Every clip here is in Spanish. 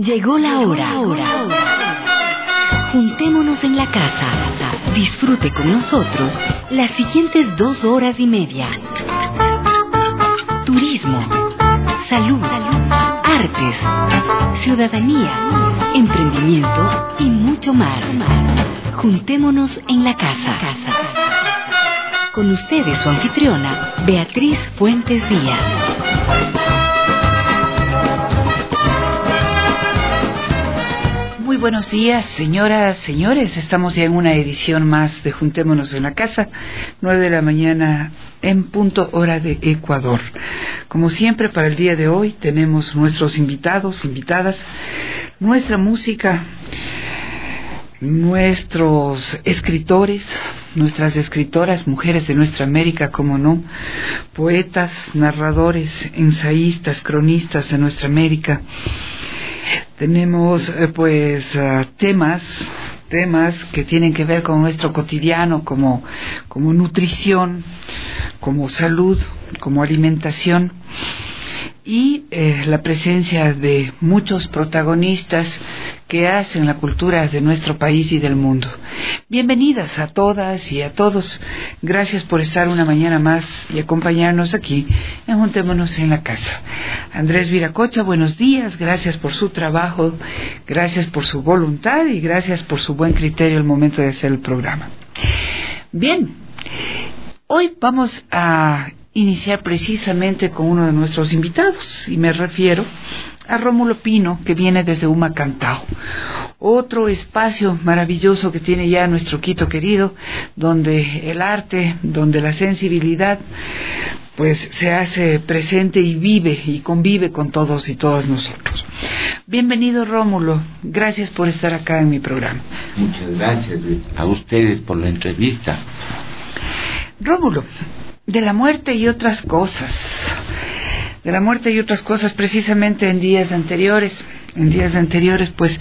Llegó la hora. Juntémonos en la casa. Disfrute con nosotros las siguientes 2 horas y media. Turismo, salud, artes, ciudadanía, emprendimiento y mucho más. Juntémonos en la casa. Con ustedes su anfitriona, Beatriz Fuentes Díaz. Muy buenos días, señoras, señores. Estamos ya en una edición más de Juntémonos en la Casa, 9 de la mañana en punto hora de Ecuador. Como siempre, para el día de hoy tenemos nuestros invitados, invitadas, nuestra música, nuestros escritores, nuestras escritoras, mujeres de nuestra América, como no, poetas, narradores, ensayistas, cronistas de nuestra América. Tenemos temas que tienen que ver con nuestro cotidiano, como nutrición, como salud, como alimentación, y la presencia de muchos protagonistas que hacen la cultura de nuestro país y del mundo. Bienvenidas a todas y a todos. Gracias por estar una mañana más y acompañarnos aquí en Juntémonos en la Casa. Andrés Viracocha, buenos días. Gracias por su trabajo, gracias por su voluntad y gracias por su buen criterio al momento de hacer el programa. Bien, hoy vamos a iniciar precisamente con uno de nuestros invitados, y me refiero a Rómulo Pino, que viene desde Humacantao, otro espacio maravilloso que tiene ya nuestro Quito querido, donde el arte, donde la sensibilidad pues se hace presente y vive y convive con todos y todas nosotros. Bienvenido, Rómulo, gracias por estar acá en mi programa. Muchas gracias a ustedes por la entrevista. Rómulo, de la muerte y otras cosas, precisamente en días anteriores pues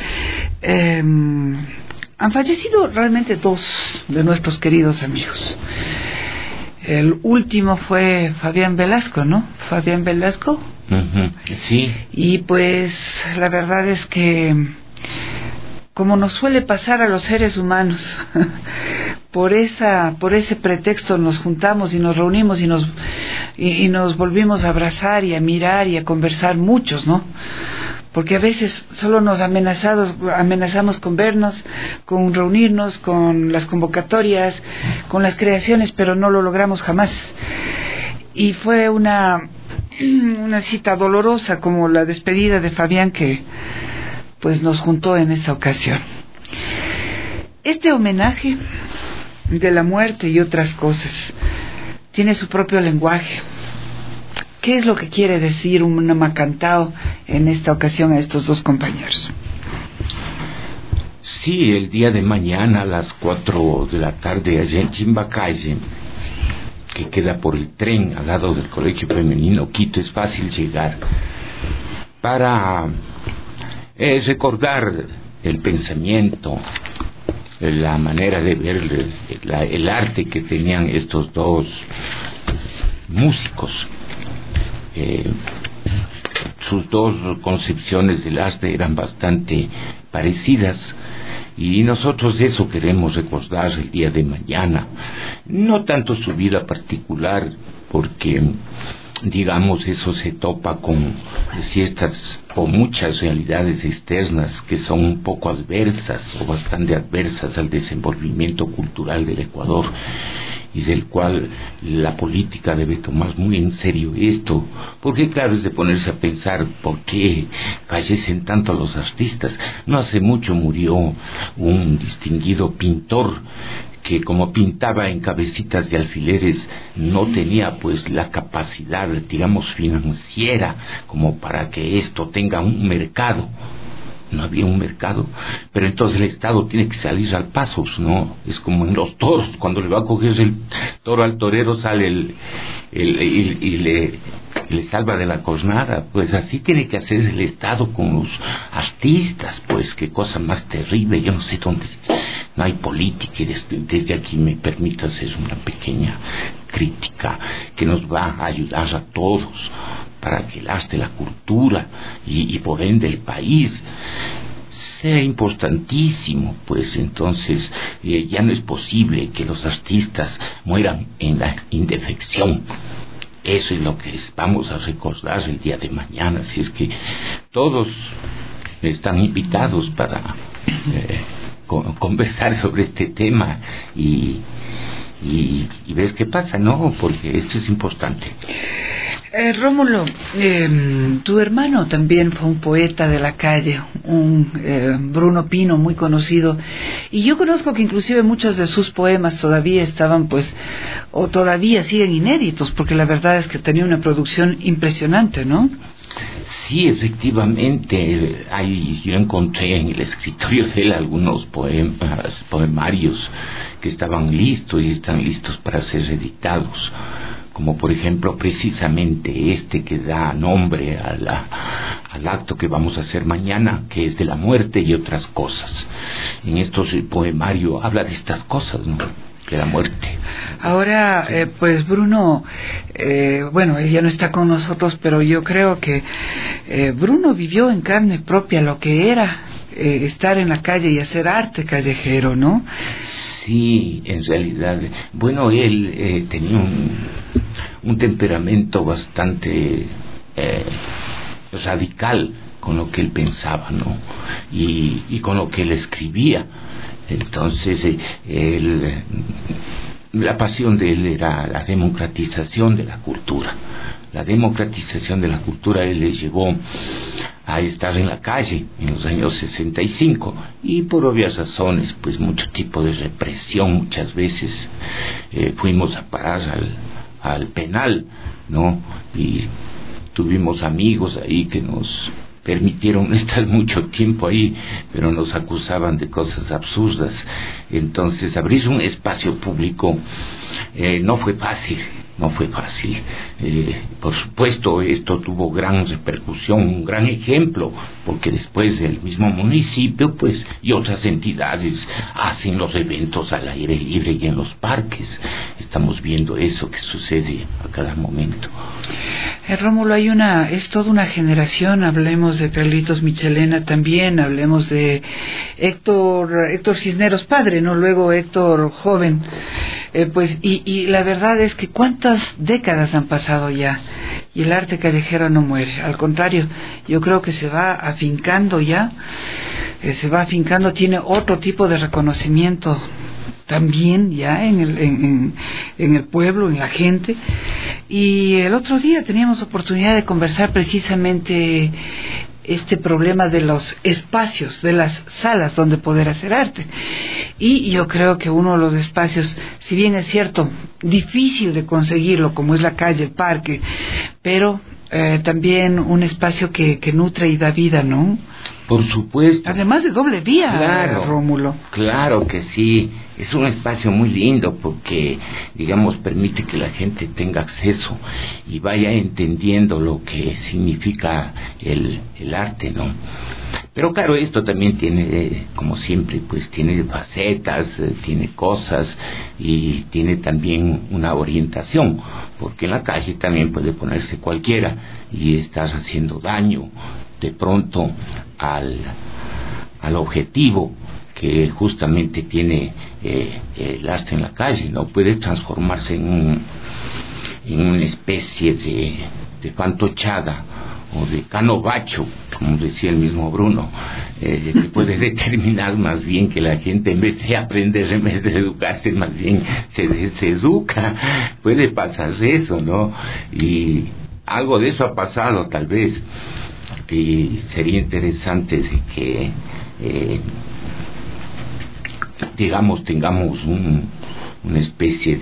han fallecido realmente 2 de nuestros queridos amigos. El último fue Fabián Velasco, ¿no? Fabián Velasco. Uh-huh. Sí. Y pues la verdad es que, como nos suele pasar a los seres humanos, por ese pretexto nos juntamos y nos reunimos y nos volvimos a abrazar y a mirar y a conversar muchos, ¿no? Porque a veces solo nos amenazamos con vernos, con reunirnos, con las convocatorias, con las creaciones, pero no lo logramos jamás. Y fue una cita dolorosa, como la despedida de Fabián, que pues nos juntó en esta ocasión. Este homenaje de la muerte y otras cosas tiene su propio lenguaje. ¿Qué es lo que quiere decir un Humacantao en esta ocasión a estos 2 compañeros? Sí, el día de mañana a las 4 de la tarde allá en Chimbacalle, que queda por el tren al lado del Colegio Femenino Quito, es fácil llegar, para recordar el pensamiento, la manera de ver el arte que tenían estos 2 músicos. Sus 2 concepciones del arte eran bastante parecidas, y nosotros eso queremos recordar el día de mañana. No tanto su vida particular, porque digamos eso se topa con ciertas o muchas realidades externas que son un poco adversas o bastante adversas al desenvolvimiento cultural del Ecuador, y del cual la política debe tomar muy en serio esto, porque claro, es de ponerse a pensar por qué fallecen tanto los artistas. No hace mucho murió un distinguido pintor que, como pintaba en cabecitas de alfileres, no tenía pues la capacidad, digamos, financiera como para que esto tenga un mercado. No había un mercado, pero entonces el Estado tiene que salir al paso, ¿no? Es como en los toros, cuando le va a coger el toro al torero, sale y le salva de la cornada. Pues así tiene que hacer el Estado con los artistas, pues qué cosa más terrible. Yo no sé dónde no hay política, y desde aquí me permite hacer una pequeña crítica que nos va a ayudar a todos para que el arte, la cultura y por ende el país sea importantísimo. Pues entonces ya no es posible que los artistas mueran en la indefección. Eso es lo que vamos a recordar el día de mañana. Así es que todos están invitados para conversar sobre este tema y ver qué pasa, ¿no? Porque esto es importante. Rómulo, tu hermano también fue un poeta de la calle, un Bruno Pino muy conocido, y yo conozco que inclusive muchos de sus poemas todavía estaban o todavía siguen inéditos, porque la verdad es que tenía una producción impresionante, ¿no? Sí, efectivamente, yo encontré en el escritorio de él algunos poemarios que estaban listos y están listos para ser editados, como por ejemplo precisamente este que da nombre al acto que vamos a hacer mañana, que es de la muerte y otras cosas. En estos poemarios habla de estas cosas, ¿no?, de la muerte. Ahora, pues Bruno, bueno, él ya no está con nosotros, pero yo creo que Bruno vivió en carne propia lo que era estar en la calle y hacer arte callejero, ¿no? Sí, en realidad, bueno, él tenía un temperamento bastante radical con lo que él pensaba, ¿no? Y con lo que él escribía. Entonces, la pasión de él era la democratización de la cultura. La democratización de la cultura él le llevó a estar en la calle en los años 65 y por obvias razones, pues mucho tipo de represión, muchas veces fuimos a parar al penal, ¿no? Y tuvimos amigos ahí que nos permitieron estar mucho tiempo ahí, pero nos acusaban de cosas absurdas. Entonces abrir un espacio público no fue fácil. Por supuesto, esto tuvo gran repercusión, un gran ejemplo, porque después el mismo municipio, pues, y otras entidades hacen los eventos al aire libre y en los parques. Estamos viendo eso que sucede a cada momento. Rómulo, es toda una generación. Hablemos de Carlitos Michelena también, hablemos de Héctor Cisneros padre, no, luego Héctor joven, pues, y la verdad es que cuántas décadas han pasado ya y el arte callejero no muere, al contrario, yo creo que se va afincando ya, tiene otro tipo de reconocimiento también ya en el pueblo, en la gente. Y el otro día teníamos oportunidad de conversar precisamente este problema de los espacios, de las salas donde poder hacer arte. Y yo creo que uno de los espacios, si bien es cierto, difícil de conseguirlo, como es la calle, el parque, pero también un espacio que nutre y da vida, ¿no? Por supuesto. Además de doble vía, claro, Rómulo. Claro que sí. Es un espacio muy lindo porque, digamos, permite que la gente tenga acceso y vaya entendiendo lo que significa el arte, ¿no? Pero claro, esto también tiene, como siempre, pues tiene facetas, tiene cosas y tiene también una orientación, porque en la calle también puede ponerse cualquiera y estás haciendo daño de pronto al objetivo que justamente tiene el arte en la calle, ¿no? Puede transformarse en una especie de fantochada o de canovacho, como decía el mismo Bruno, que puede determinar más bien que la gente, en vez de aprender, en vez de educarse, más bien se deseduca. Puede pasar eso, ¿no? Y algo de eso ha pasado, tal vez. Y sería interesante de que digamos tengamos una especie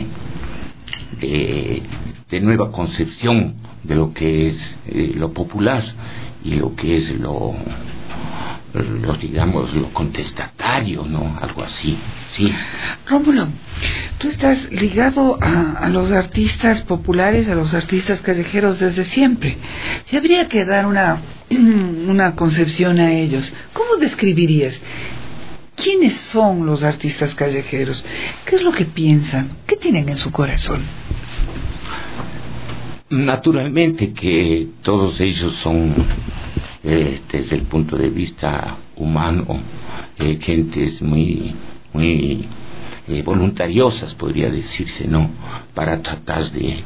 de nueva concepción de lo que es lo popular y lo que es lo digamos lo contestatario, ¿no? Algo así, sí. Rómulo, tú estás ligado a los artistas populares, a los artistas callejeros desde siempre. Si habría que dar una concepción a ellos, ¿cómo describirías? ¿Quiénes son los artistas callejeros? ¿Qué es lo que piensan? ¿Qué tienen en su corazón? Naturalmente que todos ellos son, desde el punto de vista humano, gentes muy voluntariosas, podría decirse, ¿no? Para tratar de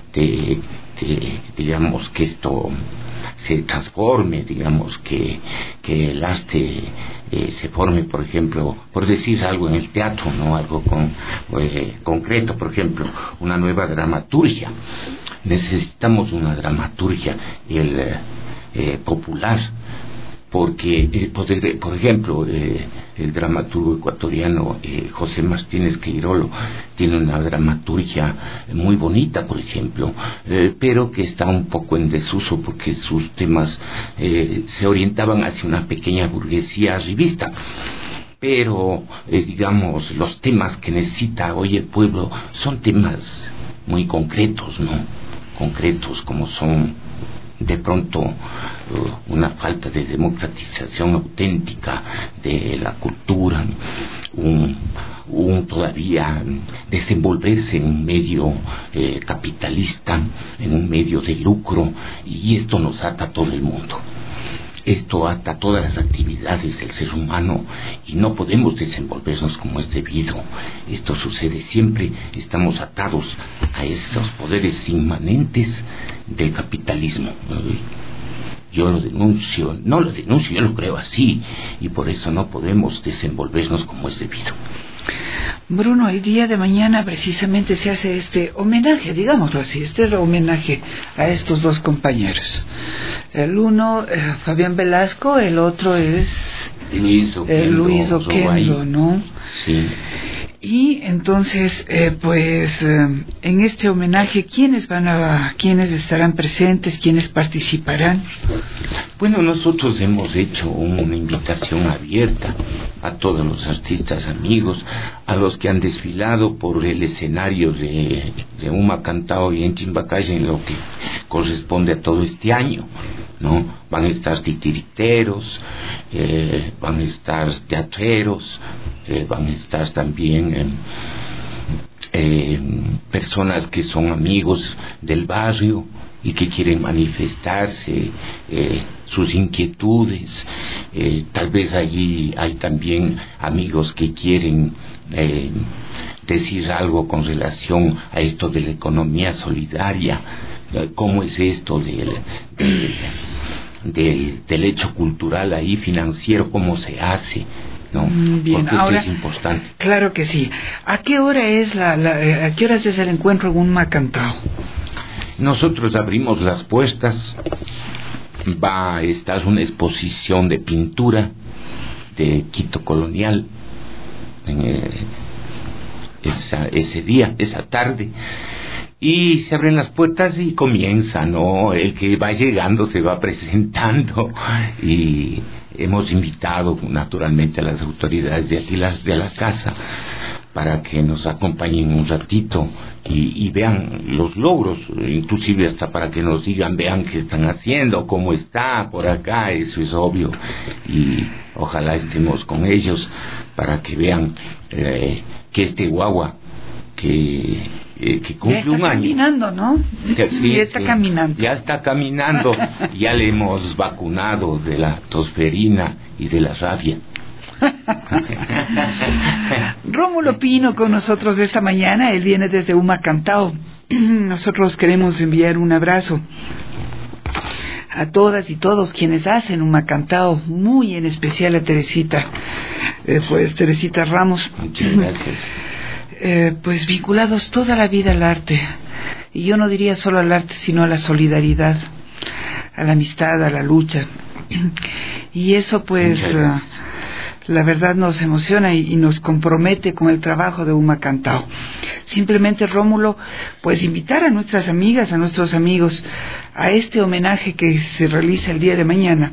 digamos, que esto se transforme, digamos, que el arte se forme, por ejemplo, por decir algo en el teatro, ¿no? Algo concreto, por ejemplo, una nueva dramaturgia. Necesitamos una dramaturgia popular, porque, por ejemplo, el dramaturgo ecuatoriano José Martínez Queirolo tiene una dramaturgia muy bonita, por ejemplo, pero que está un poco en desuso porque sus temas se orientaban hacia una pequeña burguesía arribista. Pero, digamos, los temas que necesita hoy el pueblo son temas muy concretos, ¿no? Concretos, como son de pronto una falta de democratización auténtica de la cultura, un todavía desenvolverse en un medio capitalista, en un medio de lucro, y esto nos ata a todo el mundo. Esto ata todas las actividades del ser humano y no podemos desenvolvernos como es debido. Esto sucede siempre, estamos atados a esos poderes inmanentes del capitalismo. Yo lo denuncio, no lo denuncio, yo lo creo así, y por eso no podemos desenvolvernos como es debido. Bruno, el día de mañana precisamente se hace este homenaje, digámoslo así, este homenaje a estos dos compañeros. El uno, Fabián Velasco, el otro es Luis Oquendo, ¿no? Sí. Y entonces, en este homenaje, ¿quiénes estarán presentes? ¿Quiénes participarán? Bueno, nosotros hemos hecho una invitación abierta a todos los artistas amigos, a los que han desfilado por el escenario de Humacantao y en Chimbacaya, en lo que corresponde a todo este año, ¿no? Van a estar titiriteros, van a estar teatreros, van a estar también personas que son amigos del barrio y que quieren manifestarse sus inquietudes. Tal vez allí hay también amigos que quieren decir algo con relación a esto de la economía solidaria. ¿Cómo es esto del hecho cultural ahí financiero? ¿Cómo se hace? No, bien, porque ahora es importante. Claro que sí. ¿A qué hora es a qué horas es el encuentro en Humacantao? Nosotros abrimos las puertas. Va a estar una exposición de pintura de Quito colonial ese día, esa tarde, y se abren las puertas y comienza, ¿no? El que va llegando se va presentando, y hemos invitado naturalmente a las autoridades de aquí de la casa para que nos acompañen un ratito y vean los logros, inclusive hasta para que nos digan, vean qué están haciendo, cómo está por acá. Eso es obvio, y ojalá estemos con ellos para que vean que este guagua que cumple un año. Ya está caminando, ¿no? Sí, ya está caminando. Ya está caminando, ya le hemos vacunado de la tosferina y de la rabia. Rómulo Pino con nosotros esta mañana. Él viene desde Humacantao. Nosotros queremos enviar un abrazo a todas y todos quienes hacen Humacantao, muy en especial a Teresita, Teresita Ramos. Muchas gracias. Pues vinculados toda la vida al arte, y yo no diría solo al arte, sino a la solidaridad, a la amistad, a la lucha, y eso pues la verdad nos emociona y nos compromete con el trabajo de Humacantao. Simplemente, Rómulo, pues invitar a nuestras amigas, a nuestros amigos a este homenaje que se realiza el día de mañana,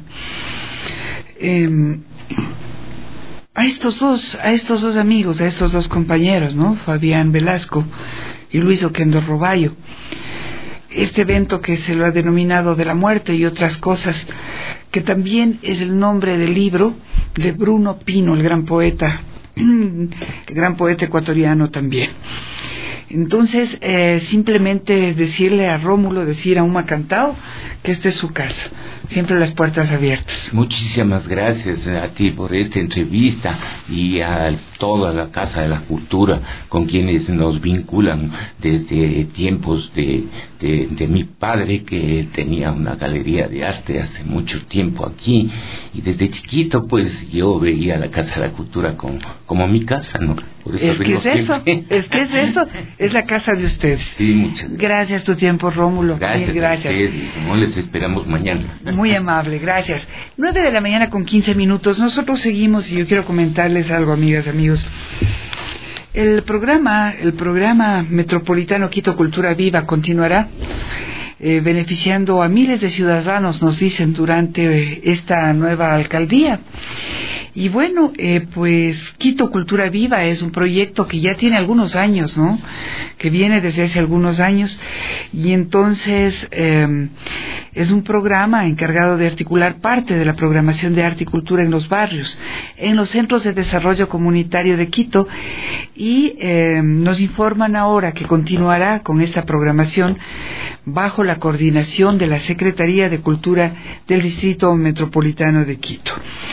a estos dos amigos, a estos dos compañeros, ¿no? Fabián Velasco y Luis Oquendo Roballo. Este evento que se lo ha denominado De la Muerte y otras cosas, que también es el nombre del libro de Bruno Pino, el gran poeta ecuatoriano también. Entonces, simplemente decirle a Rómulo, decir a Uma Cantao, que esta es su casa, siempre las puertas abiertas. Muchísimas gracias a ti por esta entrevista y a toda la Casa de la Cultura, con quienes nos vinculan desde tiempos de mi padre, que tenía una galería de arte hace mucho tiempo aquí, y desde chiquito pues yo veía la Casa de la Cultura como mi casa, ¿no? Por eso es que es eso, es la casa de ustedes. Sí, muchas gracias. Gracias tu tiempo, Rómulo. Gracias. No les esperamos mañana. Muy amable, gracias. 9:00 con 15 minutos. Nosotros seguimos y yo quiero comentarles algo, amigas, amigos. El programa metropolitano Quito Cultura Viva continuará beneficiando a miles de ciudadanos, nos dicen, durante esta nueva alcaldía. Y bueno, pues Quito Cultura Viva es un proyecto que ya tiene algunos años, ¿no? Que viene desde hace algunos años, y entonces es un programa encargado de articular parte de la programación de arte y cultura en los barrios, en los centros de desarrollo comunitario de Quito, y nos informan ahora que continuará con esta programación bajo la coordinación de la Secretaría de Cultura del Distrito Metropolitano de Quito.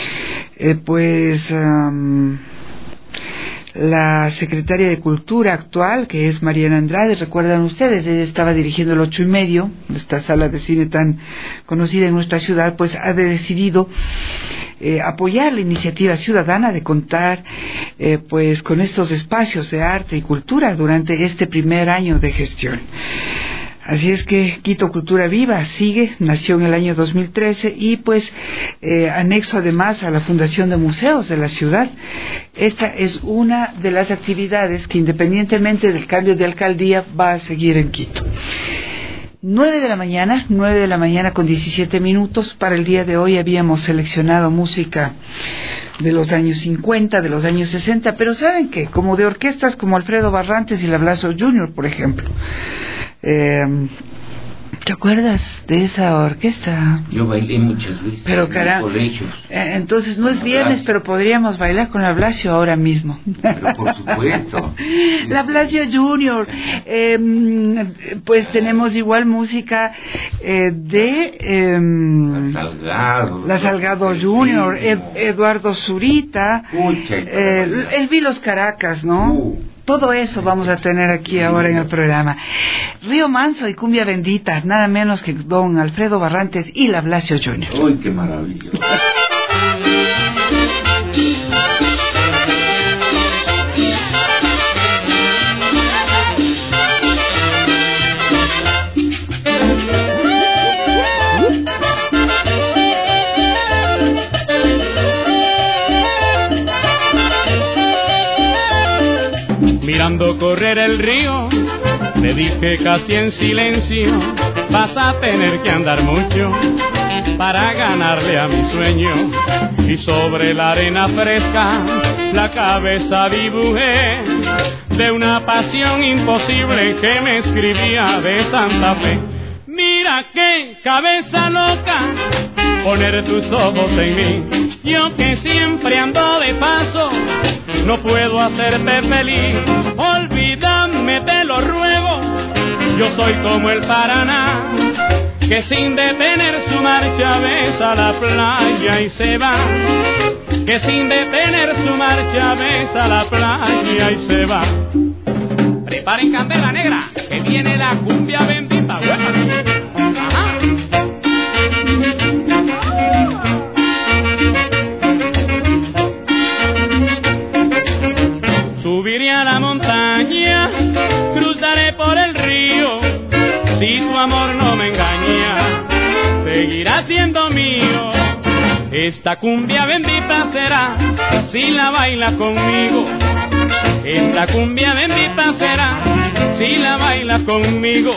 La secretaria de Cultura actual, que es Mariana Andrade, recuerdan ustedes, ella estaba dirigiendo el 8:30, esta sala de cine tan conocida en nuestra ciudad, pues ha decidido apoyar la iniciativa ciudadana de contar pues con estos espacios de arte y cultura durante este primer año de gestión. Así es que Quito Cultura Viva sigue, nació en el año 2013 y pues anexo además a la Fundación de Museos de la ciudad. Esta es una de las actividades que, independientemente del cambio de alcaldía, va a seguir en Quito. 9:00 con 17 minutos. Para el día de hoy habíamos seleccionado música de los años 50, de los años 60, pero ¿saben qué? Como de orquestas como Alfredo Barrantes y la Blasio Jr., por ejemplo. ¿Te acuerdas de esa orquesta? Yo bailé muchas veces. Pero caramba, entonces no es viernes, pero podríamos bailar con la Blasio ahora mismo. Pero por supuesto. La Blasio Jr. Pues tenemos igual música de la Salgado Jr., Eduardo Zurita, el Vilos Caracas, ¿no? Todo eso vamos a tener aquí ahora en el programa. Río Manso y Cumbia Bendita, nada menos que don Alfredo Barrantes y la Blasio Jr. ¡Uy, qué maravilloso! Mirando correr el río, le dije casi en silencio, vas a tener que andar mucho para ganarle a mi sueño. Y sobre la arena fresca, la cabeza dibujé de una pasión imposible que me escribía de Santa Fe. Mira qué cabeza loca, poner tus ojos en mí. Yo que siempre ando de paso, no puedo hacerte feliz. Olvídame, te lo ruego. Yo soy como el Paraná, que sin detener su marcha besa la playa y se va. Que sin detener su marcha besa la playa y se va. Preparen candela negra, que viene la cumbia bendita. Ajá. Subiré a la montaña, cruzaré por el río. Si tu amor no me engaña, seguirá siendo mío. Esta cumbia bendita será si la baila conmigo. Esta cumbia bendita será si la baila conmigo.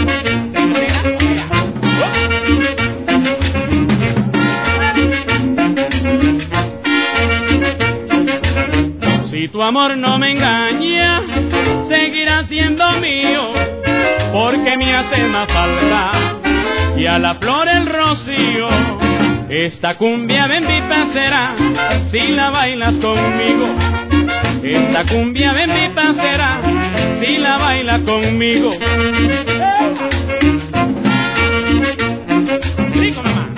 Si tu amor no me engaña, seguirá siendo mío, porque me hace más falta y a la flor el rocío. Esta cumbia bendita será si la bailas conmigo. Esta cumbia bendita será si la baila conmigo. Rico, mamá.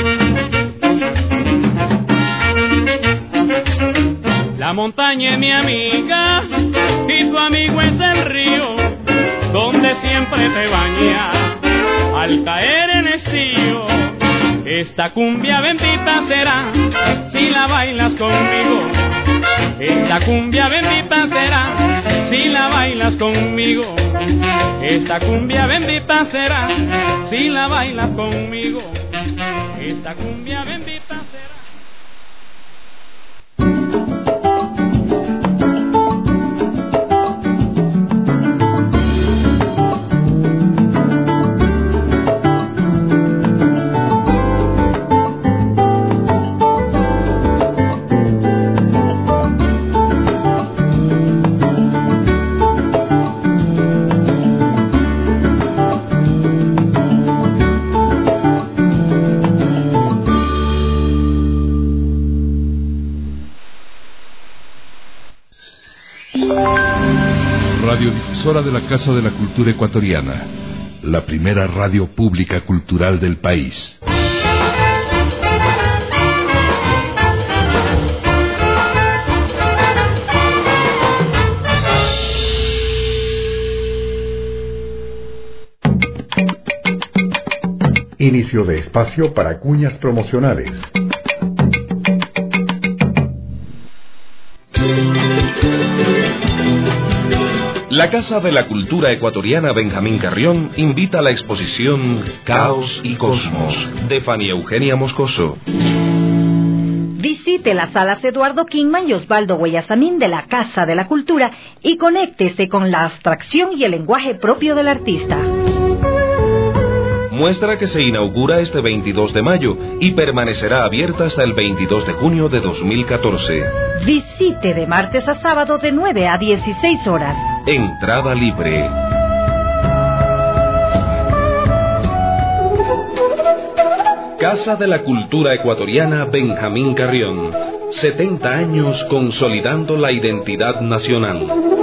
La montaña es mi amiga y tu amigo es el río, donde siempre te bañas al caer en estío. Esta cumbia bendita será si la bailas conmigo. Esta cumbia bendita será si la bailas conmigo. Esta cumbia bendita será si la bailas conmigo. Esta cumbia bendita será. Radiodifusora de la Casa de la Cultura Ecuatoriana, la primera radio pública cultural del país. Inicio de espacio para cuñas promocionales. La Casa de la Cultura Ecuatoriana Benjamín Carrión invita a la exposición Caos y Cosmos de Fanny Eugenia Moscoso. Visite las salas Eduardo Kingman y Osvaldo Guayasamín de la Casa de la Cultura y conéctese con la abstracción y el lenguaje propio del artista. Muestra que se inaugura este 22 de mayo y permanecerá abierta hasta el 22 de junio de 2014. Visite de martes a sábado de 9 a 16 horas. Entrada libre. Casa de la Cultura Ecuatoriana Benjamín Carrión. 70 años consolidando la identidad nacional.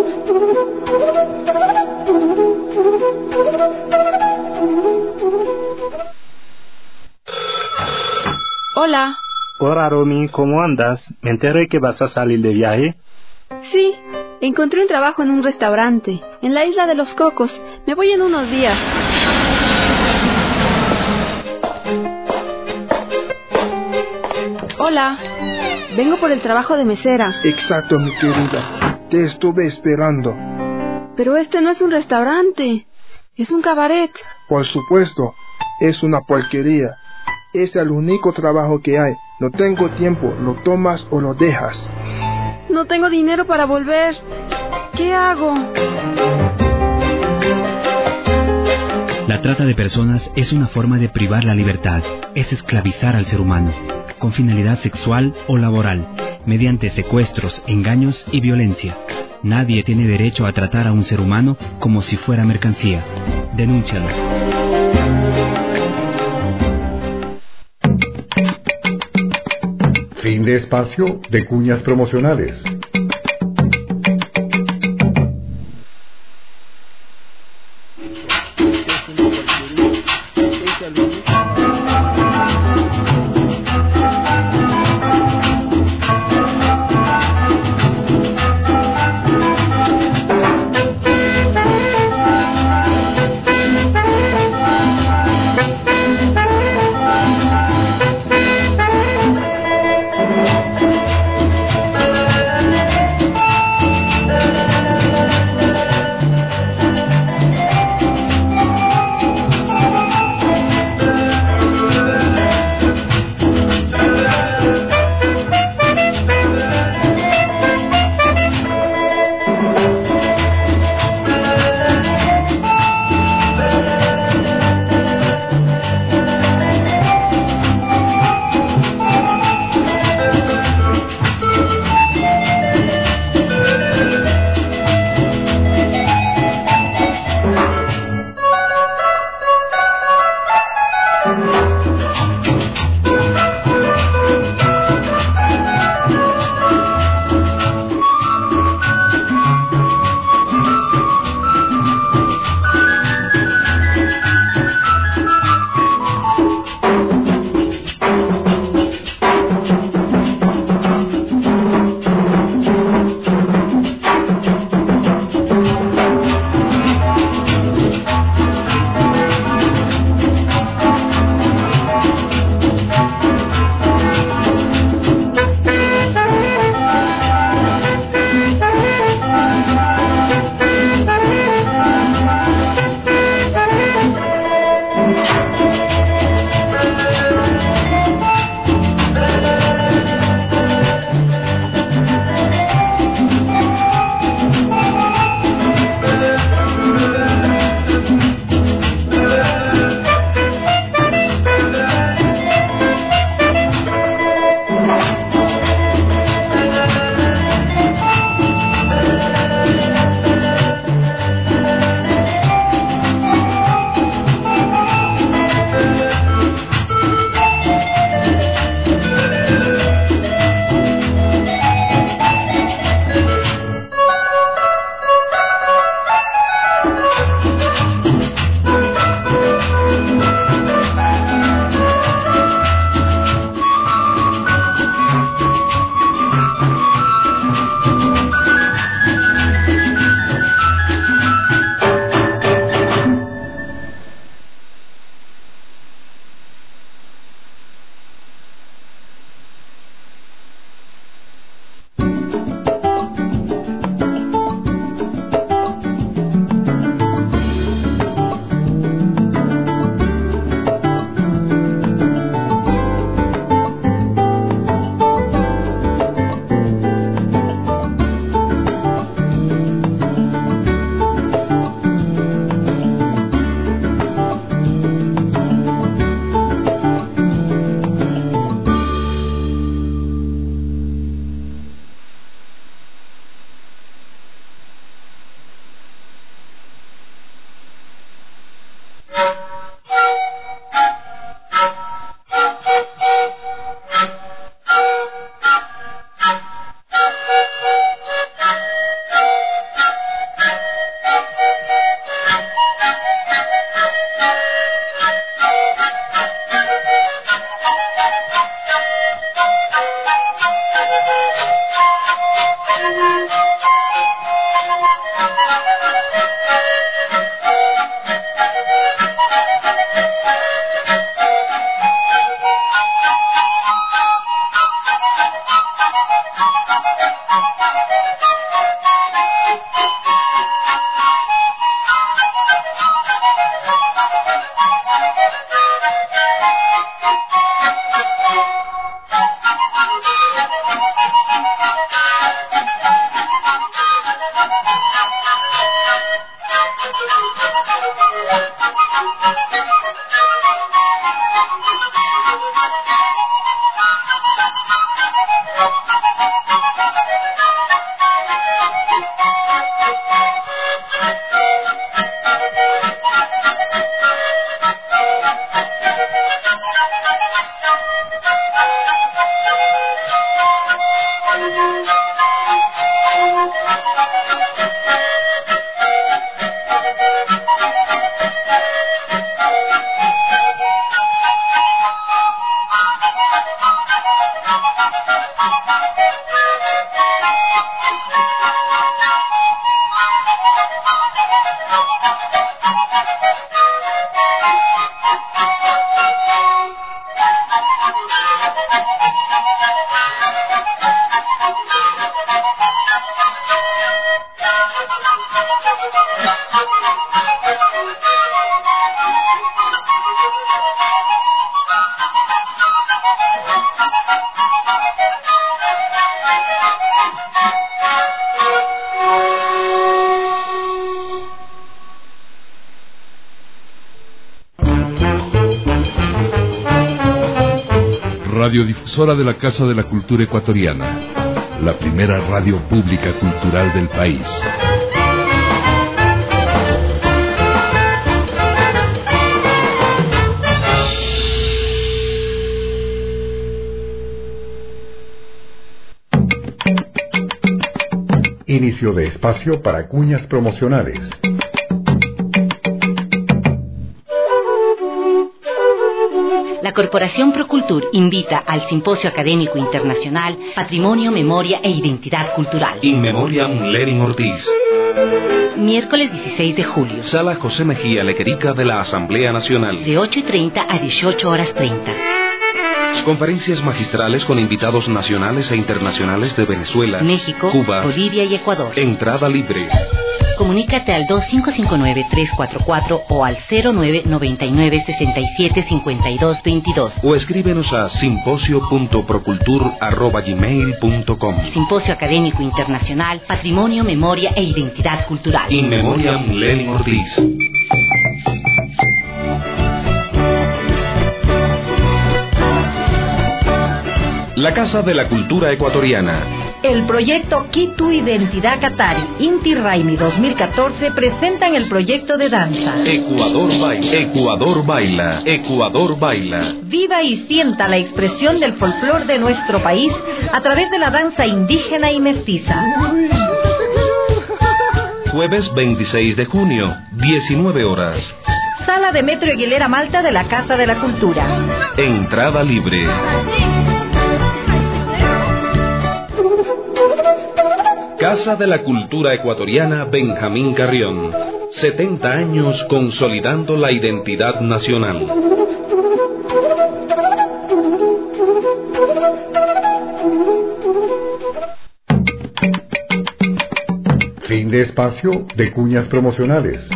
Hola. Hola, Romy, ¿cómo andas? Me enteré que vas a salir de viaje. Sí, encontré un trabajo en un restaurante, en la Isla de los Cocos. Me voy en unos días. Hola, vengo por el trabajo de mesera. Exacto, mi querida. Te estuve esperando. Pero este no es un restaurante, es un cabaret. Por supuesto, es una porquería. Es el único trabajo que hay. No tengo tiempo, lo tomas o lo dejas. No tengo dinero para volver. ¿Qué hago? La trata de personas es una forma de privar la libertad, es esclavizar al ser humano, con finalidad sexual o laboral, mediante secuestros, engaños y violencia. Nadie tiene derecho a tratar a un ser humano como si fuera mercancía. Denúncialo. Fin de espacio de cuñas promocionales. Radiodifusora de la Casa de la Cultura Ecuatoriana, la primera radio pública cultural del país. Inicio de espacio para cuñas promocionales. La Corporación Procultur invita al Simposio Académico Internacional Patrimonio, Memoria e Identidad Cultural. In Memoriam Lenin Ortiz. Miércoles 16 de julio. Sala José Mejía Lequerica de la Asamblea Nacional. De 8:30 a 18:30. Conferencias magistrales con invitados nacionales e internacionales de Venezuela, México, Cuba, Bolivia y Ecuador. Entrada libre. Comunícate al 2559-344 o al 0999-675222. O escríbenos a simposio.procultur@gmail.com. Simposio Académico Internacional Patrimonio, Memoria e Identidad Cultural. In Memoriam Lenin Ortiz. La Casa de la Cultura Ecuatoriana. El proyecto Quito Identidad Catari, Inti Raimi 2014 presentan el proyecto de danza. Ecuador baila, Ecuador baila, Ecuador baila. Viva y sienta la expresión del folclor de nuestro país a través de la danza indígena y mestiza. Jueves 26 de junio, 19 horas. Sala de Metro Aguilera Malta de la Casa de la Cultura. Entrada libre. Casa de la Cultura Ecuatoriana Benjamín Carrión. 70 años consolidando la identidad nacional. Fin de espacio de cuñas promocionales.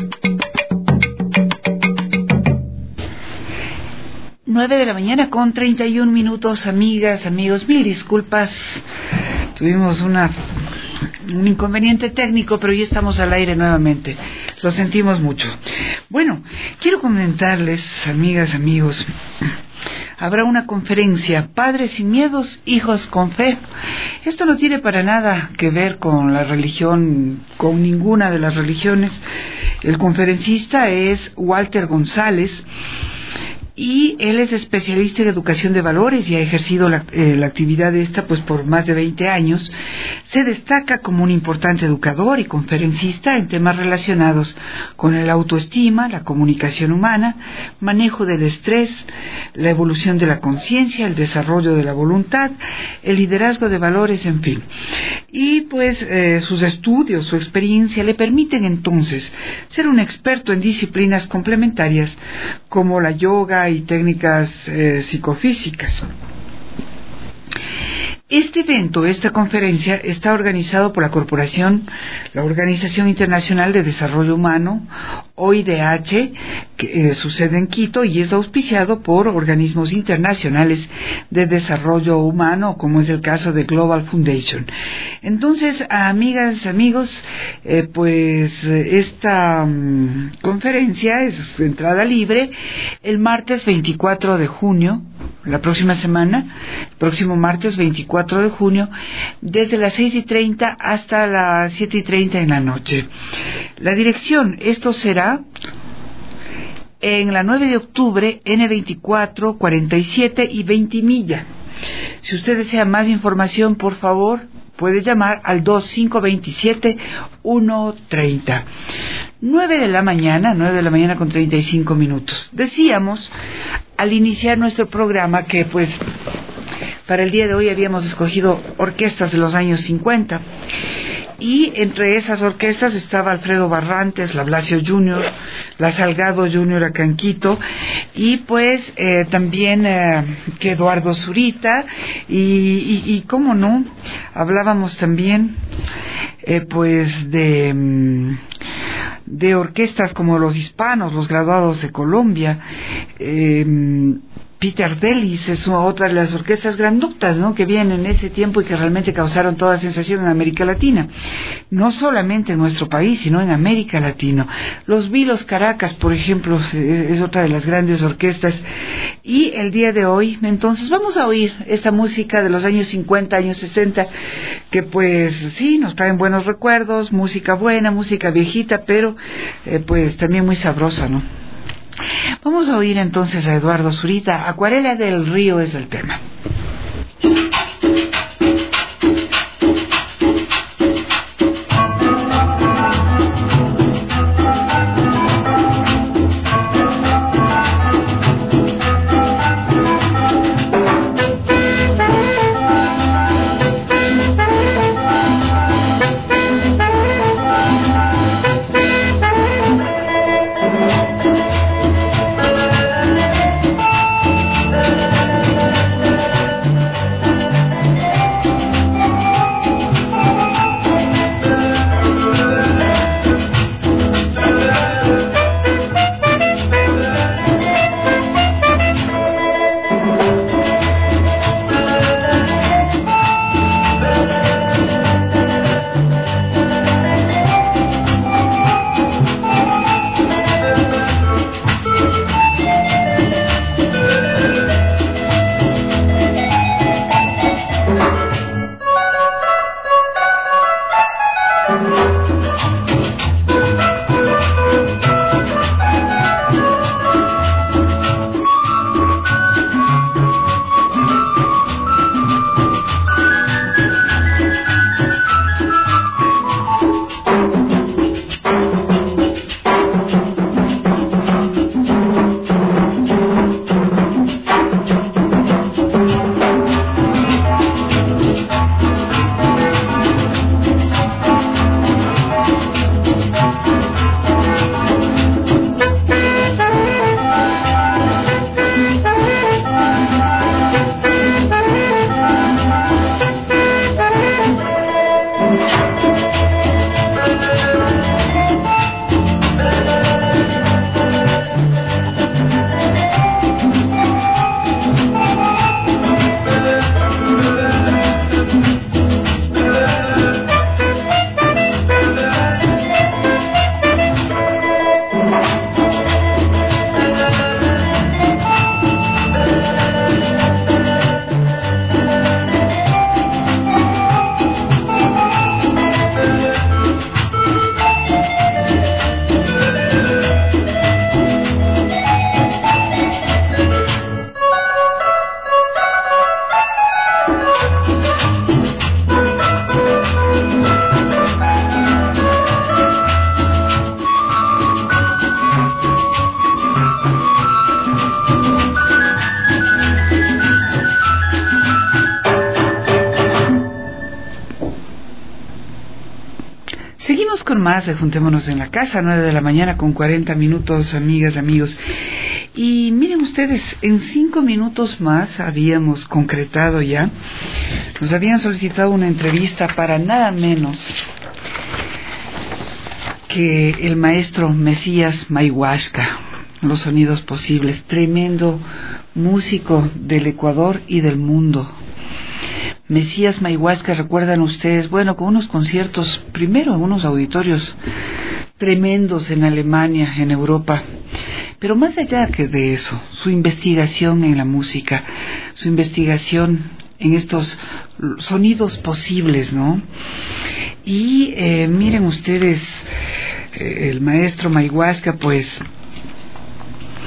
9:31 a.m, amigas, amigos, mil disculpas. Tuvimos un inconveniente técnico, pero ya estamos al aire nuevamente. Lo sentimos mucho. Bueno, quiero comentarles, amigas, amigos, habrá una conferencia, Padres sin miedos, hijos con fe. Esto no tiene para nada que ver con la religión, con ninguna de las religiones. El conferencista es Walter González, y él es especialista en educación de valores y ha ejercido la actividad esta pues por más de 20 años. Se destaca como un importante educador y conferencista en temas relacionados con el autoestima, la comunicación humana, manejo del estrés, la evolución de la conciencia, el desarrollo de la voluntad, el liderazgo de valores, en fin. Y pues sus estudios, su experiencia le permiten entonces ser un experto en disciplinas complementarias como la yoga y técnicas psicofísicas. Este evento, esta conferencia, está organizado por la Organización Internacional de Desarrollo Humano, OIDH, que sucede en Quito, y es auspiciado por organismos internacionales de desarrollo humano, como es el caso de Global Foundation. Entonces, amigas, amigos, esta conferencia es entrada libre el martes 24 de junio, la próxima semana, próximo martes 24 de junio, desde las 6:30 hasta las 7:30 en la noche. La dirección, esto será en la 9 de octubre, N24, 47 y 20 Milla. Si usted desea más información, por favor, puede llamar al 2527-130. 9 de la mañana con 35 minutos. Decíamos, al iniciar nuestro programa, que pues para el día de hoy habíamos escogido orquestas de los años 50. Y entre esas orquestas estaba Alfredo Barrantes, la Blasio Junior, la Salgado Junior acá en Quito, y pues también que Eduardo Zurita, y cómo no, hablábamos también pues de orquestas como Los Hispanos, los Graduados de Colombia, Peter Delis es otra de las orquestas granductas, ¿no?, que vienen en ese tiempo y que realmente causaron toda sensación en América Latina, no solamente en nuestro país, sino en América Latina. Los Vilos Caracas, por ejemplo, es otra de las grandes orquestas. Y el día de hoy, entonces, vamos a oír esta música de los años 50, años 60, que pues sí, nos traen buenos recuerdos, música buena, música viejita, pero pues también muy sabrosa, ¿no? Vamos a oír entonces a Eduardo Zurita. Acuarela del Río es el tema. Más de Juntémonos en la Casa, 9 de la mañana con 40 minutos, amigas, amigos. Y miren ustedes, en 5 minutos más habíamos concretado ya, nos habían solicitado una entrevista para nada menos que el maestro Mesías Mayhuasca, Los Sonidos Posibles, tremendo músico del Ecuador y del mundo. Mesías Mayhuasca, recuerdan ustedes, bueno, con unos conciertos, primero en unos auditorios tremendos en Alemania, en Europa, pero más allá que de eso, su investigación en la música, su investigación en estos sonidos posibles, ¿no? Y miren ustedes, el maestro Mayhuasca, pues,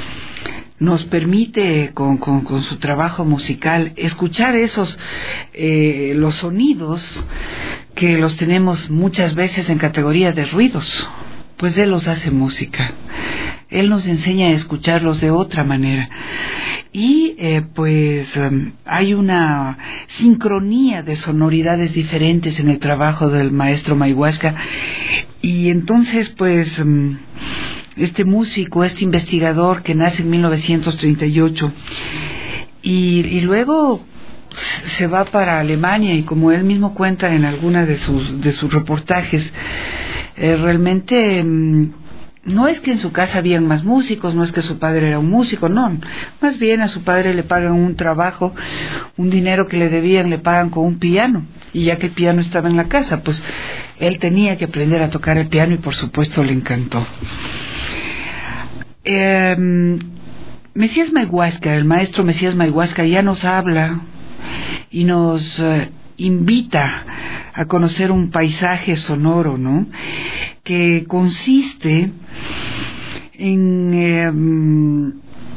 nos permite con su trabajo musical escuchar los sonidos que los tenemos muchas veces en categoría de ruidos. Pues él los hace música, él nos enseña a escucharlos de otra manera y hay una sincronía de sonoridades diferentes en el trabajo del maestro Mayhuasca, y entonces este músico, este investigador que nace en 1938 y luego se va para Alemania, y como él mismo cuenta en alguna de sus reportajes, realmente no es que en su casa habían más músicos, no es que su padre era un músico, no, más bien a su padre le pagan un trabajo, un dinero que le debían, le pagan con un piano, y ya que el piano estaba en la casa, pues él tenía que aprender a tocar el piano, y por supuesto le encantó. Mesías Mayhuasca, el maestro Mesías Mayhuasca, ya nos habla y nos invita a conocer un paisaje sonoro, ¿no?, que consiste en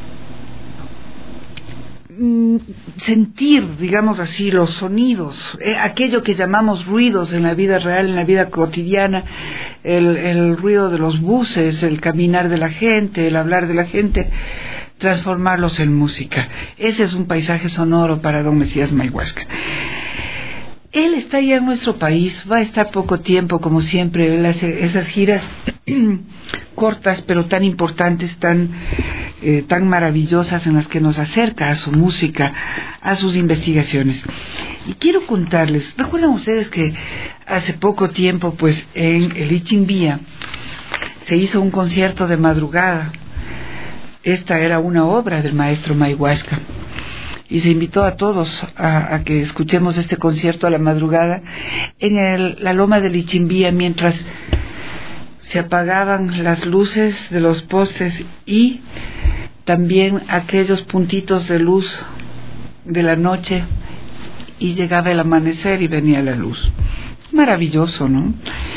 sentir, digamos así, los sonidos, aquello que llamamos ruidos en la vida real, en la vida cotidiana, el ruido de los buses, el caminar de la gente, el hablar de la gente, transformarlos en música. Ese es un paisaje sonoro para don Mesías Mayhuasca. Él está ya en nuestro país, va a estar poco tiempo, como siempre. Él hace esas giras cortas, pero tan importantes, tan maravillosas, en las que nos acerca a su música, a sus investigaciones. Y quiero contarles, ¿recuerdan ustedes que hace poco tiempo, pues en el Ichimbía, se hizo un concierto de madrugada? Esta era una obra del maestro Mayhuasca, y se invitó a todos a que escuchemos este concierto a la madrugada en la loma del Ichimbía, mientras se apagaban las luces de los postes y también aquellos puntitos de luz de la noche, y llegaba el amanecer y venía la luz. Maravilloso, ¿no?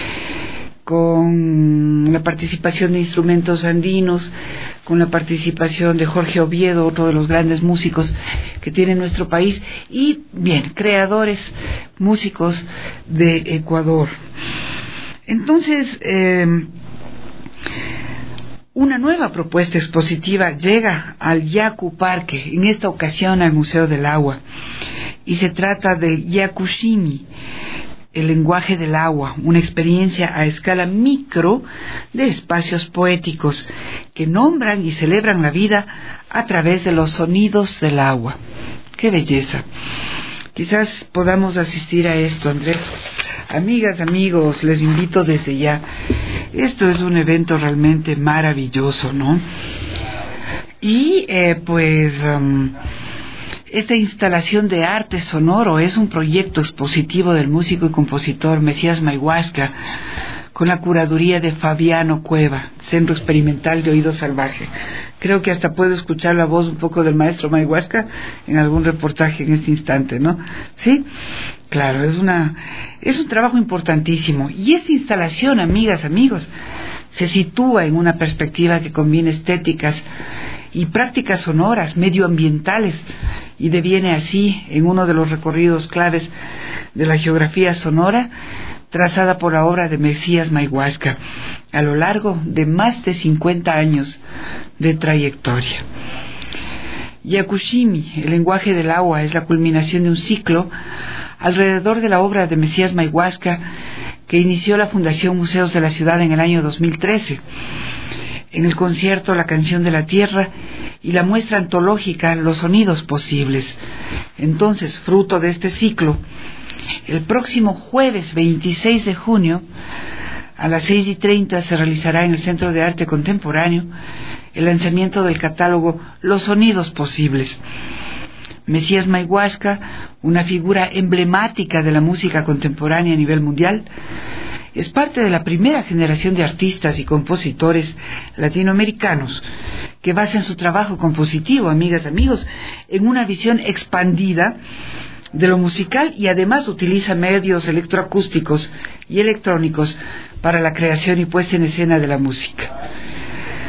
Con la participación de instrumentos andinos, con la participación de Jorge Oviedo, otro de los grandes músicos que tiene nuestro país, y bien, creadores músicos de Ecuador. Entonces, una nueva propuesta expositiva llega al Yaku Parque, en esta ocasión al Museo del Agua, y se trata de Yakushimi, el lenguaje del agua, una experiencia a escala micro de espacios poéticos que nombran y celebran la vida a través de los sonidos del agua. ¡Qué belleza! Quizás podamos asistir a esto, Andrés. Amigas, amigos, les invito desde ya. Esto es un evento realmente maravilloso, ¿no? Y esta instalación de arte sonoro es un proyecto expositivo del músico y compositor Mesías Mayhuasca, con la curaduría de Fabiano Cueva, Centro Experimental de Oído Salvaje. Creo que hasta puedo escuchar la voz un poco del maestro Mayhuasca en algún reportaje en este instante, ¿no? ¿Sí? Claro, es un trabajo importantísimo. Y esta instalación, amigas, amigos, se sitúa en una perspectiva que combina estéticas y prácticas sonoras, medioambientales, y deviene así en uno de los recorridos claves de la geografía sonora trazada por la obra de Mesías Mayhuasca a lo largo de más de 50 años de trayectoria. Yakushimi, el lenguaje del agua, es la culminación de un ciclo alrededor de la obra de Mesías Mayhuasca que inició la Fundación Museos de la Ciudad en el año 2013. En el concierto La Canción de la Tierra y la muestra antológica Los Sonidos Posibles. Entonces, fruto de este ciclo, el próximo jueves 26 de junio a las 6:30 se realizará en el Centro de Arte Contemporáneo el lanzamiento del catálogo Los Sonidos Posibles. Mesías Mayhuasca, una figura emblemática de la música contemporánea a nivel mundial, es parte de la primera generación de artistas y compositores latinoamericanos que basan su trabajo compositivo, amigas, amigos, en una visión expandida de lo musical, y además utiliza medios electroacústicos y electrónicos para la creación y puesta en escena de la música. Voy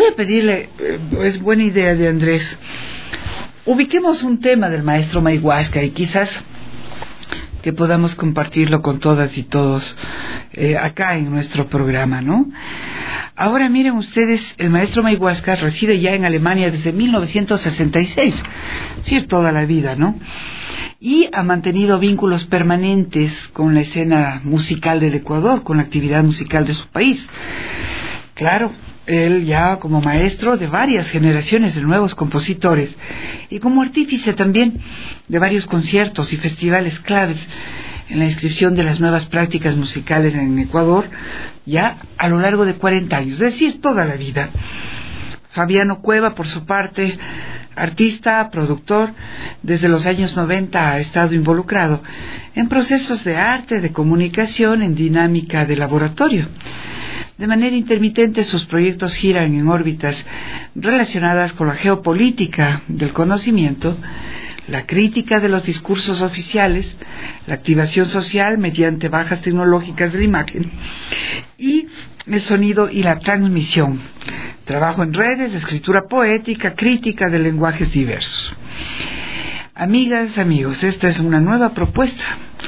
a pedirle, es buena idea de Andrés, ubiquemos un tema del maestro Mayhuasca y quizás que podamos compartirlo con todas y todos acá en nuestro programa, ¿no? Ahora miren ustedes, el maestro Mayhuasca reside ya en Alemania desde 1966, es decir, toda la vida, ¿no? Y ha mantenido vínculos permanentes con la escena musical del Ecuador, con la actividad musical de su país. Claro, él ya como maestro de varias generaciones de nuevos compositores y como artífice también de varios conciertos y festivales claves en la inscripción de las nuevas prácticas musicales en Ecuador ya a lo largo de 40 años, es decir, toda la vida. Fabiano Cueva, por su parte, artista, productor, desde los años 90 ha estado involucrado en procesos de arte, de comunicación, en dinámica de laboratorio. De manera intermitente sus proyectos giran en órbitas relacionadas con la geopolítica del conocimiento, la crítica de los discursos oficiales, la activación social mediante bajas tecnológicas de la imagen y el sonido y la transmisión, trabajo en redes, escritura poética, crítica de lenguajes diversos. Amigas, amigos, esta es una nueva propuesta.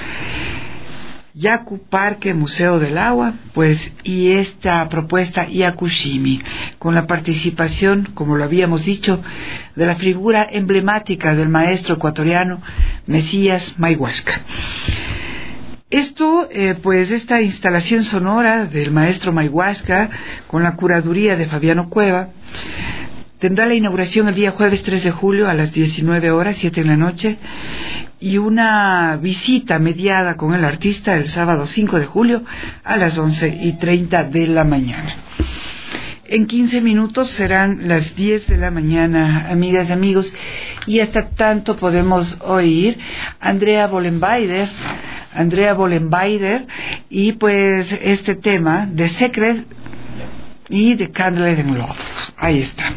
Yaku Parque Museo del Agua, pues, y esta propuesta Yakushimi, con la participación, como lo habíamos dicho, de la figura emblemática del maestro ecuatoriano Mesías Mayhuasca. Esto, pues, esta instalación sonora del maestro Mayhuasca, con la curaduría de Fabiano Cueva, tendrá la inauguración el día jueves 3 de julio a las 19 horas, 7 de la noche, y una visita mediada con el artista el sábado 5 de julio a las 11:30 de la mañana. En 15 minutos serán las 10 de la mañana, amigas y amigos, y hasta tanto podemos oír Andrea Bollenbeider, y pues este tema de Secret y de Candle and Love. Ahí está.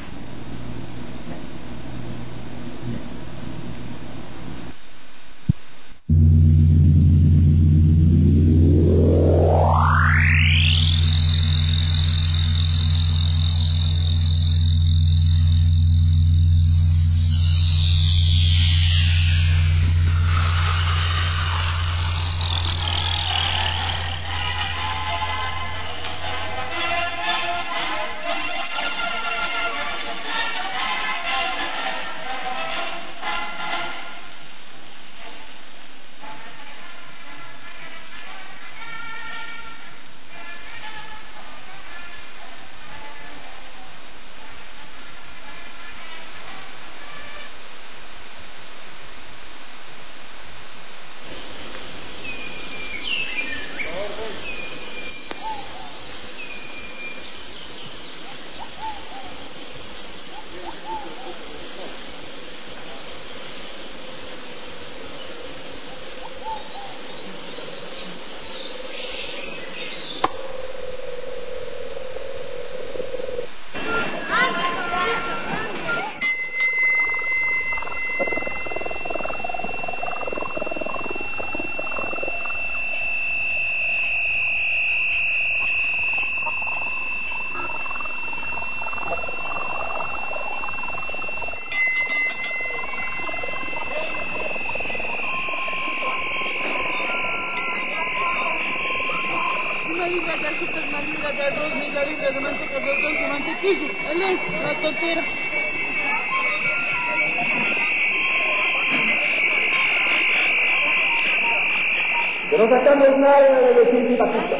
Que no sacamos nada de decir mi pasito.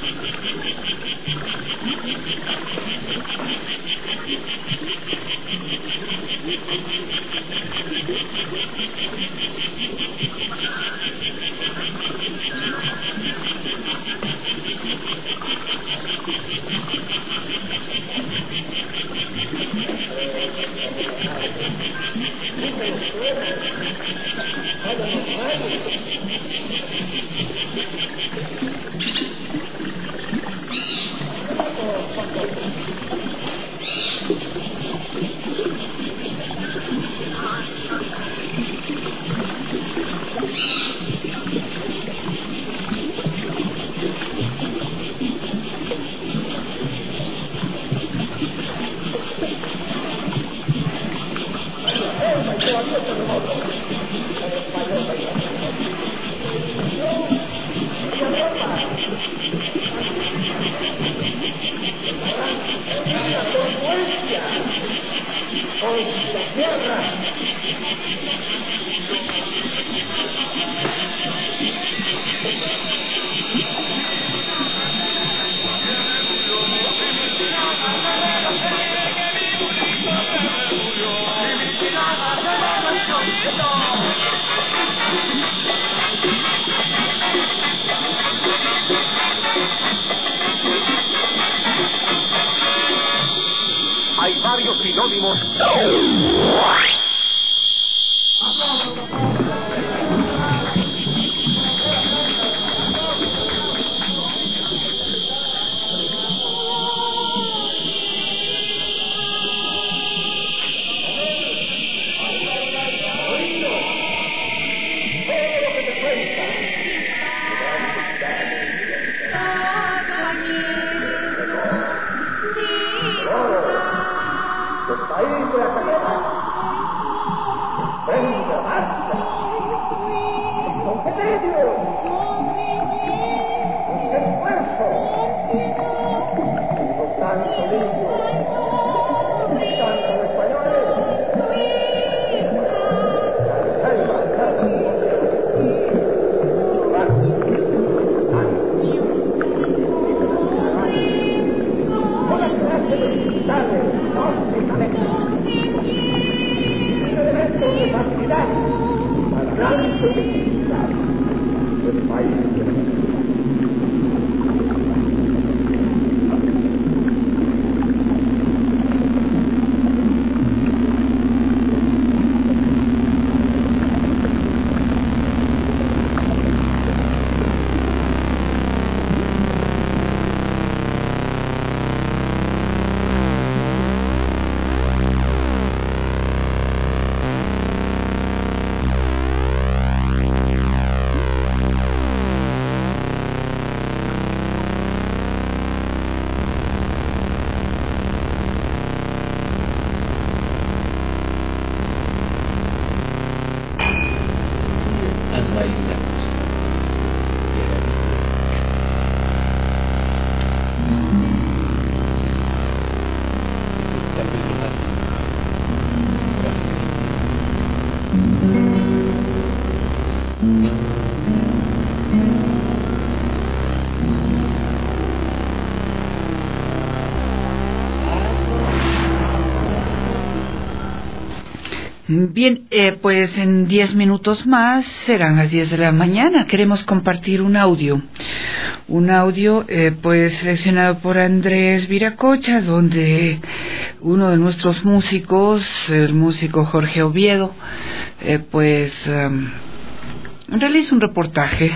Hay varios sinónimos. Bien, pues en 10 minutos más serán las 10 de la mañana. Queremos compartir un audio pues seleccionado por Andrés Viracocha, donde uno de nuestros músicos, el músico Jorge Oviedo, realiza un reportaje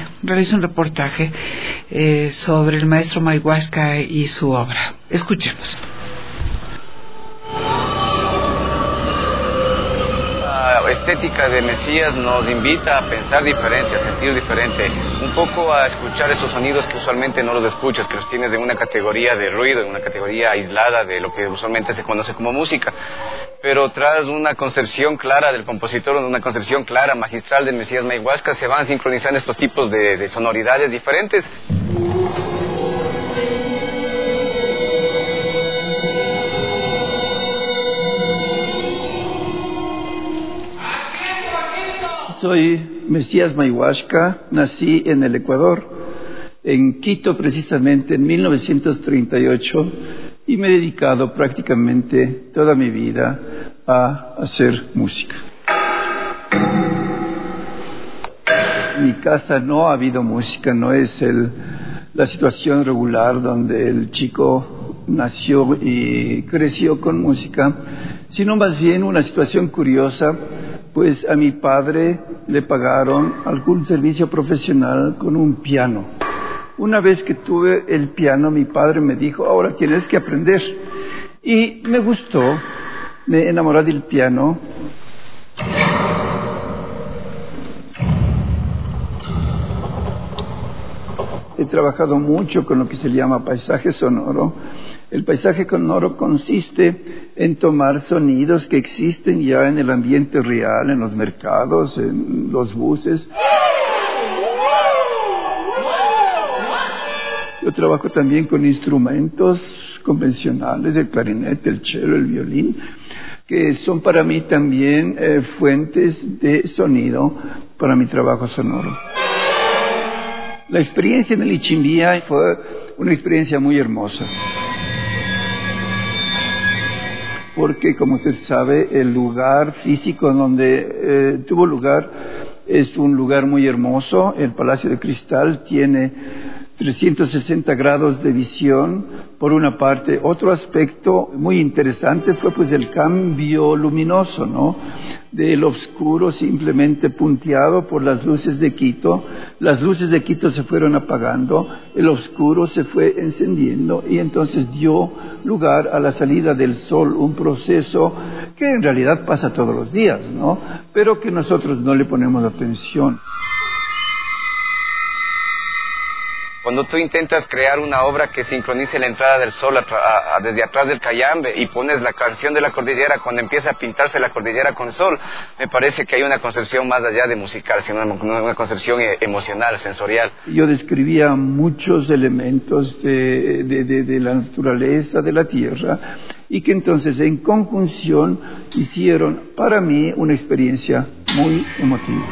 sobre el maestro Mayhuasca y su obra. Escuchemos. La estética de Mesías nos invita a pensar diferente, a sentir diferente, un poco a escuchar esos sonidos que usualmente no los escuchas, que los tienes en una categoría de ruido, en una categoría aislada de lo que usualmente se conoce como música. Pero tras una concepción clara del compositor, una concepción clara, magistral del Mesías Mayhuasca, se van sincronizando estos tipos de sonoridades diferentes. Soy Mesías Mayhuasca, nací en el Ecuador. en Quito precisamente en 1938 y me he dedicado prácticamente toda mi vida a hacer música. En mi casa no ha habido música, no es la situación regular donde el chico nació y creció con música, sino más bien una situación curiosa, pues a mi padre le pagaron algún servicio profesional con un piano. Una vez que tuve el piano, mi padre me dijo, ahora tienes que aprender. Y me gustó, me enamoré del piano. He trabajado mucho con lo que se llama paisaje sonoro. El paisaje sonoro consiste en tomar sonidos que existen ya en el ambiente real, en los mercados, en los buses. Yo trabajo también con instrumentos convencionales, el clarinete, el cello, el violín, que son para mí también fuentes de sonido para mi trabajo sonoro. La experiencia en el Ichimbía fue una experiencia muy hermosa, porque como usted sabe, el lugar físico donde tuvo lugar es un lugar muy hermoso. El Palacio de Cristal tiene 360 grados de visión, por una parte. Otro aspecto muy interesante fue pues el cambio luminoso, ¿no? Del oscuro simplemente punteado por las luces de Quito. Las luces de Quito se fueron apagando, el oscuro se fue encendiendo y entonces dio lugar a la salida del sol, un proceso que en realidad pasa todos los días, ¿no? Pero que nosotros no le ponemos atención. Cuando tú intentas crear una obra que sincronice la entrada del sol desde atrás del Cayambe y pones la canción de la cordillera cuando empieza a pintarse la cordillera con sol, me parece que hay una concepción más allá de musical, sino una concepción emocional, sensorial. Yo describía muchos elementos de la naturaleza, de la tierra, y que entonces en conjunción hicieron para mí una experiencia muy emotiva.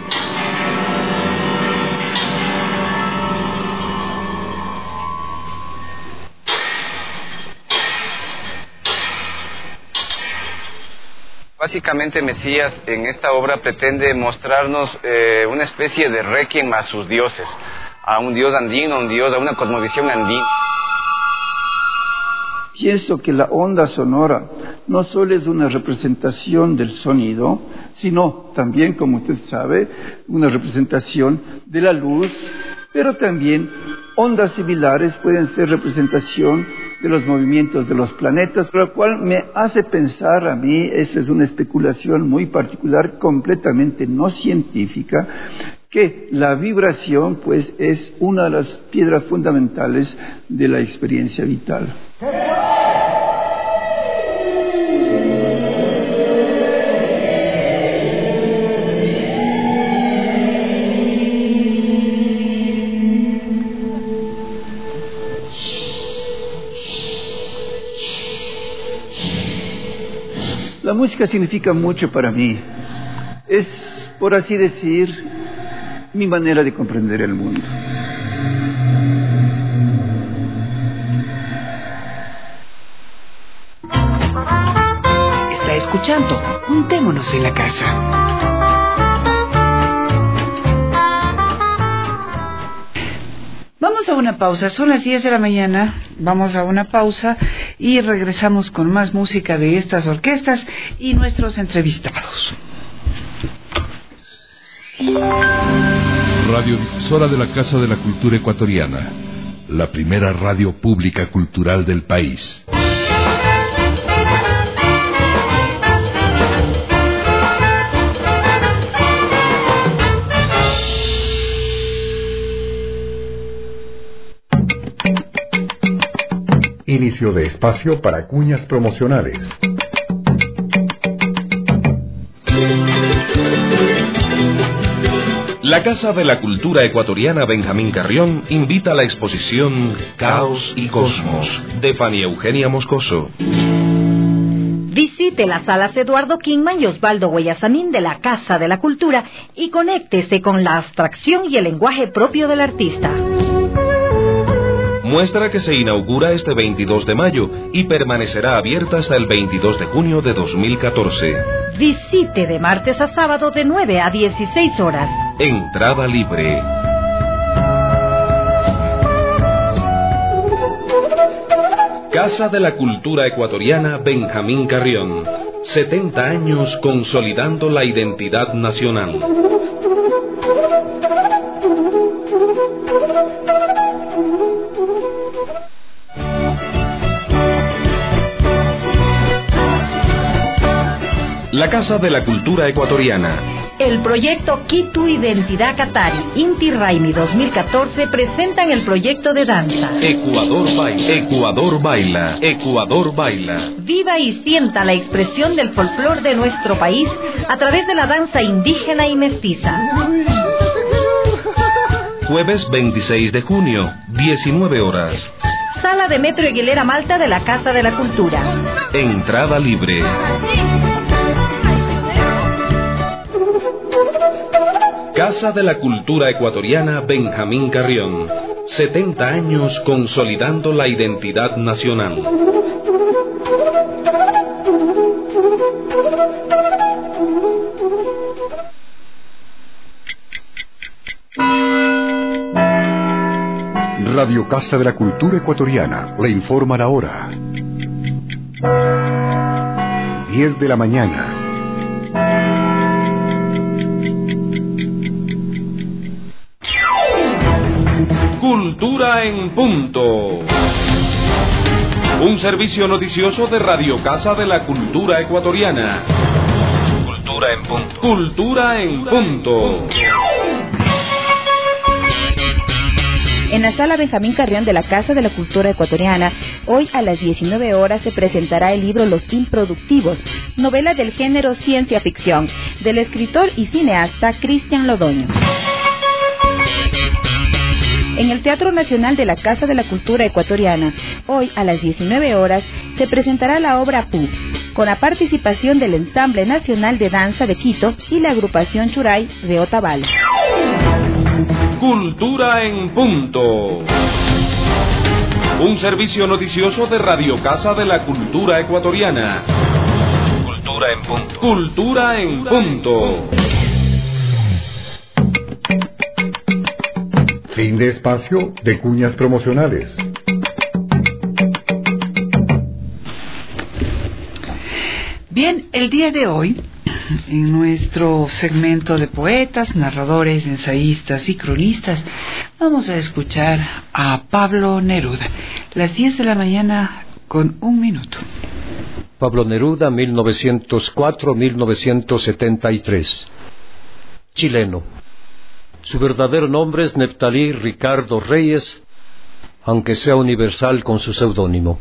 Básicamente Mesías en esta obra pretende mostrarnos una especie de requiem a sus dioses, a un dios andino, a una cosmovisión andina. Pienso que la onda sonora no solo es una representación del sonido, sino también, como usted sabe, una representación de la luz, pero también ondas similares pueden ser representación de los movimientos de los planetas, lo cual me hace pensar a mí, esa es una especulación muy particular, completamente no científica, que la vibración pues es una de las piedras fundamentales de la experiencia vital. La música significa mucho para mí. Es, por así decir, mi manera de comprender el mundo. Está escuchando Juntémonos en la Casa. Vamos a una pausa, son las 10 de la mañana, vamos a una pausa y regresamos con más música de estas orquestas y nuestros entrevistados. Radiodifusora de la Casa de la Cultura Ecuatoriana, la primera radio pública cultural del país. Inicio de espacio para cuñas promocionales. La Casa de la Cultura Ecuatoriana Benjamín Carrión invita a la exposición Caos y Cosmos de Fania Eugenia Moscoso. Visite las salas Eduardo Kingman y Osvaldo Guayasamín de la Casa de la Cultura y conéctese con la abstracción y el lenguaje propio del artista. muestra que se inaugura este 22 de mayo y permanecerá abierta hasta el 22 de junio de 2014. Visite de martes a sábado de 9 a 16 horas. Entrada libre. Casa de la Cultura Ecuatoriana Benjamín Carrión. 70 años consolidando la identidad nacional. La Casa de la Cultura Ecuatoriana. El proyecto Quito Identidad Catari, Inti Raimi 2014 presentan el proyecto de danza. Ecuador baila, Ecuador baila, Ecuador baila. Viva y sienta la expresión del folclor de nuestro país a través de la danza indígena y mestiza. Jueves 26 de junio, 19 horas. Sala de Metro Higuelera Malta de la Casa de la Cultura. Entrada libre. Casa de la Cultura Ecuatoriana Benjamín Carrión. 70 años consolidando la identidad nacional. Radio Casa de la Cultura Ecuatoriana le informa la hora. 10 de la mañana. Cultura en punto. Un servicio noticioso de Radio Casa de la Cultura Ecuatoriana. Cultura en punto. Cultura en punto. En la sala Benjamín Carrión de la Casa de la Cultura Ecuatoriana, hoy a las 19 horas se presentará el libro Los Improductivos, novela del género ciencia ficción, del escritor y cineasta Cristian Lodoño. En el Teatro Nacional de la Casa de la Cultura Ecuatoriana, hoy a las 19 horas, se presentará la obra Pu, con la participación del Ensamble Nacional de Danza de Quito y la agrupación Churay de Otavalo. Cultura en punto. Un servicio noticioso de Radio Casa de la Cultura Ecuatoriana. Cultura en punto. Cultura en punto. Fin de espacio de cuñas promocionales. Bien, el día de hoy, en nuestro segmento de poetas, narradores, ensayistas y cronistas, vamos a escuchar a Pablo Neruda. Las 10 de la mañana con 1 minuto. Pablo Neruda, 1904-1973. Chileno. Su verdadero nombre es Neftalí Ricardo Reyes, aunque sea universal con su seudónimo.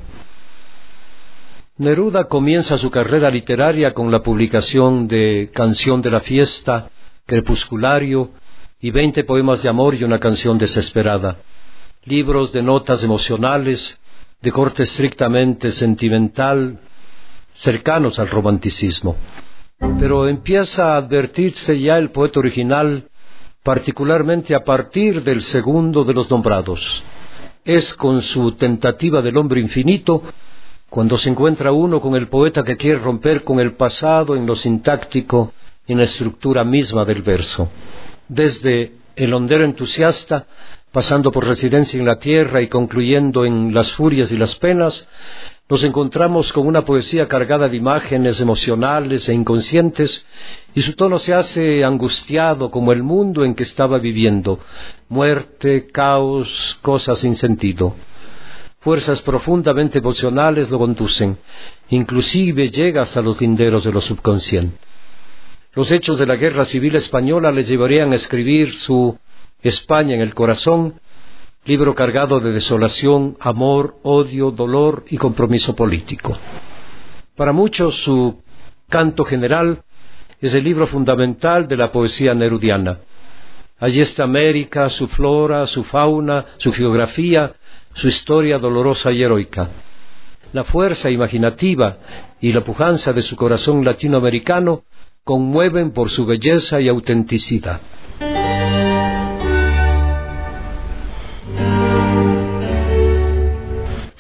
Neruda comienza su carrera literaria con la publicación de Canción de la Fiesta, Crepusculario y 20 poemas de amor y una canción desesperada, libros de notas emocionales de corte estrictamente sentimental, cercanos al romanticismo. Pero empieza a advertirse ya el poeta original, particularmente a partir del segundo de los nombrados. Es con su tentativa del hombre infinito cuando se encuentra uno con el poeta que quiere romper con el pasado en lo sintáctico y en la estructura misma del verso. Desde El hondero entusiasta, pasando por Residencia en la Tierra y concluyendo en Las furias y las penas, nos encontramos con una poesía cargada de imágenes emocionales e inconscientes, y su tono se hace angustiado como el mundo en que estaba viviendo: muerte, caos, cosas sin sentido. Fuerzas profundamente emocionales lo conducen, inclusive llega hasta los linderos de lo subconsciente. Los hechos de la Guerra Civil Española le llevarían a escribir su España en el corazón, libro cargado de desolación, amor, odio, dolor y compromiso político. Para muchos, su Canto General es el libro fundamental de la poesía nerudiana. Allí está América, su flora, su fauna, su geografía, su historia dolorosa y heroica. La fuerza imaginativa y la pujanza de su corazón latinoamericano conmueven por su belleza y autenticidad.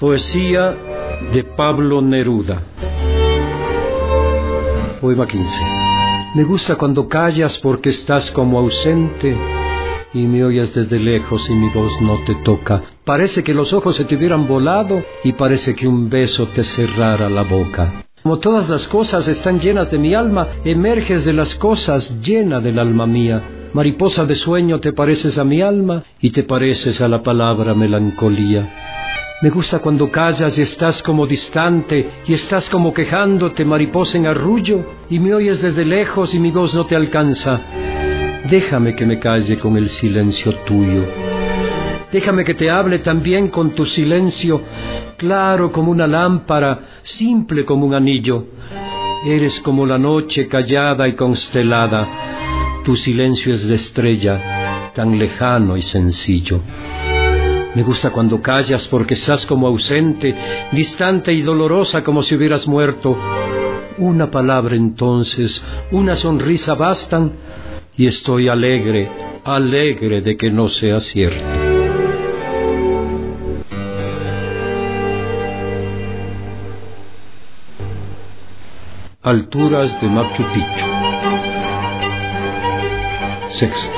Poesía de Pablo Neruda. Poema 15. Me gusta cuando callas porque estás como ausente y me oyes desde lejos y mi voz no te toca. Parece que los ojos se te hubieran volado y parece que un beso te cerrara la boca. Como todas las cosas están llenas de mi alma, emerges de las cosas llena del alma mía. Mariposa de sueño, te pareces a mi alma y te pareces a la palabra melancolía. Me gusta cuando callas y estás como distante y estás como quejándote, mariposa en arrullo, y me oyes desde lejos y mi voz no te alcanza. Déjame que me calle con el silencio tuyo. Déjame que te hable también con tu silencio, claro como una lámpara, simple como un anillo. Eres como la noche callada y constelada. Tu silencio es de estrella, tan lejano y sencillo. Me gusta cuando callas porque estás como ausente, distante y dolorosa como si hubieras muerto. Una palabra entonces, una sonrisa bastan y estoy alegre, alegre de que no sea cierto. Alturas de Machu Picchu. Sexto.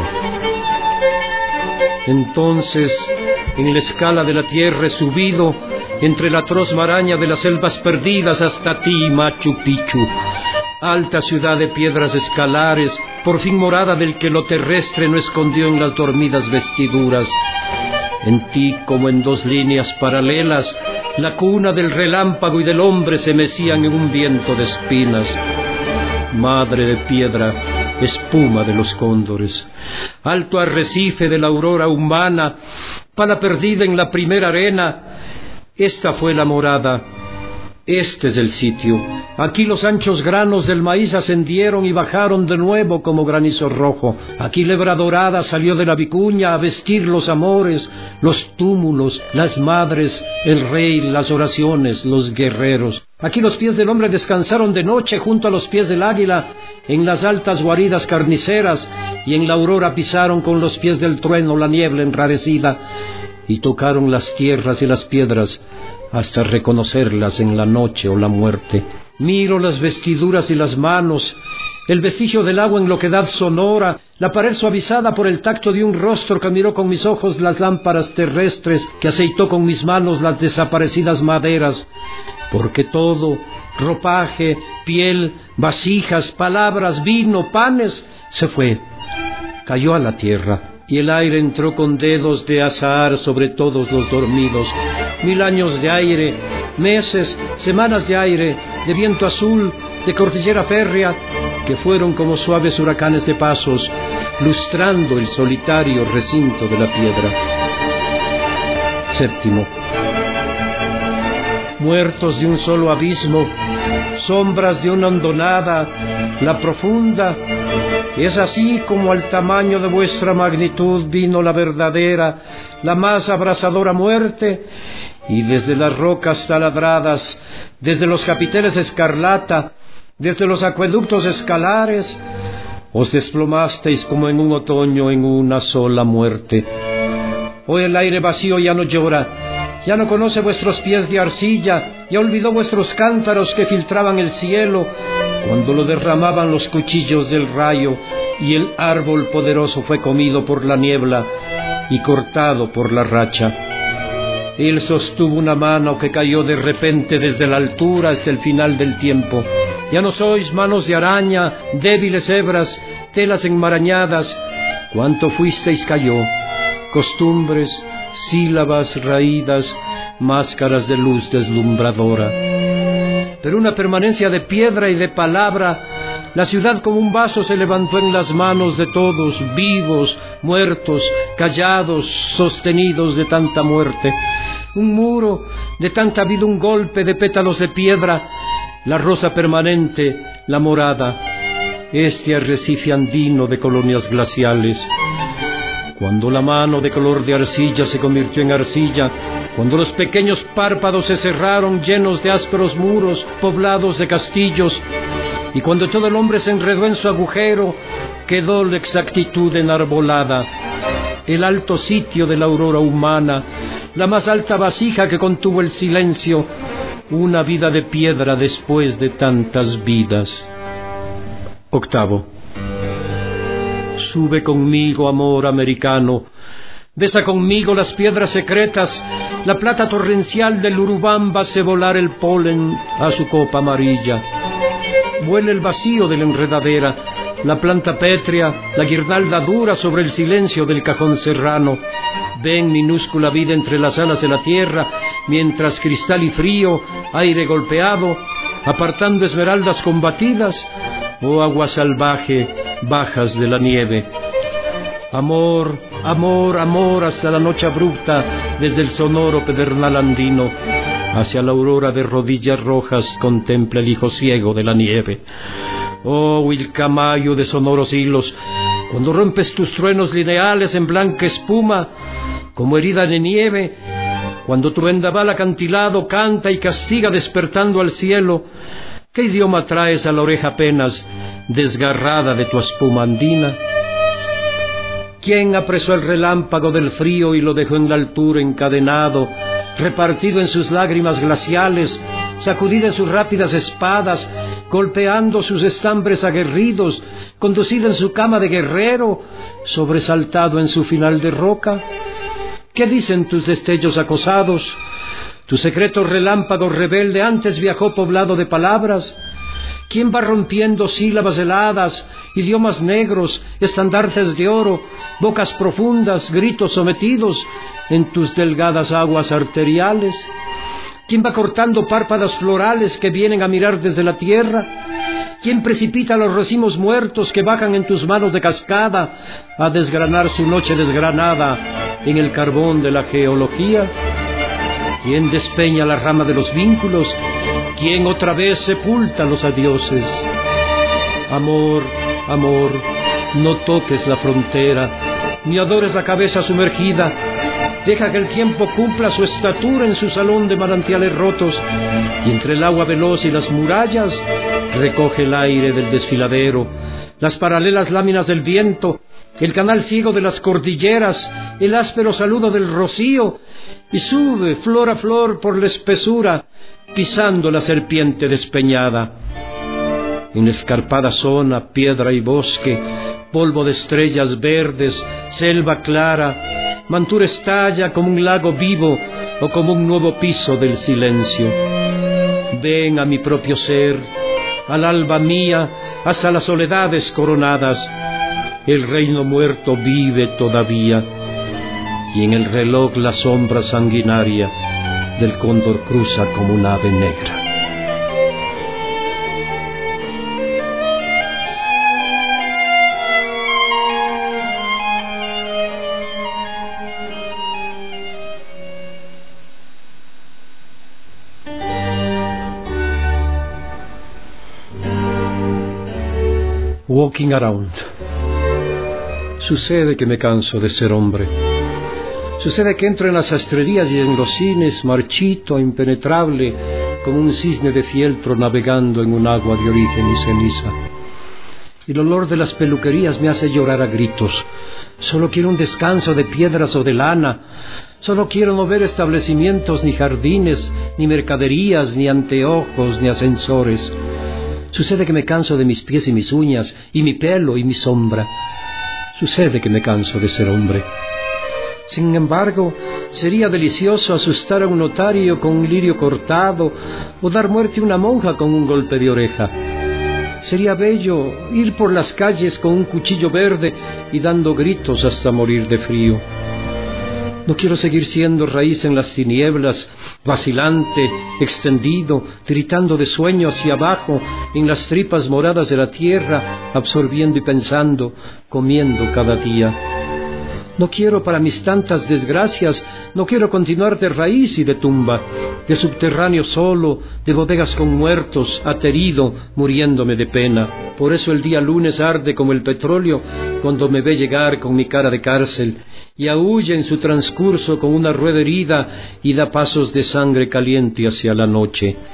Entonces, en la escala de la tierra he subido, entre la atroz maraña de las selvas perdidas hasta ti, Machu Picchu. Alta ciudad de piedras escalares, por fin morada del que lo terrestre no escondió en las dormidas vestiduras. En ti, como en dos líneas paralelas, la cuna del relámpago y del hombre se mecían en un viento de espinas. Madre de piedra, espuma de los cóndores, alto arrecife de la aurora humana, pala perdida en la primera arena, esta fue la morada, este es el sitio. Aquí los anchos granos del maíz ascendieron y bajaron de nuevo como granizo rojo. Aquí lebra dorada salió de la vicuña a vestir los amores, los túmulos, las madres, el rey, las oraciones, los guerreros. Aquí los pies del hombre descansaron de noche junto a los pies del águila, en las altas guaridas carniceras, y en la aurora pisaron con los pies del trueno la niebla enrarecida, y tocaron las tierras y las piedras, hasta reconocerlas en la noche o la muerte. Miro las vestiduras y las manos, el vestigio del agua en loquedad sonora, la pared suavizada por el tacto de un rostro que miró con mis ojos las lámparas terrestres, que aceitó con mis manos las desaparecidas maderas, porque todo, ropaje, piel, vasijas, palabras, vino, panes, se fue, cayó a la tierra. Y el aire entró con dedos de azahar sobre todos los dormidos. 1000 años de aire, meses, semanas de aire, de viento azul, de cordillera férrea, que fueron como suaves huracanes de pasos, lustrando el solitario recinto de la piedra. Séptimo. Muertos de un solo abismo, sombras de una hondonada, la profunda. Es así como al tamaño de vuestra magnitud vino la verdadera, la más abrasadora muerte, y desde las rocas taladradas, desde los capiteles escarlata, desde los acueductos escalares, os desplomasteis como en un otoño en una sola muerte. Hoy el aire vacío ya no llora, ya no conoce vuestros pies de arcilla, ya olvidó vuestros cántaros que filtraban el cielo, cuando lo derramaban los cuchillos del rayo, y el árbol poderoso fue comido por la niebla y cortado por la racha. Él sostuvo una mano que cayó de repente desde la altura hasta el final del tiempo. Ya no sois manos de araña, débiles hebras, telas enmarañadas. Cuanto fuisteis cayó, costumbres, sílabas raídas, máscaras de luz deslumbradora. Pero una permanencia de piedra y de palabra, la ciudad como un vaso se levantó en las manos de todos, vivos, muertos, callados, sostenidos de tanta muerte. Un muro, de tanta vida un golpe de pétalos de piedra, la rosa permanente, la morada, este arrecife andino de colonias glaciales. Cuando la mano de color de arcilla se convirtió en arcilla, cuando los pequeños párpados se cerraron llenos de ásperos muros poblados de castillos, y cuando todo el hombre se enredó en su agujero, quedó la exactitud enarbolada. el alto sitio de la aurora humana, la más alta vasija que contuvo el silencio, una vida de piedra después de tantas vidas. Octavo. Sube conmigo, amor americano, besa conmigo las piedras secretas, la plata torrencial del Urubamba hace volar el polen a su copa amarilla. Vuela el vacío de la enredadera, la planta pétrea, la guirnalda dura sobre el silencio del cajón serrano. Ven minúscula vida entre las alas de la tierra, mientras cristal y frío, aire golpeado, apartando esmeraldas combatidas, oh agua salvaje, bajas de la nieve. Amor, amor, amor, hasta la noche abrupta, desde el sonoro pedernal andino, hacia la aurora de rodillas rojas, contempla el hijo ciego de la nieve. Oh, Huilcamayo de sonoros hilos, cuando rompes tus truenos lineales en blanca espuma, como herida de nieve, cuando tu vendaval acantilado canta y castiga despertando al cielo, ¿qué idioma traes a la oreja apenas desgarrada de tu espuma andina? ¿Quién apresó el relámpago del frío y lo dejó en la altura encadenado, repartido en sus lágrimas glaciales, sacudida en sus rápidas espadas, golpeando sus estambres aguerridos, conducida en su cama de guerrero, sobresaltado en su final de roca? ¿Qué dicen tus destellos acosados? Tu secreto relámpago rebelde antes viajó poblado de palabras. ¿Quién va rompiendo sílabas heladas, idiomas negros, estandartes de oro, bocas profundas, gritos sometidos en tus delgadas aguas arteriales? ¿Quién va cortando párpadas florales que vienen a mirar desde la tierra? ¿Quién precipita los racimos muertos que bajan en tus manos de cascada a desgranar su noche desgranada en el carbón de la geología? ¿Quién despeña la rama de los vínculos? ¿Quién otra vez sepulta los adioses? Amor, amor, no toques la frontera, ni adores la cabeza sumergida. Deja que el tiempo cumpla su estatura en su salón de manantiales rotos, y entre el agua veloz y las murallas recoge el aire del desfiladero, las paralelas láminas del viento, el canal ciego de las cordilleras, el áspero saludo del rocío, y sube flor a flor por la espesura, pisando la serpiente despeñada. En escarpada zona, piedra y bosque, polvo de estrellas verdes, selva clara, Mantur estalla como un lago vivo o como un nuevo piso del silencio. Ven a mi propio ser, al alba mía, hasta las soledades coronadas. El reino muerto vive todavía, y en el reloj la sombra sanguinaria del cóndor cruza como un ave negra. Walking around. Sucede que me canso de ser hombre. Sucede que entro en las sastrerías y en los cines, marchito, impenetrable, como un cisne de fieltro navegando en un agua de origen y ceniza. Y el olor de las peluquerías me hace llorar a gritos. Solo quiero un descanso de piedras o de lana. Solo quiero no ver establecimientos, ni jardines, ni mercaderías, ni anteojos, ni ascensores. Sucede que me canso de mis pies y mis uñas, y mi pelo y mi sombra. Sucede que me canso de ser hombre. Sin embargo, sería delicioso asustar a un notario con un lirio cortado o dar muerte a una monja con un golpe de oreja. Sería bello ir por las calles con un cuchillo verde y dando gritos hasta morir de frío. No quiero seguir siendo raíz en las tinieblas, vacilante, extendido, tiritando de sueño hacia abajo, en las tripas moradas de la tierra, absorbiendo y pensando, comiendo cada día. No quiero para mis tantas desgracias, no quiero continuar de raíz y de tumba, de subterráneo solo, de bodegas con muertos, aterido, muriéndome de pena. Por eso el día lunes arde como el petróleo cuando me ve llegar con mi cara de cárcel, y aúlla en su transcurso con una rueda herida y da pasos de sangre caliente hacia la noche.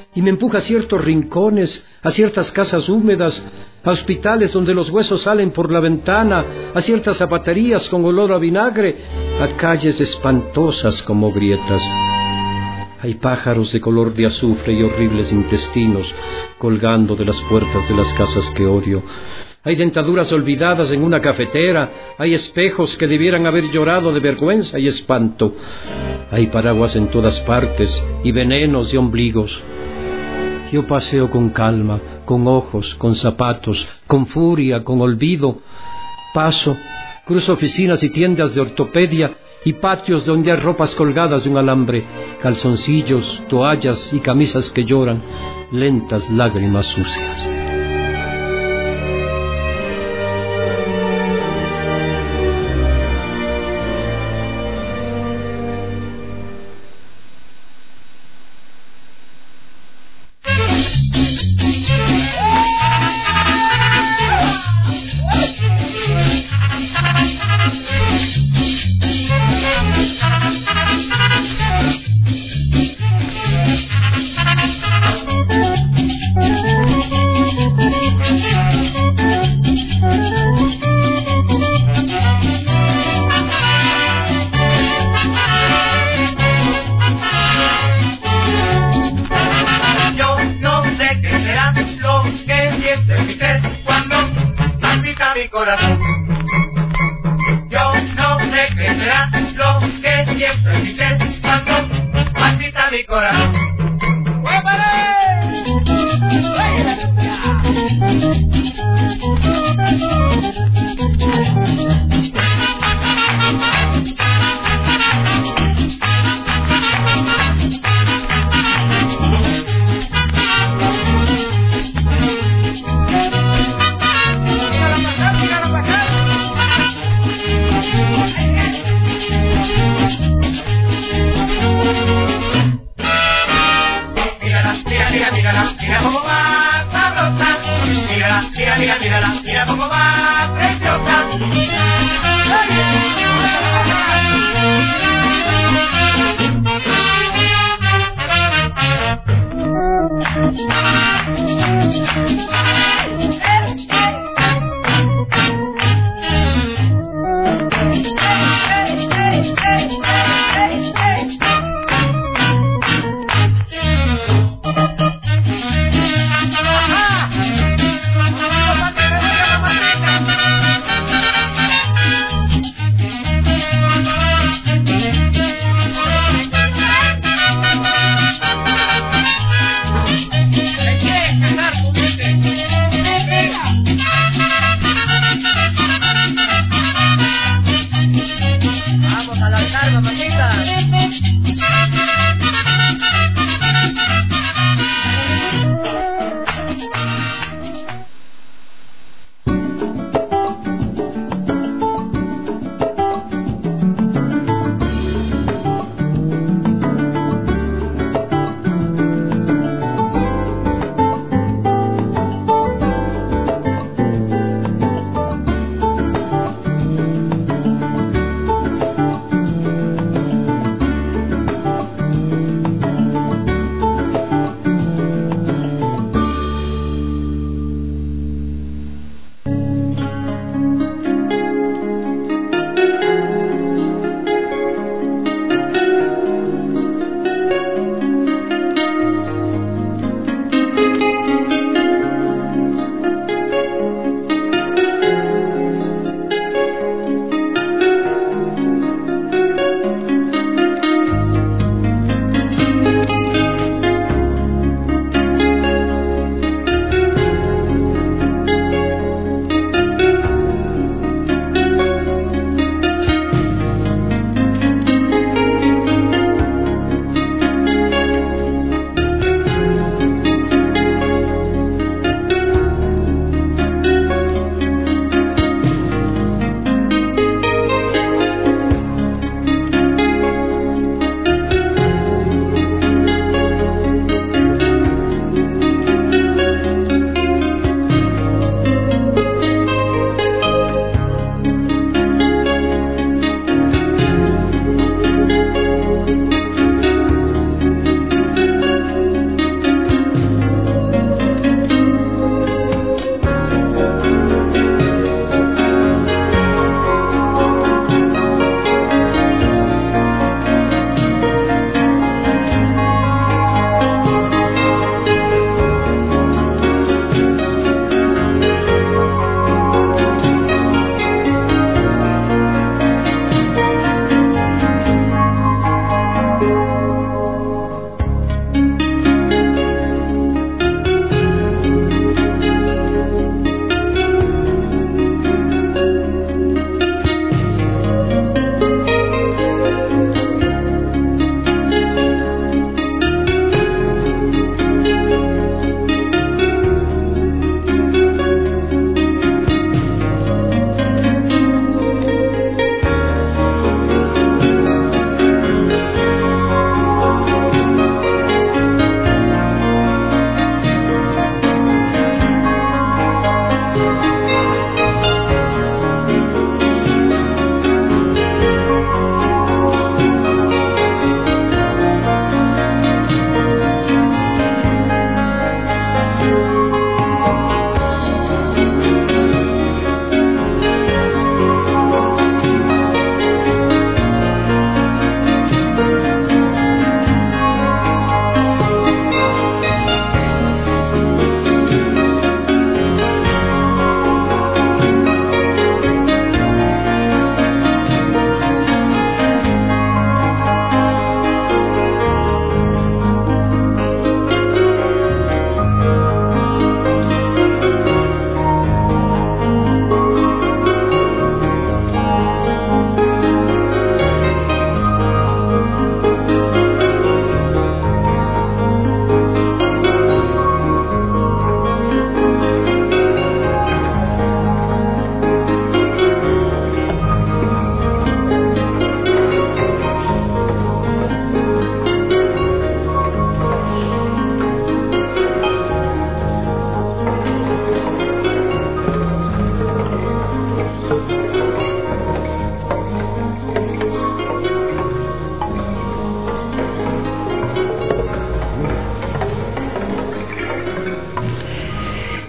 y me empuja a ciertos rincones, a ciertas casas húmedas, a hospitales donde los huesos salen por la ventana, a ciertas zapaterías con olor a vinagre, a calles espantosas como grietas. Hay pájaros de color de azufre y horribles intestinos colgando de las puertas de las casas que odio. Hay dentaduras olvidadas en una cafetera, hay espejos que debieran haber llorado de vergüenza y espanto. Hay paraguas en todas partes y venenos y ombligos. Yo paseo con calma, con ojos, con zapatos, con furia, con olvido. Paso, cruzo oficinas y tiendas de ortopedia y patios donde hay ropas colgadas de un alambre, calzoncillos, toallas y camisas que lloran, lentas lágrimas sucias.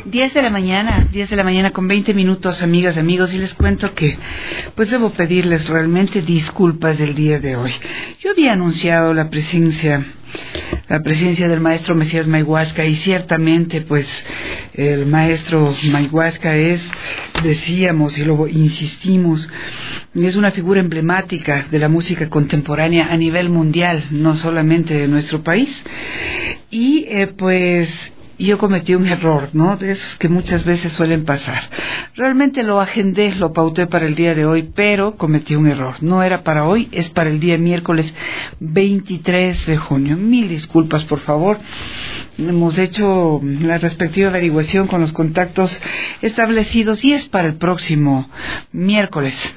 10 de la mañana con 20 minutos, amigas, amigos, y les cuento que pues debo pedirles realmente disculpas del día de hoy. Yo había anunciado la presencia del maestro Mesías Mayhuasca, y ciertamente pues el maestro Mayhuasca decíamos y lo insistimos, es una figura emblemática de la música contemporánea a nivel mundial, no solamente de nuestro país. Y pues yo cometí un error, ¿no? De esos que muchas veces suelen pasar. Realmente lo agendé, lo pauté para el día de hoy, pero cometí un error. No era para hoy, es para el día miércoles 23 de junio. Mil disculpas, por favor. Hemos hecho la respectiva averiguación con los contactos establecidos y es para el próximo miércoles,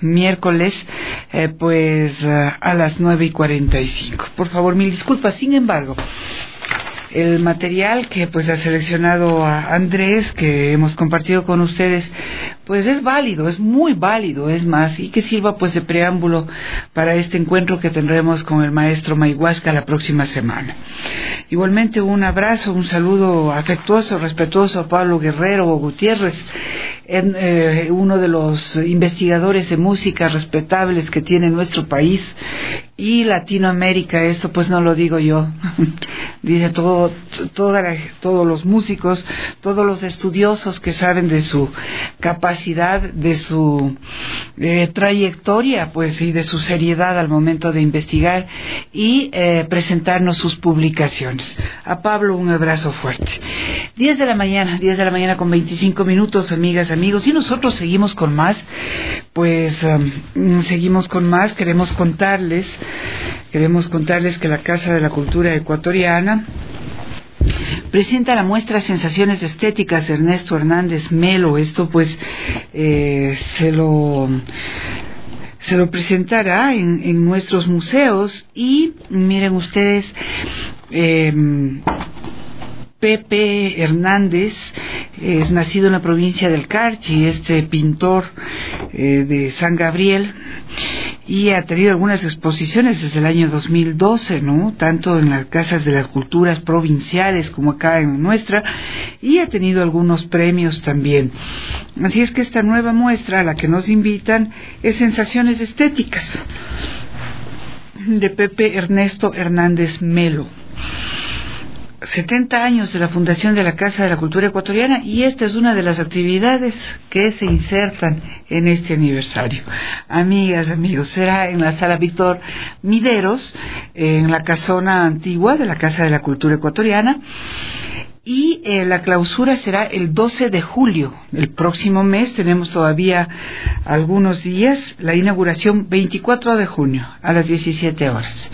a las 9:45. Por favor, mil disculpas. Sin embargo, el material que pues ha seleccionado a Andrés, que hemos compartido con ustedes, pues es válido, es muy válido, es más, y que sirva pues de preámbulo para este encuentro que tendremos con el maestro Mayhuasca la próxima semana. Igualmente un abrazo, un saludo afectuoso, respetuoso a Pablo Guerrero Gutiérrez, uno de los investigadores de música respetables que tiene nuestro país y Latinoamérica. Esto pues no lo digo yo, dice todos los músicos, todos los estudiosos que saben de su capacidad, de su trayectoria, pues, y de su seriedad al momento de investigar y presentarnos sus publicaciones. A Pablo un abrazo fuerte. 10 de la mañana con 25 minutos, amigas, amigos, y nosotros seguimos con más, queremos contarles que la Casa de la Cultura Ecuatoriana presenta la muestra Sensaciones Estéticas de Ernesto Hernández Melo. Esto pues se lo presentará en nuestros museos. Y miren ustedes, Pepe Hernández es nacido en la provincia del Carchi, pintor de San Gabriel, y ha tenido algunas exposiciones desde el año 2012, ¿no? Tanto en las casas de las culturas provinciales como acá en nuestra, y ha tenido algunos premios también. Así es que esta nueva muestra a la que nos invitan es Sensaciones Estéticas de Pepe Ernesto Hernández Melo. 70 años de la fundación de la Casa de la Cultura Ecuatoriana, y esta es una de las actividades que se insertan en este aniversario. Amigas, amigos, será en la Sala Víctor Mideros, en la casona antigua de la Casa de la Cultura Ecuatoriana, y la clausura será el 12 de julio. El próximo mes tenemos todavía algunos días, la inauguración 24 de junio a las 17 horas.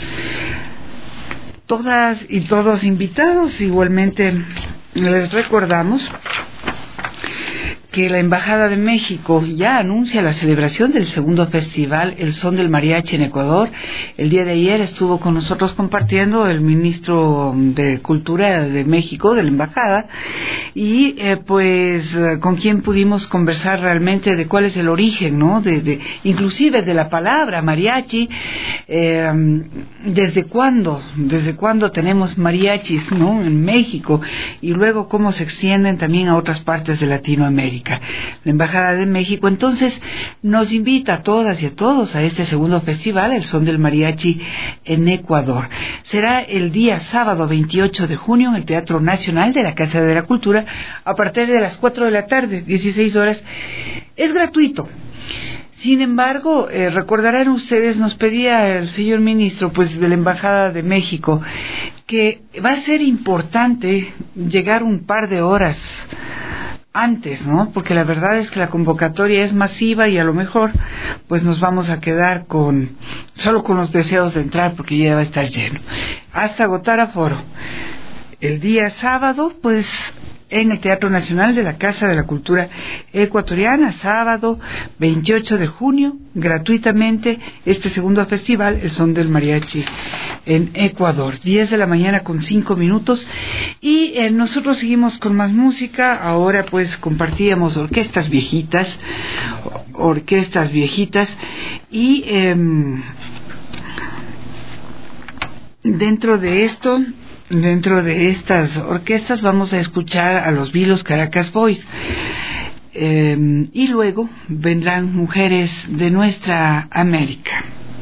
Todas y todos invitados. Igualmente les recordamos que la Embajada de México ya anuncia la celebración del segundo festival El Son del Mariachi en Ecuador. El día de ayer estuvo con nosotros compartiendo el ministro de Cultura de México, de la Embajada, y con quien pudimos conversar realmente de cuál es el origen, ¿no? Inclusive de la palabra mariachi, desde cuándo tenemos mariachis, ¿no? En México, y luego cómo se extienden también a otras partes de Latinoamérica. La Embajada de México entonces nos invita a todas y a todos a este segundo festival, El Son del Mariachi en Ecuador. Será el día sábado 28 de junio en el Teatro Nacional de la Casa de la Cultura a partir de las 4 de la tarde, 16 horas. Es gratuito. Sin embargo, recordarán ustedes, nos pedía el señor ministro de la Embajada de México que va a ser importante llegar un par de horas antes, ¿no? Porque la verdad es que la convocatoria es masiva y a lo mejor nos vamos a quedar solo con los deseos de entrar, porque ya va a estar lleno hasta agotar aforo. El día sábado en el Teatro Nacional de la Casa de la Cultura Ecuatoriana, sábado 28 de junio, gratuitamente, este segundo festival, El Son del Mariachi en Ecuador, 10 de la mañana con 5 minutos, y nosotros seguimos con más música. Ahora compartíamos orquestas viejitas, y dentro de esto dentro de estas orquestas vamos a escuchar a los Vilos Caracas Boys. Y luego vendrán mujeres de nuestra América.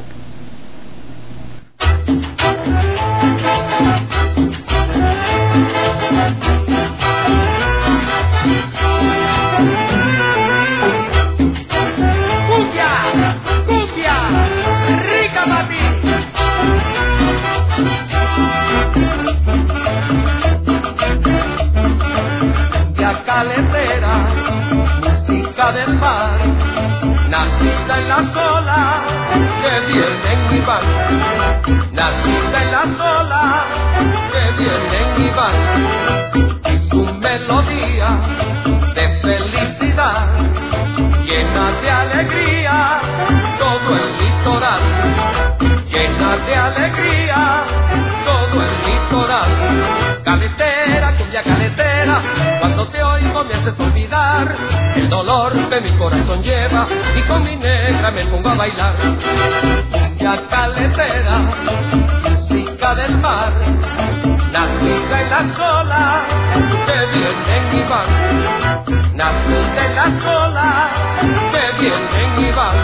Del mar, nacida en las olas que vienen y van, nacida en las olas que vienen y van, y su melodía de felicidad llena de alegría todo el litoral, llena de alegría todo el litoral. Caletera, cumbia caletera, cuando te oigo me haces olvidar el dolor que mi corazón lleva y con mi negra me pongo a bailar. Cumbia caletera, música del mar, nacida en las olas que vienen y van, nacida en las olas que vienen y van.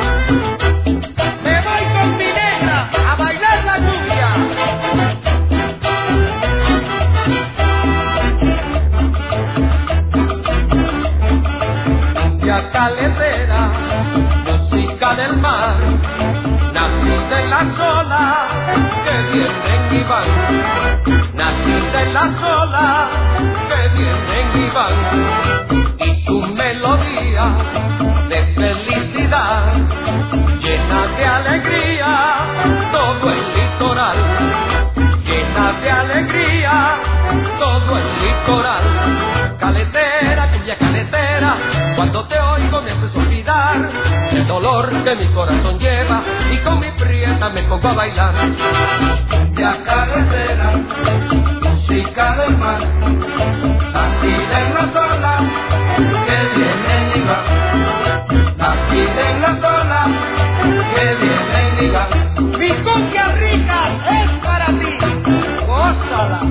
Me voy con mi negra a bailar la cumbia. Caletera, música del mar, nacida en las olas que vienen y van, nacida en las olas que vienen y van, y su melodía de felicidad llena de alegría todo el litoral, llena de alegría todo el litoral. Caletera, cumbia caletera, cuando te oigo me haces olvidar el dolor que mi corazón lleva y con mi prieta me pongo a bailar. Cumbia caletera, música del mar, nacida en las olas que vienen y van, nacida en las olas que vienen y van. Mi cumbia rica es para ti, gózala.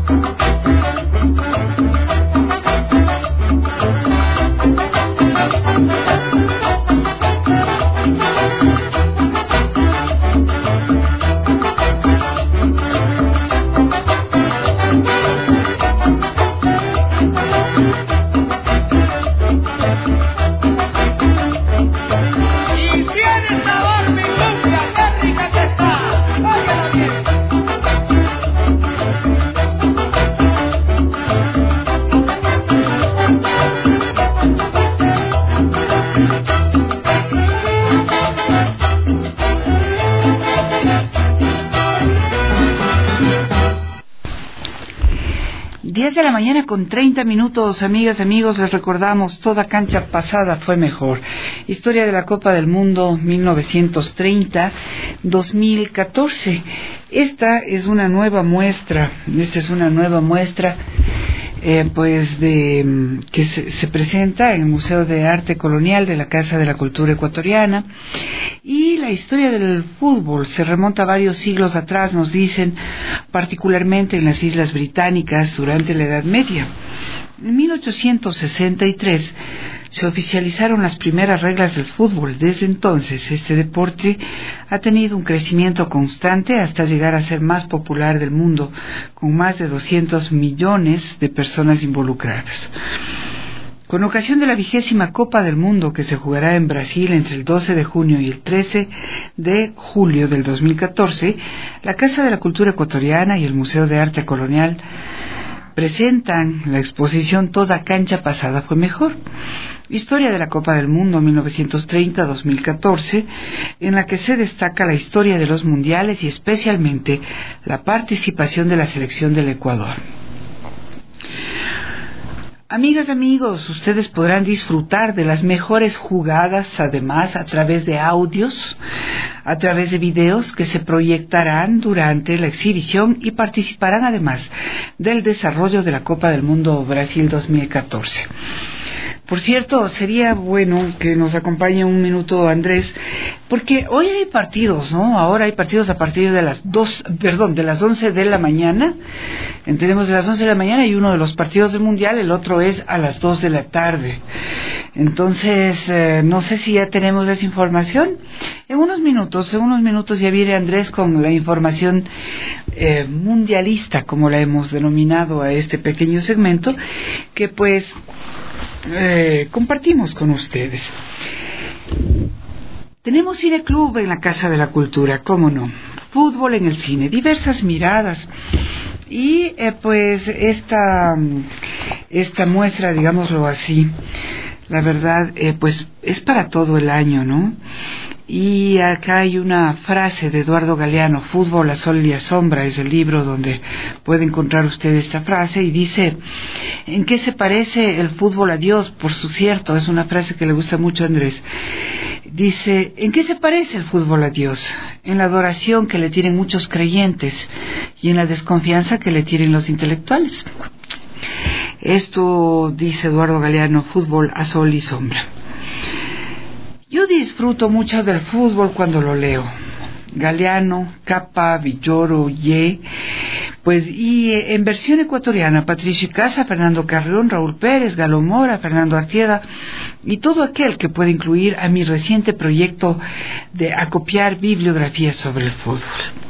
10 de la mañana con 30 minutos, amigas, amigos, les recordamos, toda cancha pasada fue mejor. Historia de la Copa del Mundo 1930-2014. Esta es una nueva muestra, que se presenta en el Museo de Arte Colonial de la Casa de la Cultura Ecuatoriana. Y la historia del fútbol se remonta a varios siglos atrás, nos dicen, particularmente en las Islas Británicas durante la Edad Media. En 1863 se oficializaron las primeras reglas del fútbol. Desde entonces, este deporte ha tenido un crecimiento constante hasta llegar a ser más popular del mundo, con más de 200 millones de personas involucradas. Con ocasión de la 20ª Copa del Mundo, que se jugará en Brasil entre el 12 de junio y el 13 de julio del 2014, la Casa de la Cultura Ecuatoriana y el Museo de Arte Colonial presentan la exposición Toda cancha pasada fue mejor, historia de la Copa del Mundo 1930-2014, en la que se destaca la historia de los mundiales y especialmente la participación de la selección del Ecuador. Amigas, amigos, ustedes podrán disfrutar de las mejores jugadas, además a través de audios, a través de videos que se proyectarán durante la exhibición y participarán además del desarrollo de la Copa del Mundo Brasil 2014. Por cierto, sería bueno que nos acompañe un minuto Andrés, porque hoy hay partidos, ¿no? Ahora hay partidos a partir de las 11 de la mañana. Tenemos de las 11 de la mañana y uno de los partidos del Mundial, el otro es a las 2 de la tarde. Entonces, no sé si ya tenemos esa información. En unos minutos ya viene Andrés con la información mundialista, como la hemos denominado a este pequeño segmento, que pues compartimos con ustedes. Tenemos Cine Club en la Casa de la Cultura, cómo no, fútbol en el cine, diversas miradas, y pues esta muestra, digámoslo así, la verdad, pues es para todo el año, ¿no? Y acá hay una frase de Eduardo Galeano, Fútbol a Sol y a Sombra, es el libro donde puede encontrar usted esta frase, y dice: ¿en qué se parece el fútbol a Dios? Por cierto, es una frase que le gusta mucho a Andrés. Dice: ¿en qué se parece el fútbol a Dios? En la adoración que le tienen muchos creyentes y en la desconfianza que le tienen los intelectuales. Esto dice Eduardo Galeano, Fútbol a Sol y Sombra. Yo disfruto mucho del fútbol cuando lo leo. Galeano, Capa, Villoro, Ye, pues, y en versión ecuatoriana, Patricio Icaza, Fernando Carrión, Raúl Pérez, Galo Mora, Fernando Artieda, y todo aquel que puede incluir a mi reciente proyecto de acopiar bibliografías sobre el fútbol.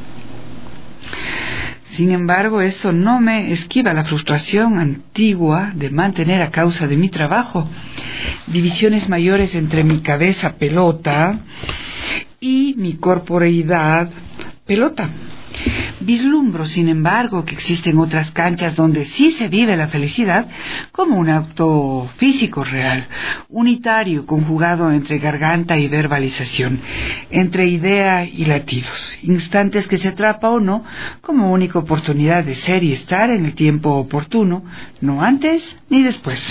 Sin embargo, esto no me esquiva la frustración antigua de mantener, a causa de mi trabajo, divisiones mayores entre mi cabeza pelota y mi corporeidad pelota. Vislumbro, sin embargo, que existen otras canchas donde sí se vive la felicidad como un acto físico real, unitario, conjugado entre garganta y verbalización, entre idea y latidos, instantes que se atrapa o no como única oportunidad de ser y estar en el tiempo oportuno, no antes ni después.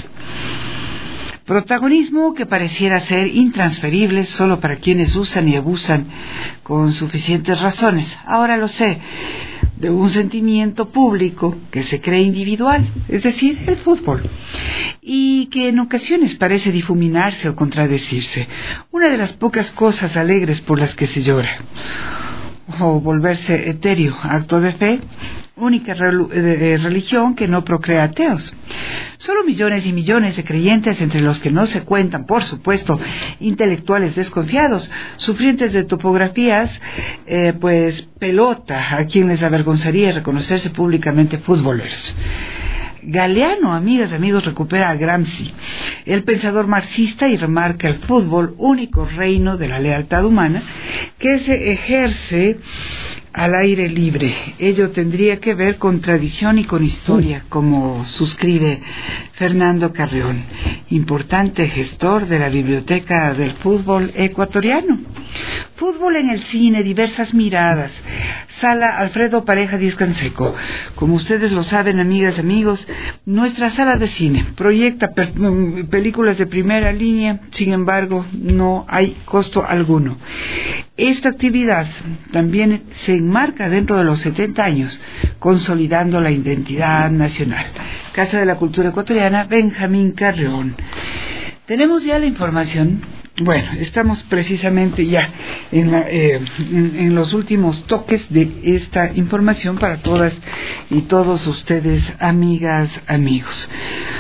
Protagonismo que pareciera ser intransferible solo para quienes usan y abusan con suficientes razones. Ahora lo sé, de un sentimiento público que se cree individual, es decir, el fútbol, y que en ocasiones parece difuminarse o contradecirse. Una de las pocas cosas alegres por las que se llora. O volverse etéreo, acto de fe, única religión que no procrea ateos. Solo millones y millones de creyentes, entre los que no se cuentan, por supuesto, intelectuales desconfiados, sufrientes de topografías, pues pelota, a quien les avergonzaría reconocerse públicamente futboleros. Galeano, amigas y amigos, recupera a Gramsci, el pensador marxista, y remarca el fútbol, único reino de la lealtad humana, que se ejerce al aire libre. Ello tendría que ver con tradición y con historia, como suscribe Fernando Carrión, importante gestor de la biblioteca del fútbol ecuatoriano. Fútbol en el cine, diversas miradas. Sala Alfredo Pareja Díaz Canseco. Como ustedes lo saben, amigas y amigos, nuestra sala de cine proyecta películas de primera línea, sin embargo, no hay costo alguno. Esta actividad también se enmarca dentro de los 70 años, consolidando la identidad nacional. Casa de la Cultura Ecuatoriana, Benjamín Carrión. Tenemos ya la información. Bueno, estamos precisamente ya en los últimos toques de esta información para todas y todos ustedes, amigas, amigos.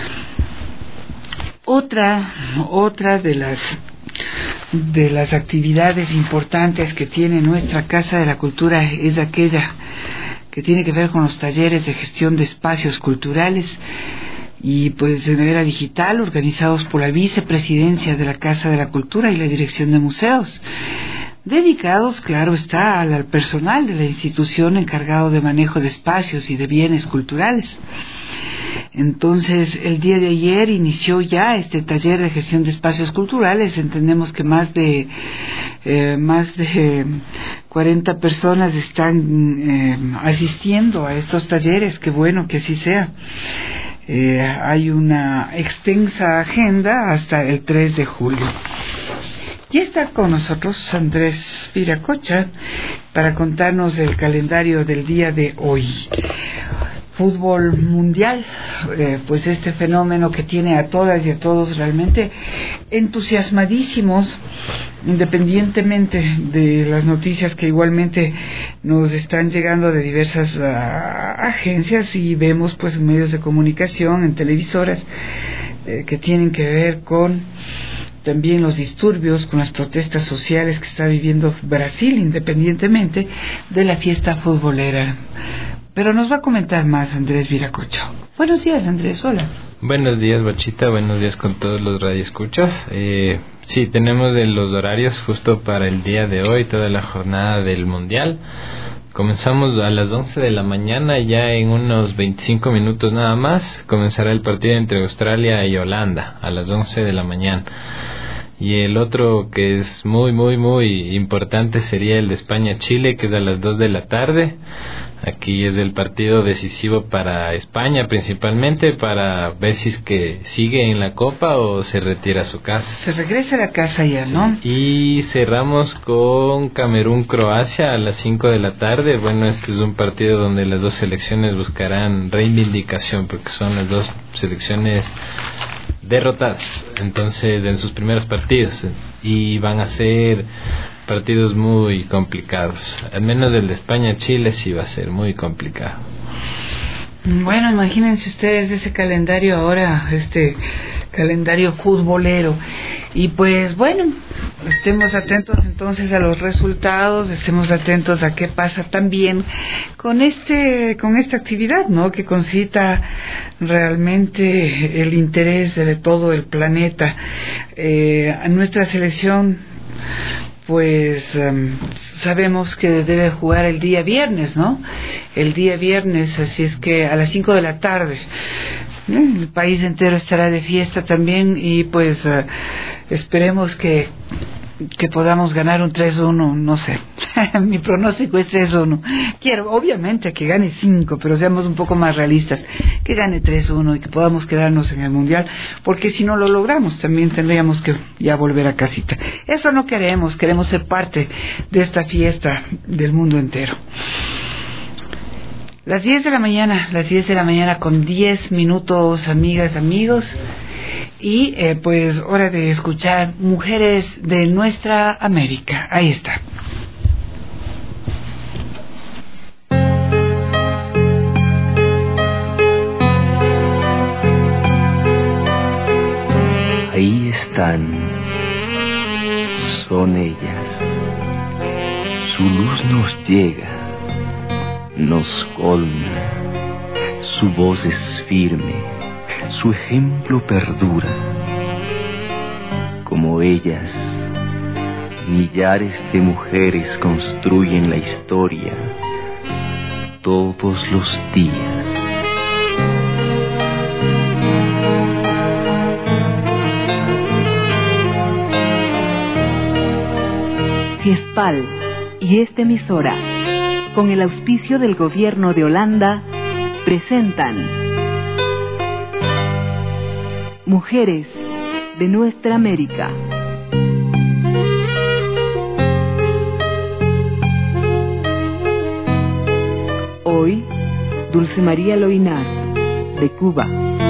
Otra de las actividades importantes que tiene nuestra Casa de la Cultura es aquella que tiene que ver con los talleres de gestión de espacios culturales y pues de manera digital, organizados por la vicepresidencia de la Casa de la Cultura y la Dirección de Museos, dedicados, claro está, al personal de la institución encargado de manejo de espacios y de bienes culturales. Entonces, el día de ayer inició ya este taller de gestión de espacios culturales. Entendemos que más de 40 personas están asistiendo a estos talleres. Qué bueno que así sea. Hay una extensa agenda hasta el 3 de julio. Ya está con nosotros Andrés Viracocha para contarnos el calendario del día de hoy. fútbol mundial, pues este fenómeno que tiene a todas y a todos realmente entusiasmadísimos, independientemente de las noticias que igualmente nos están llegando de diversas agencias, y vemos pues en medios de comunicación, en televisoras, que tienen que ver con también los disturbios, con las protestas sociales que está viviendo Brasil, independientemente de la fiesta futbolera. Pero nos va a comentar más Andrés Viracocha. Buenos días, Andrés, hola. Buenos días, Bachita, buenos días con todos los radioescuchas. Sí, tenemos los horarios justo para el día de hoy, toda la jornada del Mundial. Comenzamos a las 11 de la mañana, ya en unos 25 minutos nada más, comenzará el partido entre Australia y Holanda, a las 11 de la mañana. Y el otro que es muy, muy, muy importante sería el de España-Chile, que es a las 2 de la tarde. Aquí es el partido decisivo para España, principalmente para ver si es que sigue en la Copa o se retira a su casa. Se regresa a la casa ya, sí, ¿no? Y cerramos con Camerún-Croacia a las 5 de la tarde. Bueno, este es un partido donde las dos selecciones buscarán reivindicación, porque son las dos selecciones derrotadas, entonces, en sus primeros partidos, y van a ser partidos muy complicados. Al menos el de España-Chile sí va a ser muy complicado. Bueno, imagínense ustedes ese calendario ahora, este calendario futbolero. Y pues bueno, estemos atentos entonces a los resultados, estemos atentos a qué pasa también con esta actividad, ¿no? Que concita realmente el interés de todo el planeta. A nuestra selección, pues sabemos que debe jugar el día viernes, ¿no? El día viernes, así es que a las 5 de la tarde. El país entero estará de fiesta también, y pues esperemos que podamos ganar un 3-1, no sé. Mi pronóstico es 3-1. Quiero, obviamente, que gane 5, pero seamos un poco más realistas. Que gane 3-1 y que podamos quedarnos en el Mundial, porque si no lo logramos, también tendríamos que ya volver a casita. Eso no queremos ser parte de esta fiesta del mundo entero. Las 10 de la mañana con 10 minutos, amigas, amigos. Y pues hora de escuchar Mujeres de Nuestra América. Ahí está. Ahí están, son ellas. Su luz nos llega, nos colma, su voz es firme, su ejemplo perdura. Como ellas, millares de mujeres construyen la historia todos los días. Fiespal y esta emisora, con el auspicio del Gobierno de Holanda, presentan Mujeres de Nuestra América. Hoy, Dulce María Loinaz, de Cuba.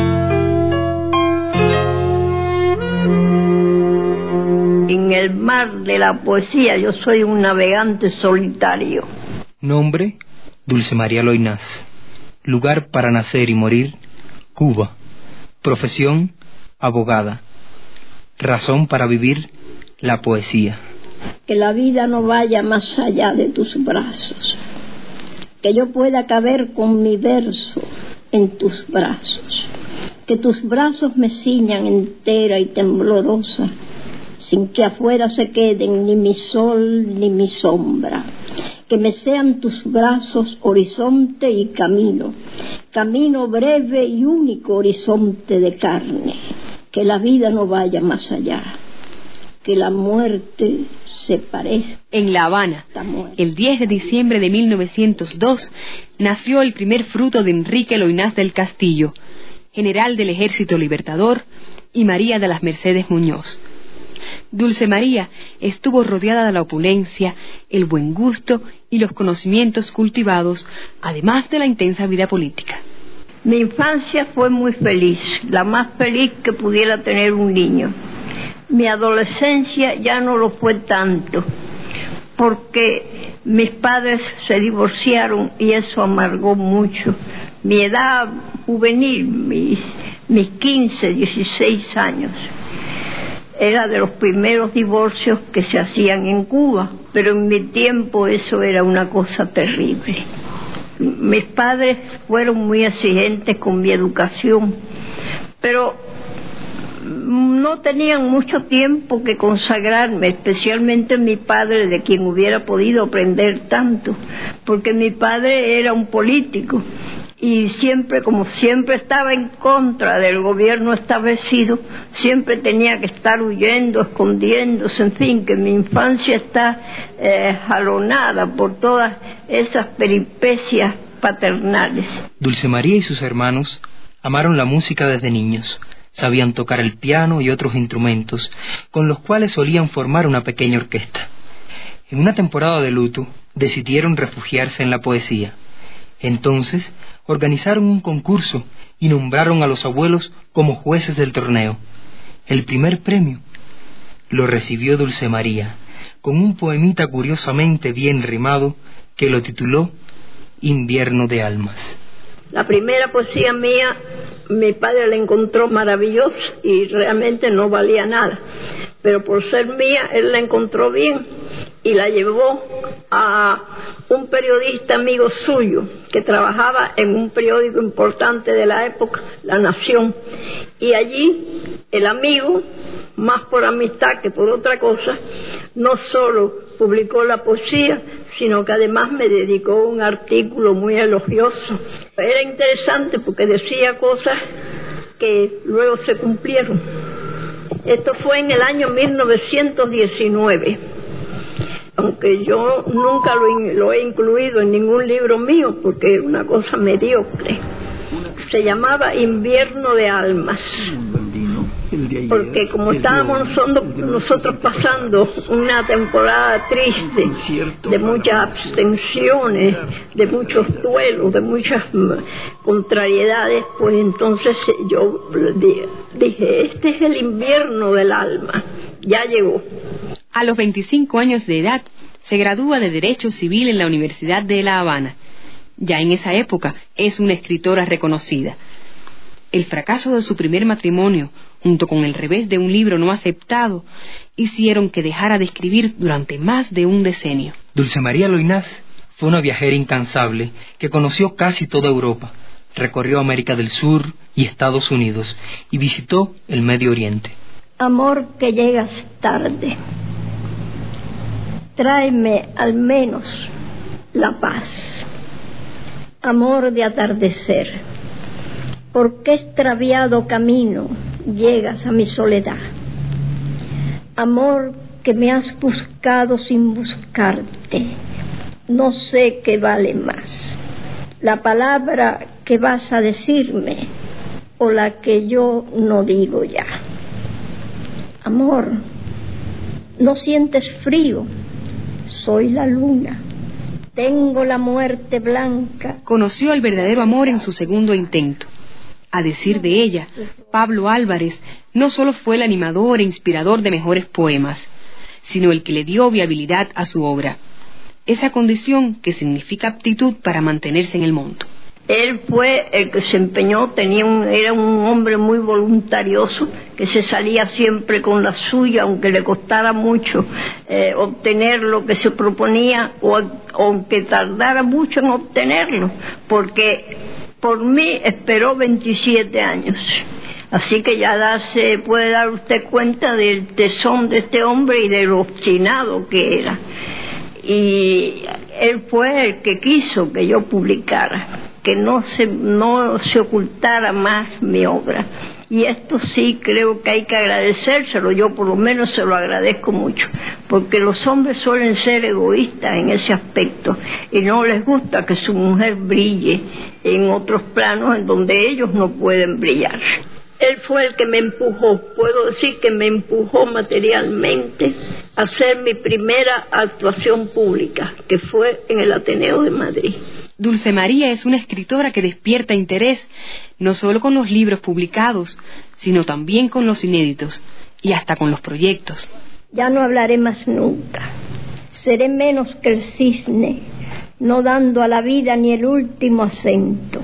En el mar de la poesía yo soy un navegante solitario. Nombre, Dulce María Loinaz. Lugar para nacer y morir, Cuba. Profesión, abogada. Razón para vivir, la poesía. Que la vida no vaya más allá de tus brazos. Que yo pueda caber con mi verso en tus brazos. Que tus brazos me ciñan entera y temblorosa, sin que afuera se queden ni mi sol ni mi sombra. Que me sean tus brazos horizonte y camino, camino breve y único horizonte de carne. Que la vida no vaya más allá, que la muerte se parezca. En La Habana, el 10 de diciembre de 1902, nació el primer fruto de Enrique Loinaz del Castillo, general del Ejército Libertador, y María de las Mercedes Muñoz. Dulce María estuvo rodeada de la opulencia, el buen gusto y los conocimientos cultivados, además de la intensa vida política. Mi infancia fue muy feliz, la más feliz que pudiera tener un niño. Mi adolescencia ya no lo fue tanto, porque mis padres se divorciaron y eso amargó mucho. Mi edad juvenil, mis 15, 16 años, era de los primeros divorcios que se hacían en Cuba, pero en mi tiempo eso era una cosa terrible. Mis padres fueron muy exigentes con mi educación, pero no tenían mucho tiempo que consagrarme, especialmente mi padre, de quien hubiera podido aprender tanto, porque mi padre era un político y siempre, como siempre estaba en contra del gobierno establecido, siempre tenía que estar huyendo, escondiéndose, en fin, que mi infancia está jalonada por todas esas peripecias paternales. Dulce María y sus hermanos amaron la música desde niños. Sabían tocar el piano y otros instrumentos, con los cuales solían formar una pequeña orquesta. En una temporada de luto, decidieron refugiarse en la poesía. Entonces, organizaron un concurso y nombraron a los abuelos como jueces del torneo. El primer premio lo recibió Dulce María, con un poemita curiosamente bien rimado que lo tituló Invierno de Almas. La primera poesía mía, mi padre la encontró maravillosa y realmente no valía nada, pero por ser mía, él la encontró bien y la llevó a un periodista amigo suyo que trabajaba en un periódico importante de la época, La Nación, y allí el amigo, más por amistad que por otra cosa, no solo publicó la poesía, sino que además me dedicó un artículo muy elogioso. Era interesante porque decía cosas que luego se cumplieron. Esto fue en el año 1919, aunque yo nunca lo he incluido en ningún libro mío porque es una cosa mediocre. Se llamaba Invierno de Almas, porque como estábamos nosotros pasando una temporada triste, de muchas abstenciones, de muchos duelos, de muchas contrariedades, pues entonces yo dije, este es el invierno del alma, ya llegó. A los 25 años de edad, se gradúa de Derecho Civil en la Universidad de La Habana. Ya en esa época es una escritora reconocida. El fracaso de su primer matrimonio, junto con el revés de un libro no aceptado, hicieron que dejara de escribir durante más de un decenio. Dulce María Loynaz fue una viajera incansable que conoció casi toda Europa, recorrió América del Sur y Estados Unidos y visitó el Medio Oriente. Amor que llegas tarde, tráeme al menos la paz. Amor de atardecer, ¿por qué extraviado camino llegas a mi soledad? Amor que me has buscado sin buscarte, no sé qué vale más, la palabra que vas a decirme o la que yo no digo ya. Amor, ¿no sientes frío? Soy la luna. Tengo la muerte blanca. Conoció el verdadero amor en su segundo intento. A decir de ella, Pablo Álvarez no solo fue el animador e inspirador de mejores poemas, sino el que le dio viabilidad a su obra. Esa condición que significa aptitud para mantenerse en el mundo. Él fue el que se empeñó, era un hombre muy voluntarioso, que se salía siempre con la suya, aunque le costara mucho obtener lo que se proponía, o aunque tardara mucho en obtenerlo, porque por mí esperó 27 años. Así que ya se puede dar usted cuenta del tesón de este hombre y de lo obstinado que era. Y él fue el que quiso que yo publicara, que no se ocultara más mi obra. Y esto sí creo que hay que agradecérselo, yo por lo menos se lo agradezco mucho, porque los hombres suelen ser egoístas en ese aspecto y no les gusta que su mujer brille en otros planos en donde ellos no pueden brillar. Él fue el que me empujó, puedo decir que me empujó materialmente a hacer mi primera actuación pública, que fue en el Ateneo de Madrid. Dulce María es una escritora que despierta interés no solo con los libros publicados, sino también con los inéditos y hasta con los proyectos. Ya no hablaré más nunca. Seré menos que el cisne, no dando a la vida ni el último acento.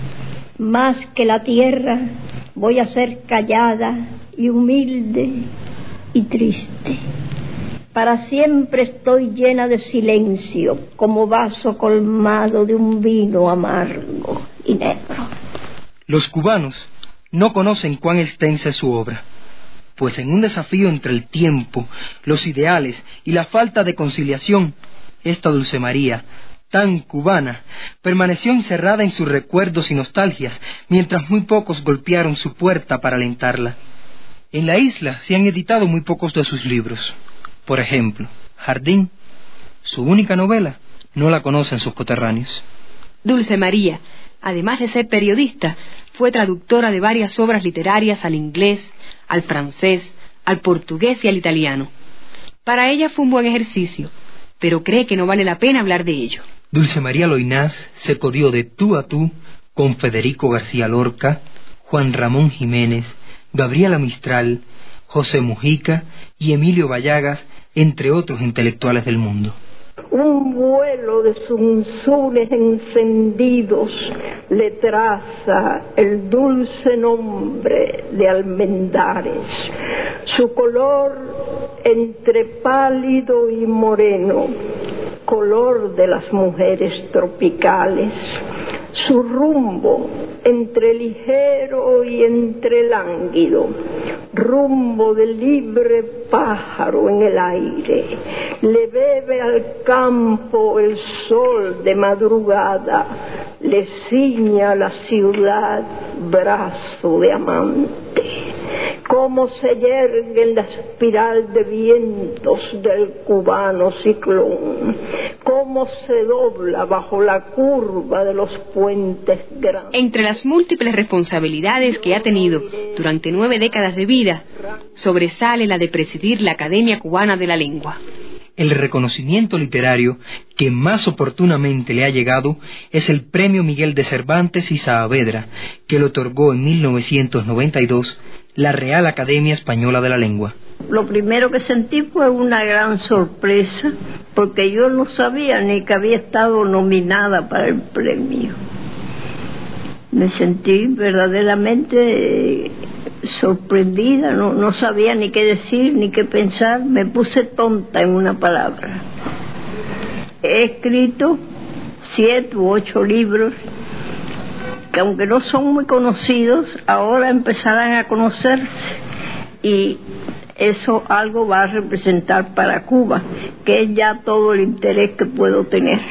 Más que la tierra, voy a ser callada y humilde y triste. Para siempre estoy llena de silencio, como vaso colmado de un vino amargo y negro. Los cubanos no conocen cuán extensa es su obra, pues en un desafío entre el tiempo, los ideales y la falta de conciliación, esta Dulce María, tan cubana, permaneció encerrada en sus recuerdos y nostalgias, mientras muy pocos golpearon su puerta para alentarla. En la isla se han editado muy pocos de sus libros. Por ejemplo, Jardín, su única novela, no la conocen sus coterráneos. Dulce María, además de ser periodista, fue traductora de varias obras literarias al inglés, al francés, al portugués y al italiano. Para ella fue un buen ejercicio, pero cree que no vale la pena hablar de ello. Dulce María Loynaz se codió de tú a tú con Federico García Lorca, Juan Ramón Jiménez, Gabriela Mistral, José Mujica y Emilio Vallagas, entre otros intelectuales del mundo. Un vuelo de zunzunes encendidos le traza el dulce nombre de almendares. Su color entre pálido y moreno, color de las mujeres tropicales. Su rumbo entre ligero y entre lánguido, rumbo de libre pájaro en el aire, le bebe al campo el sol de madrugada, le ciña la ciudad brazo de amante. Cómo se yergue en la espiral de vientos del cubano ciclón, cómo se dobla bajo la curva de los puentes grandes. Entre las múltiples responsabilidades que ha tenido durante 9 décadas de vida, sobresale la de presidir la Academia Cubana de la Lengua. El reconocimiento literario que más oportunamente le ha llegado es el Premio Miguel de Cervantes y Saavedra, que le otorgó en 1992 la Real Academia Española de la Lengua. Lo primero que sentí fue una gran sorpresa, porque yo no sabía ni que había estado nominada para el premio. Me sentí verdaderamente sorprendida, no sabía ni qué decir ni qué pensar, me puse tonta en una palabra. He escrito 7 u 8 libros que, aunque no son muy conocidos, ahora empezarán a conocerse, y eso algo va a representar para Cuba, que es ya todo el interés que puedo tener.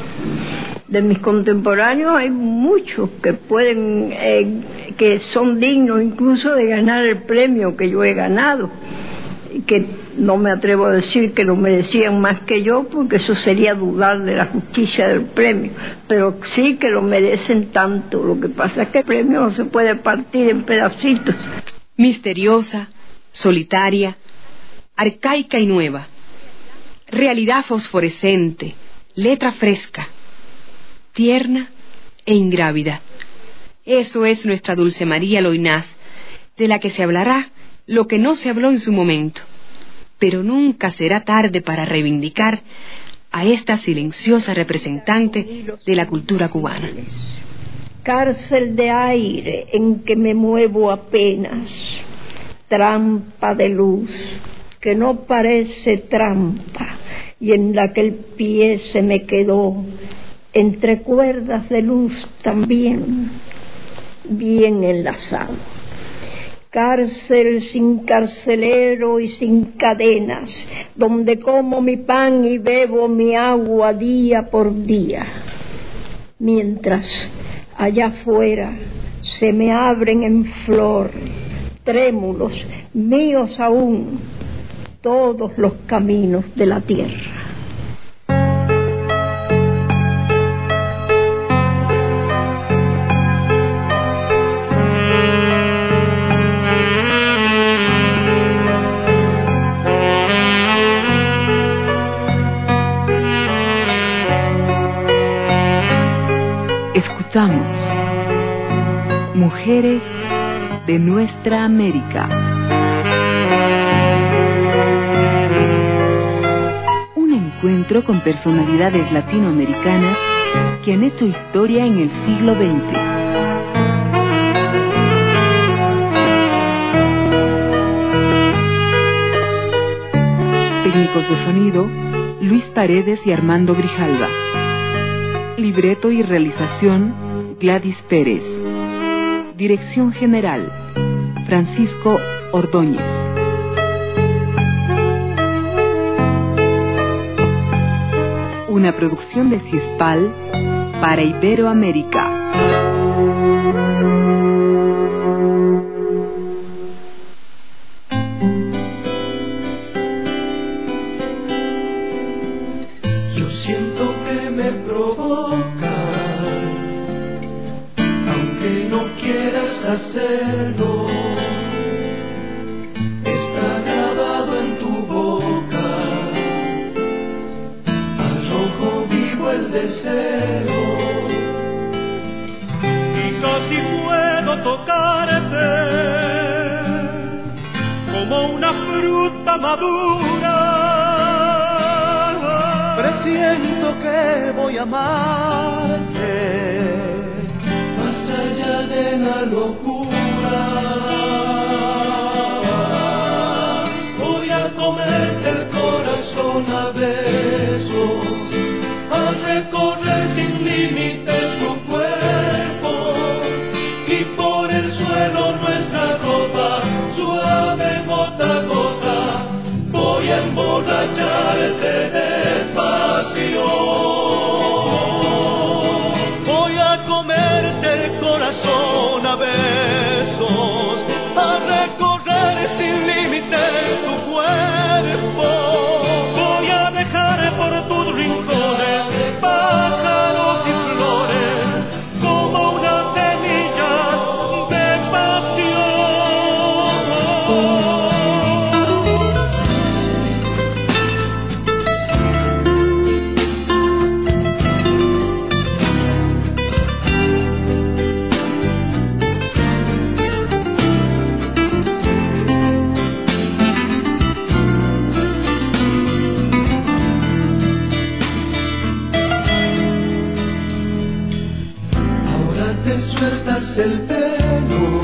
De mis contemporáneos hay muchos que pueden, que son dignos incluso de ganar el premio que yo he ganado, y que no me atrevo a decir que lo merecían más que yo, porque eso sería dudar de la justicia del premio, pero sí que lo merecen tanto. Lo que pasa es que el premio no se puede partir en pedacitos. Misteriosa, solitaria, arcaica y nueva, realidad fosforescente, letra fresca, tierna e ingrávida. Eso es nuestra Dulce María Loynaz, de la que se hablará lo que no se habló en su momento, pero nunca será tarde para reivindicar a esta silenciosa representante de la cultura cubana. Cárcel de aire en que me muevo apenas, trampa de luz que no parece trampa y en la que el pie se me quedó entre cuerdas de luz también bien enlazado. Cárcel sin carcelero y sin cadenas, donde como mi pan y bebo mi agua día por día, mientras allá afuera se me abren en flor, trémulos, míos aún, todos los caminos de la tierra. Presentamos Mujeres de Nuestra América. Un encuentro con personalidades latinoamericanas que han hecho historia en el siglo XX. Técnicos de sonido, Luis Paredes y Armando Grijalva. Libreto y realización, Gladys Pérez. Dirección general, Francisco Ordóñez. Una producción de CISPAL para Iberoamérica. Hacerlo está grabado en tu boca, al rojo vivo el deseo, y casi puedo tocarte como una fruta madura. Presiento que voy a amarte más allá de la locura. Voy a comerte el corazón a besos, a recorrer sin límite tu cuerpo, y por el suelo nuestra ropa suave gota a gota. Voy a emborracharte de pasión. Corazón a besos, a recorrer sin límite tu cuerpo. Voy a dejar por tus rincones pájaros y flores como una semilla de pasión. Sueltas el pelo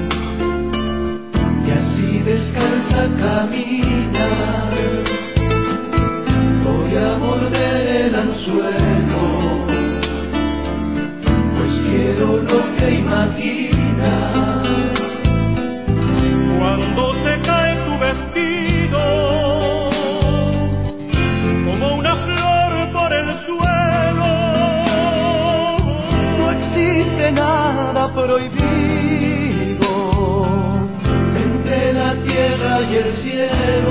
y así descalza caminar. Voy a morder el anzuelo, pues quiero lo que imaginas. Cuando se cae tu vestido como una flor por el suelo, no existe nada prohibido entre la tierra y el cielo.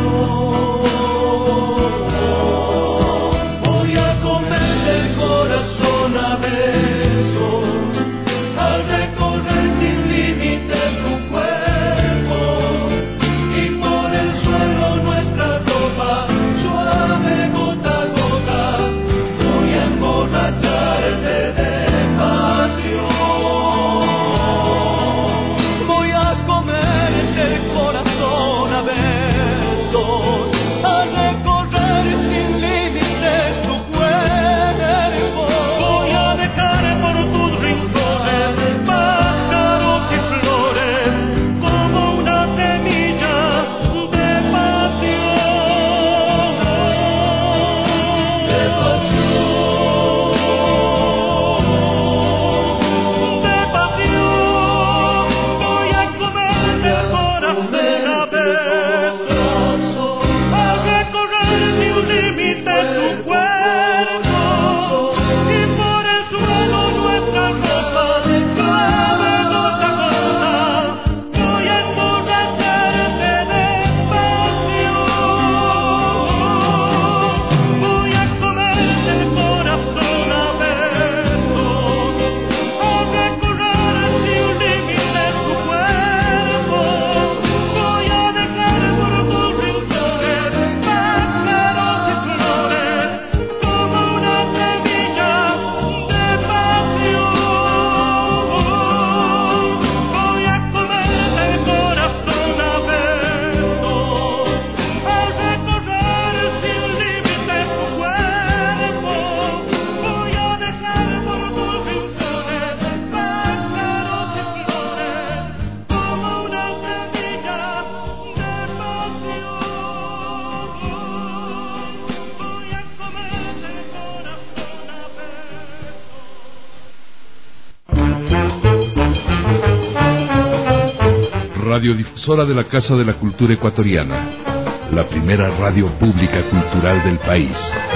radiodifusora de la Casa de la Cultura Ecuatoriana, la primera radio pública cultural del país.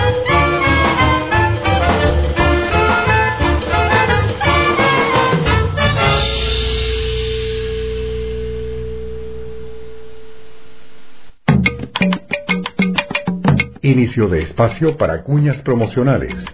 Inicio de espacio para cuñas promocionales.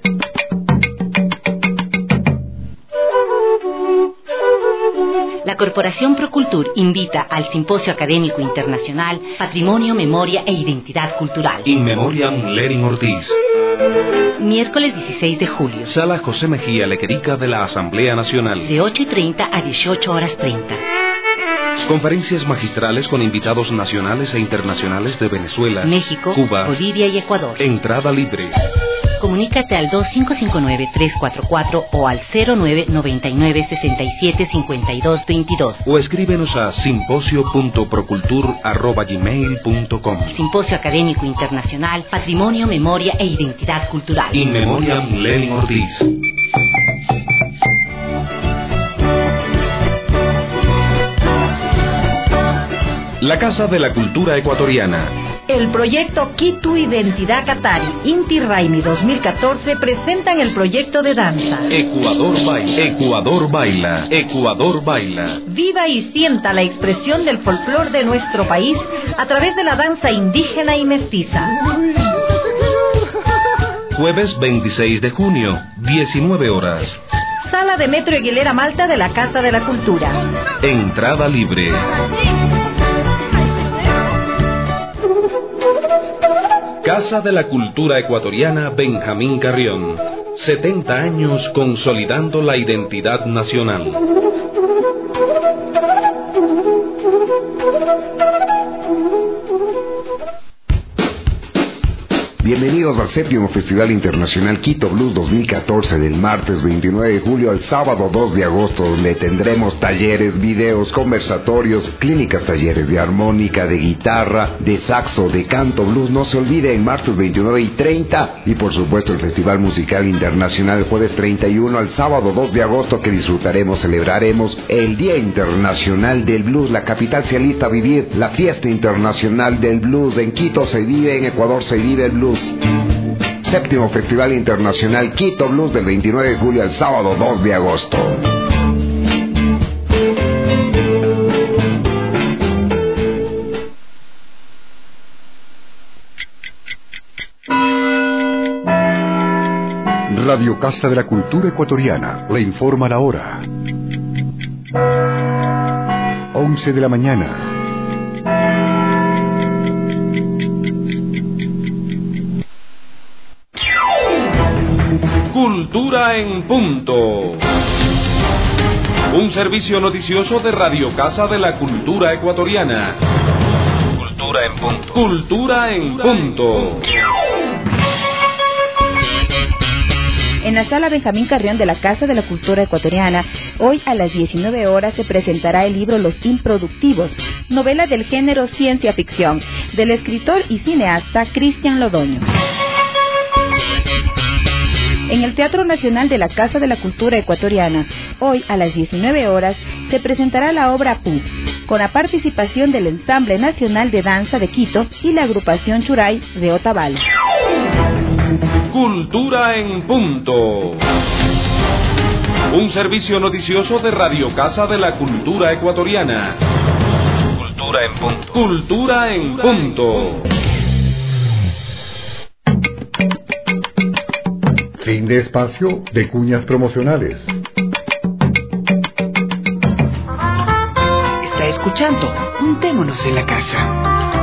La Corporación Procultur invita al Simposio Académico Internacional Patrimonio, Memoria e Identidad Cultural. In Memoriam Lenin Ortiz. Miércoles 16 de julio. Sala José Mejía Lequerica de la Asamblea Nacional. De 8:30 a 18:30. Conferencias magistrales con invitados nacionales e internacionales de Venezuela, México, Cuba, Bolivia y Ecuador. Entrada libre. Comunícate al 2559-344 o al 0999-675222. O escríbenos a simposio.procultur@gmail.com. Simposio Académico Internacional Patrimonio, Memoria e Identidad Cultural. In Memoriam Lenin Ortiz. La Casa de la Cultura Ecuatoriana. El proyecto Quito Identidad Qatari, Inti Raimi 2014 presentan el proyecto de danza. Ecuador baila, Ecuador baila, Ecuador baila. Viva y sienta la expresión del folclor de nuestro país a través de la danza indígena y mestiza. Jueves 26 de junio, 19 horas. Sala de Metro Aguilera Malta de la Casa de la Cultura. Entrada libre. Casa de la Cultura Ecuatoriana Benjamín Carrión. 70 años consolidando la identidad nacional. Bienvenidos al 7º Festival Internacional Quito Blues 2014, del martes 29 de julio al sábado 2 de agosto, donde tendremos talleres, videos, conversatorios, clínicas, talleres de armónica, de guitarra, de saxo, de canto blues. No se olviden, martes 29 y 30, y por supuesto el Festival Musical Internacional, jueves 31 al sábado 2 de agosto, que celebraremos el Día Internacional del Blues. La capital se alista a vivir la fiesta internacional del blues. En Quito se vive, en Ecuador se vive el blues. 7º Festival Internacional Quito Blues, del 29 de julio al sábado 2 de agosto. Radio Casa de la Cultura Ecuatoriana le informa la hora. 11 de la mañana. Cultura en punto. Un servicio noticioso de Radio Casa de la Cultura Ecuatoriana. Cultura en punto. Cultura en punto. En la sala Benjamín Carrión de la Casa de la Cultura Ecuatoriana, hoy a las 19 horas se presentará el libro Los Improductivos, novela del género ciencia ficción, del escritor y cineasta Cristian Lodoño. En el Teatro Nacional de la Casa de la Cultura Ecuatoriana, hoy a las 19 horas, se presentará la obra Pu, con la participación del Ensamble Nacional de Danza de Quito y la agrupación Churay de Otavalo. Cultura en punto. Un servicio noticioso de Radio Casa de la Cultura Ecuatoriana. Cultura en punto. Cultura en punto. Fin de espacio de cuñas promocionales. Está escuchando Juntémonos en la Casa.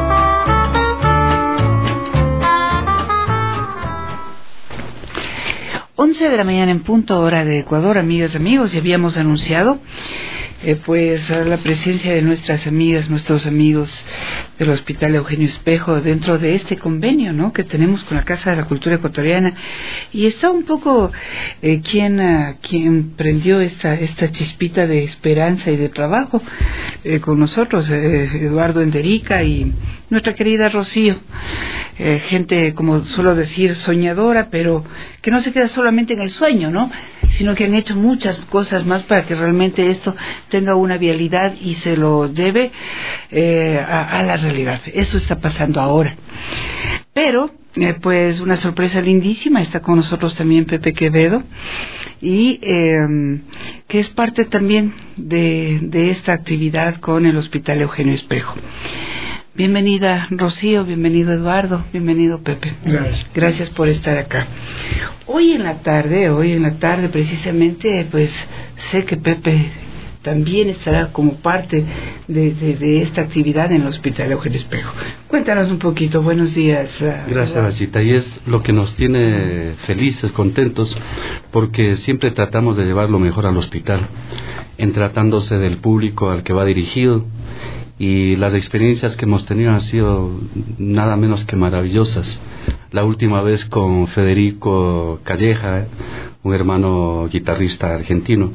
Once de la mañana en punto, hora de Ecuador, amigas, amigos, y habíamos anunciado pues la presencia de nuestras amigas, nuestros amigos del Hospital Eugenio Espejo dentro de este convenio, ¿no?, que tenemos con la Casa de la Cultura Ecuatoriana. Y está un poco quien prendió esta chispita de esperanza y de trabajo con nosotros, Eduardo Enderica y nuestra querida Rocío, gente, como suelo decir, soñadora, pero que no se queda solamente en el sueño, ¿no?, sino que han hecho muchas cosas más para que realmente esto tenga una vialidad y se lo lleve a la realidad. Eso está pasando ahora. Pero pues una sorpresa lindísima, está con nosotros también Pepe Quevedo, y que es parte también de esta actividad con el Hospital Eugenio Espejo. Bienvenida Rocío, bienvenido Eduardo, bienvenido Pepe. Gracias por estar acá. Hoy en la tarde precisamente, pues sé que Pepe también estará como parte de esta actividad en el Hospital Eugenio Espejo. Cuéntanos un poquito, buenos días. Gracias, Bachita, y es lo que nos tiene felices, contentos, porque siempre tratamos de llevar lo mejor al hospital, en tratándose del público al que va dirigido, y las experiencias que hemos tenido han sido nada menos que maravillosas. La última vez con Federico Calleja, un hermano guitarrista argentino,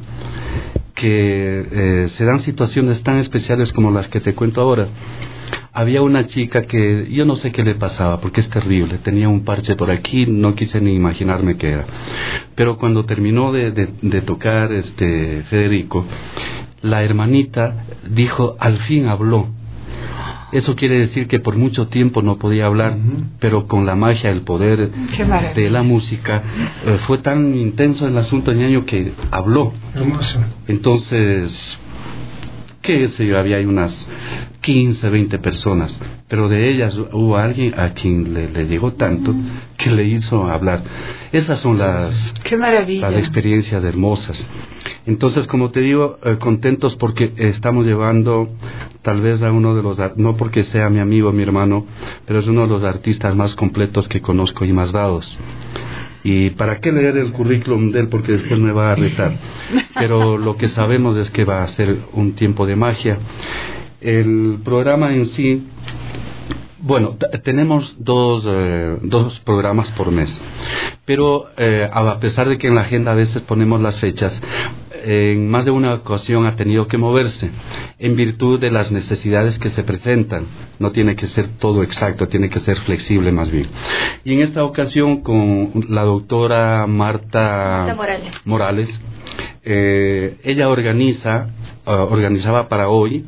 que se dan situaciones tan especiales como las que te cuento ahora. Había una chica que yo no sé qué le pasaba, porque es terrible, tenía un parche por aquí, no quise ni imaginarme qué era, pero cuando terminó de tocar Federico, la hermanita dijo, al fin habló. Eso quiere decir que por mucho tiempo no podía hablar, pero con la magia, el poder de la música, fue tan intenso el asunto, ñaño, que habló. Hermoso. Entonces, qué sé yo, había unas 15, 20 personas, pero de ellas hubo alguien a quien le llegó tanto que le hizo hablar. Esas son las experiencias hermosas. Entonces, como te digo, contentos porque estamos llevando tal vez a uno de los, no porque sea mi amigo, mi hermano, pero es uno de los artistas más completos que conozco y más dados. Y para qué leer el currículum de él, porque después me va a retar, pero lo que sabemos es que va a ser un tiempo de magia. El programa en sí, bueno, tenemos dos programas por mes, pero a pesar de que en la agenda a veces ponemos las fechas, en más de una ocasión ha tenido que moverse en virtud de las necesidades que se presentan. No tiene que ser todo exacto, tiene que ser flexible más bien. Y en esta ocasión con la doctora Marta Morales, ella organizaba para hoy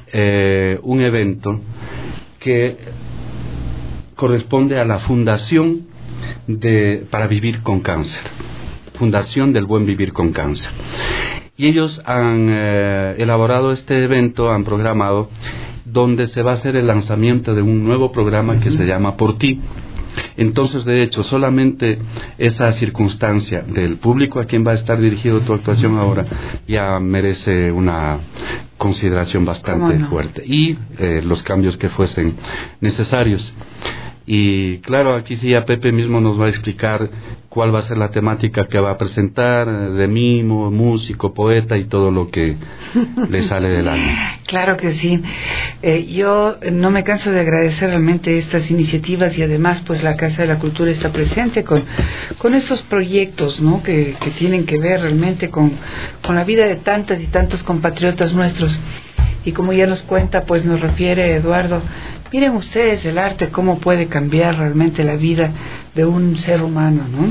un evento que corresponde a la Fundación para Vivir con Cáncer, Fundación del Buen Vivir con Cáncer. Y ellos han elaborado este evento, han programado, donde se va a hacer el lanzamiento de un nuevo programa que se llama Por Ti. Entonces, de hecho, solamente esa circunstancia del público a quien va a estar dirigido tu actuación ahora ya merece una consideración bastante fuerte, y los cambios que fuesen necesarios. Y claro, aquí sí ya Pepe mismo nos va a explicar cuál va a ser la temática que va a presentar, de mimo, músico, poeta y todo lo que le sale del alma. Claro que sí. Yo no me canso de agradecer realmente estas iniciativas, y además pues la Casa de la Cultura está presente con estos proyectos, ¿no? que tienen que ver realmente con la vida de tantas y tantos compatriotas nuestros. Y como ya nos cuenta, pues nos refiere Eduardo, miren ustedes el arte, cómo puede cambiar realmente la vida de un ser humano, ¿no?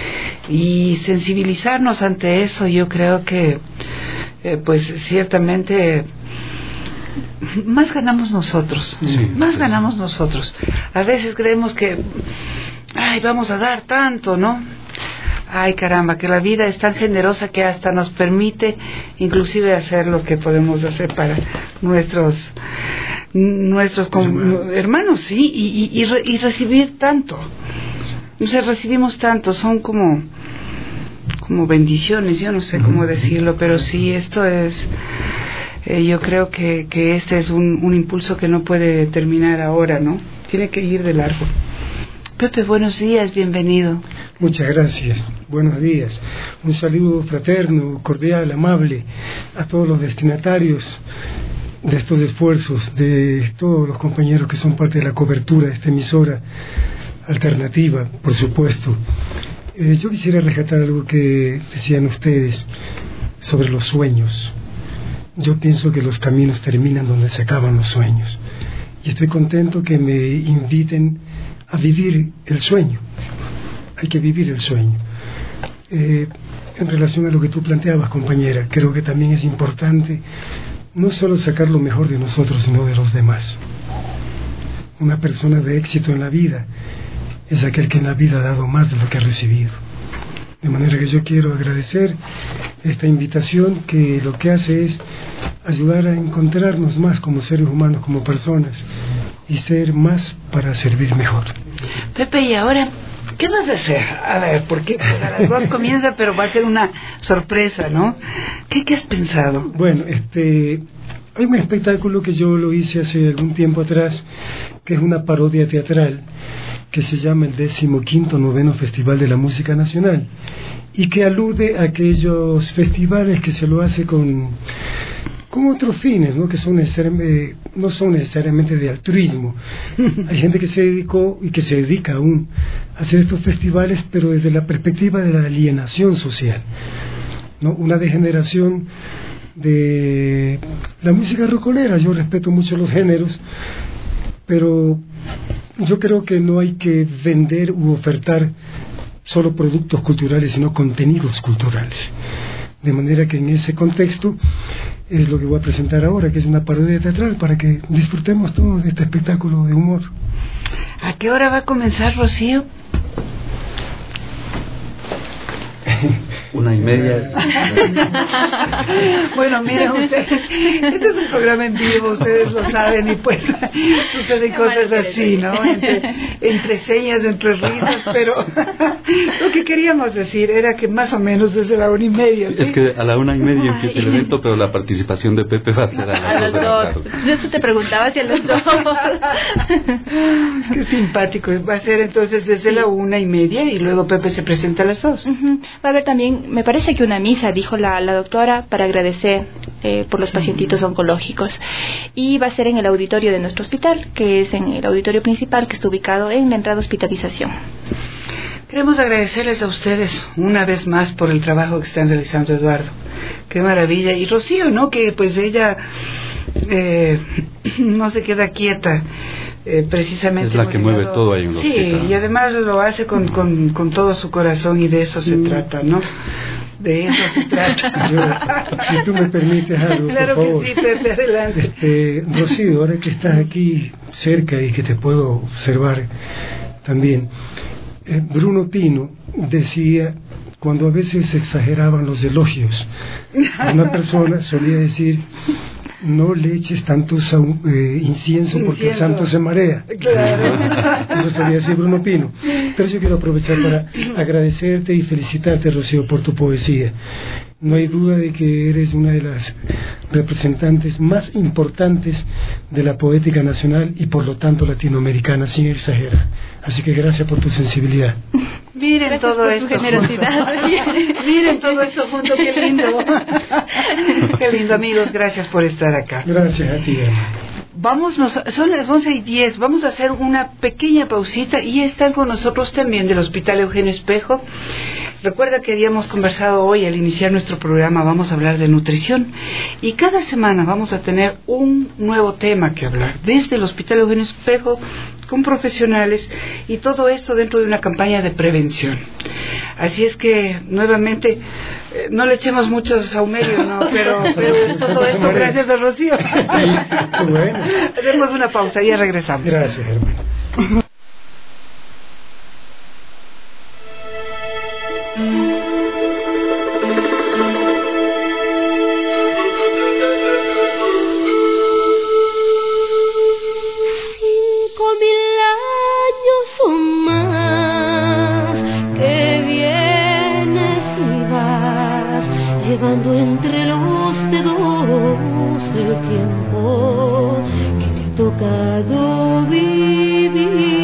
Y sensibilizarnos ante eso, yo creo que pues ciertamente más ganamos nosotros, ganamos nosotros. A veces creemos que vamos a dar tanto, ¿no? Ay, caramba, que la vida es tan generosa que hasta nos permite inclusive hacer lo que podemos hacer para nuestros hermanos, sí, y recibir tanto. O sea, recibimos tanto, son como bendiciones, yo no sé cómo decirlo, pero sí, esto es, yo creo que este es un impulso que no puede terminar ahora, ¿no? Tiene que ir de largo. Pepe, buenos días, bienvenido. Muchas gracias, buenos días. Un saludo fraterno, cordial, amable a todos los destinatarios de estos esfuerzos, de todos los compañeros que son parte de la cobertura de esta emisora alternativa, por supuesto. Yo quisiera rescatar algo que decían ustedes sobre los sueños. Yo pienso que los caminos terminan donde se acaban los sueños. Y estoy contento que me inviten a vivir el sueño. Hay que vivir el sueño. En relación a lo que tú planteabas, compañera, creo que también es importante no solo sacar lo mejor de nosotros, sino de los demás. Una persona de éxito en la vida es aquel que en la vida ha dado más de lo que ha recibido. De manera que yo quiero agradecer esta invitación, que lo que hace es ayudar a encontrarnos más como seres humanos, como personas, y ser más para servir mejor. Pepe, y ahora, ¿qué vas a hacer? A ver, porque pues a las 2 comienza, pero va a ser una sorpresa, ¿no? ¿Qué has pensado? Bueno, hay un espectáculo que yo lo hice hace algún tiempo atrás, que es una parodia teatral, que se llama el 15º Noveno Festival de la Música Nacional, y que alude a aquellos festivales que se lo hace con otros fines, ¿no? Que no son necesariamente de altruismo. Hay gente que se dedicó y que se dedica aún a hacer estos festivales, pero desde la perspectiva de la alienación social, ¿no? Una degeneración de la música rocolera. Yo respeto mucho los géneros, pero yo creo que no hay que vender u ofertar solo productos culturales, sino contenidos culturales. De manera que en ese contexto es lo que voy a presentar ahora, que es una parodia teatral, para que disfrutemos todos de este espectáculo de humor. ¿A qué hora va a comenzar, Rocío? 1:30. Bueno, miren ustedes, este es un programa en vivo, ustedes lo saben, y pues suceden cosas así, ¿no? Entre señas, entre risas, pero lo que queríamos decir era que más o menos desde la 1:30. ¿sí? Es que a la 1:30 empieza el evento, pero la participación de Pepe va a ser a las 2 de la tarde. Eso te preguntaba si a las 2. Qué simpático. Va a ser entonces desde la 1:30 y luego Pepe se presenta a las 2. Va a haber también, me parece que una misa, dijo la doctora, para agradecer por los pacientitos oncológicos, y va a ser en el auditorio de nuestro hospital, que es en el auditorio principal, que está ubicado en la entrada hospitalización. Queremos agradecerles a ustedes una vez más por el trabajo que están realizando, Eduardo. Qué maravilla. Y Rocío, ¿no? Que pues ella no se queda quieta. Precisamente es la que mueve todo ahí en el hospital. Y además lo hace con todo su corazón, y de eso se trata, ¿no? De eso se trata. Si tú me permites algo, claro, por favor. que sí, Pepe, adelante. Rocío, ahora que estás aquí cerca y que te puedo observar también, Bruno Pino decía, cuando a veces se exageraban los elogios a una persona, solía decir: no le eches tanto incienso, porque el santo se marea. Claro. Eso solía decir Bruno Pino. Pero yo quiero aprovechar para agradecerte y felicitarte, Rocío, por tu poesía. No hay duda de que eres una de las representantes más importantes de la poética nacional y por lo tanto latinoamericana, sin exagerar. Así que gracias por tu sensibilidad. Miren gracias todo esto. Generosidad. Miren todo esto junto, qué lindo. Qué lindo, amigos, gracias por estar acá. Gracias a ti, hermano. Son las 11:10, vamos a hacer una pequeña pausita, y están con nosotros también del Hospital Eugenio Espejo. Recuerda que habíamos conversado hoy al iniciar nuestro programa, vamos a hablar de nutrición, y cada semana vamos a tener un nuevo tema que hablar desde el Hospital Eugenio Espejo, con profesionales, y todo esto dentro de una campaña de prevención. Así es que nuevamente no le echemos mucho saumerio, ¿no? Pero todo esto gracias a Rocío. Sí, bueno. Hacemos una pausa y ya regresamos. Gracias, hermano. Llevando entre los dedos el tiempo que te ha tocado vivir.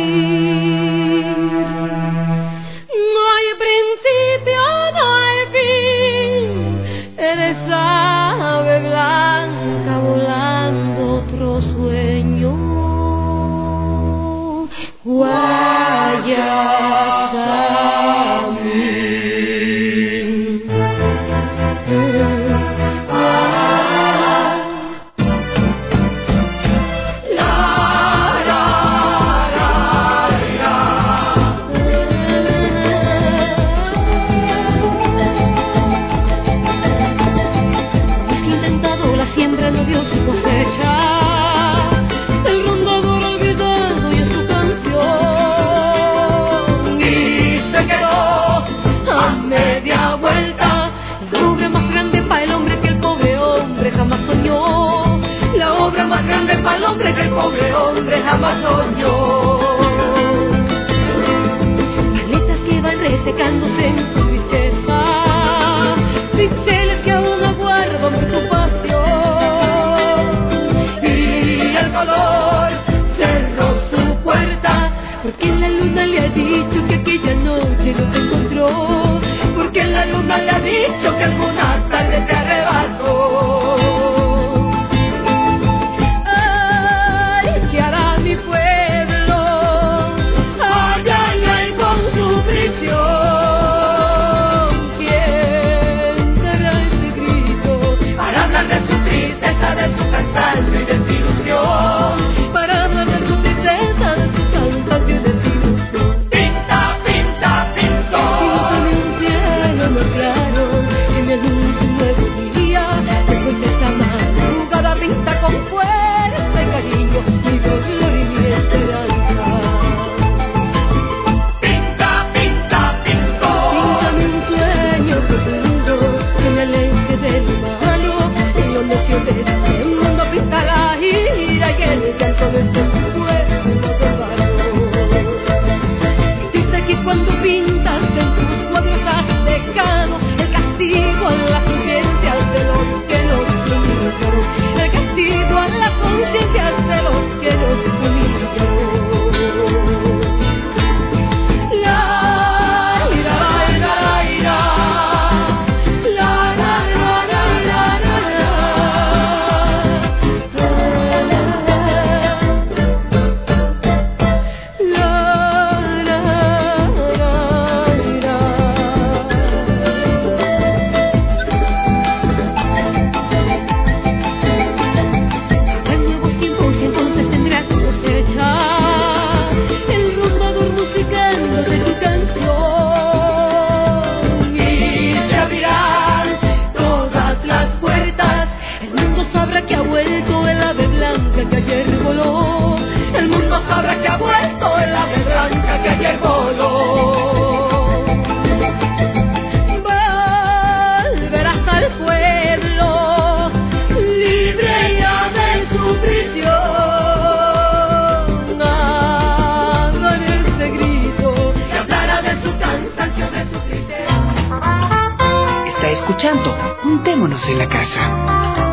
más grande para el hombre que el pobre hombre jamás soñó. Violetas que van resecándose en su tristeza, pinceles que aún aguardan por tu pasión. Y el color cerró su puerta, porque la luna le ha dicho que aquella noche no te encontró, porque la luna le ha dicho que alguna tarde te arrebató. Ay, ¿qué hará mi pueblo? Ay, ay, ay, con su prisión. ¿Quién dará ese grito para hablar de su tristeza, de su cansancio y desilusión? Para hablar de su tristeza, de su cansancio y desilusión. Pinta, pinta, pintó. Píntame un cielo más claro, que me anuncie un nuevo día. Después de esta madrugada pinta con fuerza y cariño mi dolor y mi esperanza. Pinta, pinta, pintó. Píntame un sueño profundo que me aleje de lo malo, en lo necio de este mundo. Pinta la ira y el llanto de este pueblo de valor. Dice que cuando pintas en tus cuadros has dejado el castigo a las conciencias de los que nos humillaron, el castigo a las conciencias de los que nos humillaron. La ira, la ira, la ira, la la la la la Habrán nuevos tiempos y entonces tendrás que cosechar el rondador musicando de tu canción. Y se abrirán todas las puertas. El mundo sabrá que ha vuelto el ave blanca que ayer voló. El mundo sabrá que ha vuelto el ave blanca que ayer voló. Volverás al pueblo libre ya de su prisión. Hagan ese grito que hablará de su cansancio, de su tristeza. Está escuchando Juntémonos en la Casa.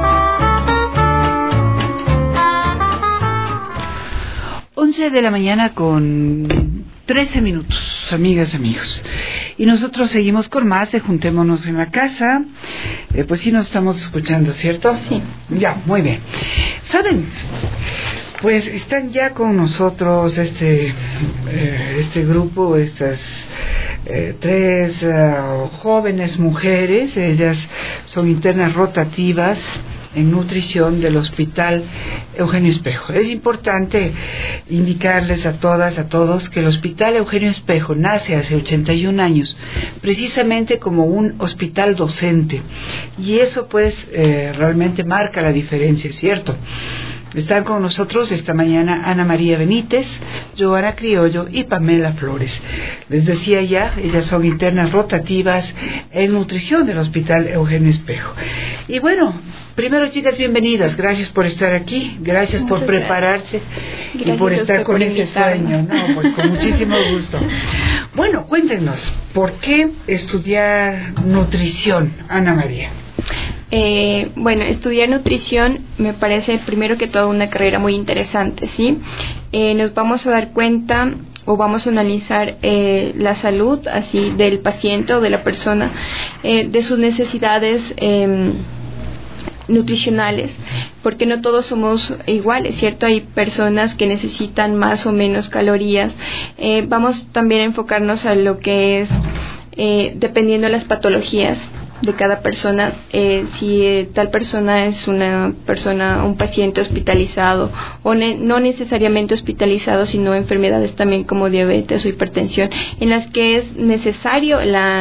11 de la mañana con 13 minutos, amigas, amigos. Y nosotros seguimos con más de Juntémonos en la Casa. Pues sí nos estamos escuchando, ¿cierto? Sí. Ya, muy bien. ¿Saben? Pues están ya con nosotros este grupo, estas tres jóvenes mujeres. Ellas son internas rotativas en nutrición del Hospital Eugenio Espejo. Es importante indicarles a todas, a todos, que el Hospital Eugenio Espejo nace hace 81 años, precisamente como un hospital docente. Y eso pues realmente marca la diferencia, ¿cierto? Están con nosotros esta mañana Ana María Benítez, Joana Criollo y Pamela Flores. Les decía ya, ellas son internas rotativas en nutrición del Hospital Eugenio Espejo. Y bueno, primero, chicas, bienvenidas. Gracias por estar aquí, gracias por prepararse y por estar con ese sueño. No, pues con muchísimo gusto. Bueno, cuéntenos, ¿por qué estudiar nutrición, Ana María? Bueno, estudiar nutrición me parece primero que todo una carrera muy interesante, ¿sí? Nos vamos a dar cuenta o vamos a analizar la salud así del paciente o de la persona, de sus necesidades nutricionales, porque no todos somos iguales, ¿cierto? Hay personas que necesitan más o menos calorías. Vamos también a enfocarnos a lo que es dependiendo de las patologías de cada persona, si tal persona es un paciente hospitalizado o no necesariamente hospitalizado, sino enfermedades también como diabetes o hipertensión, en las que es necesario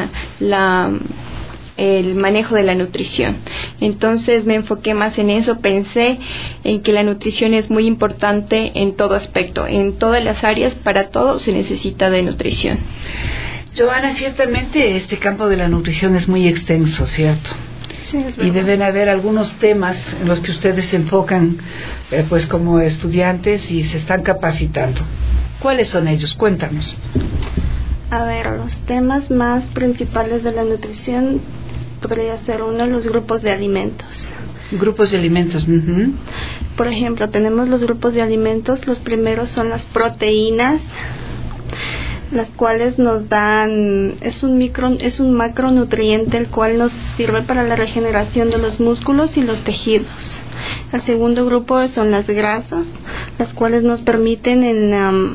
el manejo de la nutrición. Entonces me enfoqué más en eso, pensé en que la nutrición es muy importante en todo aspecto, en todas las áreas, para todo se necesita de nutrición. Joana, ciertamente este campo de la nutrición es muy extenso, ¿cierto? Sí, es y verdad. deben haber algunos temas en los que ustedes se enfocan pues como estudiantes y se están capacitando. ¿Cuáles son ellos? Cuéntanos. A ver, los temas más principales de la nutrición podría ser uno, los grupos de alimentos. Grupos de alimentos. Uh-huh. Por ejemplo, tenemos los grupos de alimentos. Los primeros son las proteínas, las cuales nos dan, es un macronutriente el cual nos sirve para la regeneración de los músculos y los tejidos. El segundo grupo son las grasas, las cuales nos permiten en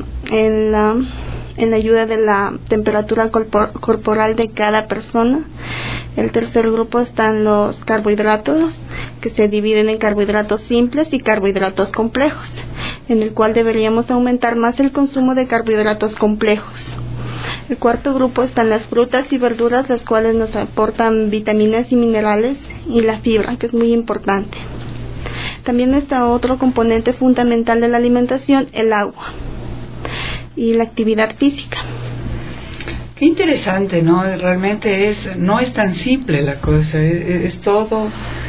la ayuda de la temperatura corporal de cada persona. El tercer grupo están los carbohidratos, que se dividen en carbohidratos simples y carbohidratos complejos, en el cual deberíamos aumentar más el consumo de carbohidratos complejos. El cuarto grupo están las frutas y verduras, las cuales nos aportan vitaminas y minerales, y la fibra, que es muy importante. También está otro componente fundamental de la alimentación, el agua y la actividad física. Qué interesante, ¿no? Realmente no es tan simple la cosa, es todo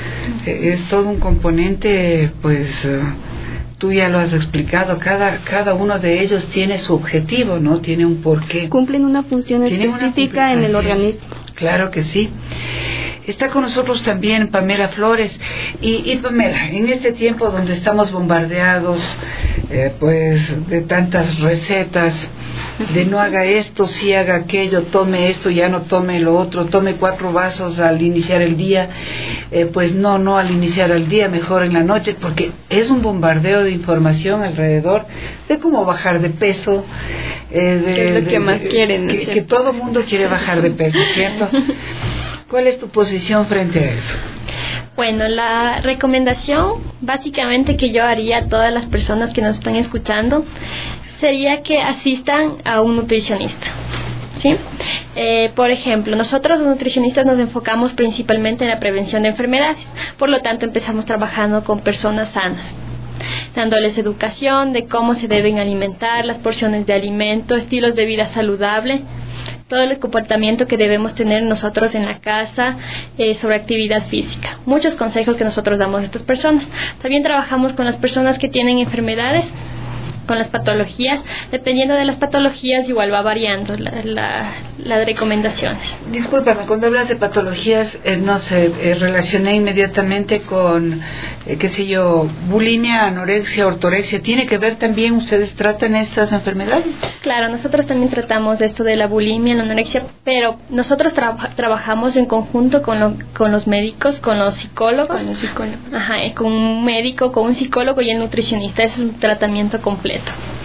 un componente, pues tú ya lo has explicado, cada uno de ellos tiene su objetivo, ¿no? Tiene un porqué. Cumplen una función específica en el organismo. Claro que sí. Está con nosotros también Pamela Flores. Y Pamela, en este tiempo donde estamos bombardeados pues de tantas recetas, de no haga esto, sí haga aquello, tome esto, ya no tome lo otro, tome 4 vasos al iniciar el día, pues no al iniciar el día, mejor en la noche, porque es un bombardeo de información alrededor de cómo bajar de peso, es lo que más quieren, ¿no? Que todo mundo quiere bajar de peso, ¿cierto? ¿Cuál es tu posición frente a eso? Bueno, la recomendación básicamente que yo haría a todas las personas que nos están escuchando sería que asistan a un nutricionista, ¿sí? Por ejemplo, nosotros los nutricionistas nos enfocamos principalmente en la prevención de enfermedades, por lo tanto empezamos trabajando con personas sanas, dándoles educación de cómo se deben alimentar, las porciones de alimento, estilos de vida saludable, todo el comportamiento que debemos tener nosotros en la casa sobre actividad física. Muchos consejos que nosotros damos a estas personas. También trabajamos con las personas que tienen enfermedades, con las patologías. Dependiendo de las patologías igual va variando las recomendaciones. Discúlpame, cuando hablas de patologías no sé, relacioné inmediatamente con qué sé yo, bulimia, anorexia, ortorexia. ¿Tiene que ver también, ustedes tratan estas enfermedades? Claro, nosotros también tratamos esto de la bulimia, la anorexia, pero nosotros trabajamos en conjunto con los médicos, con los psicólogos. Con los psicólogos. Ajá, con un médico, con un psicólogo y el nutricionista. Eso es un tratamiento completo.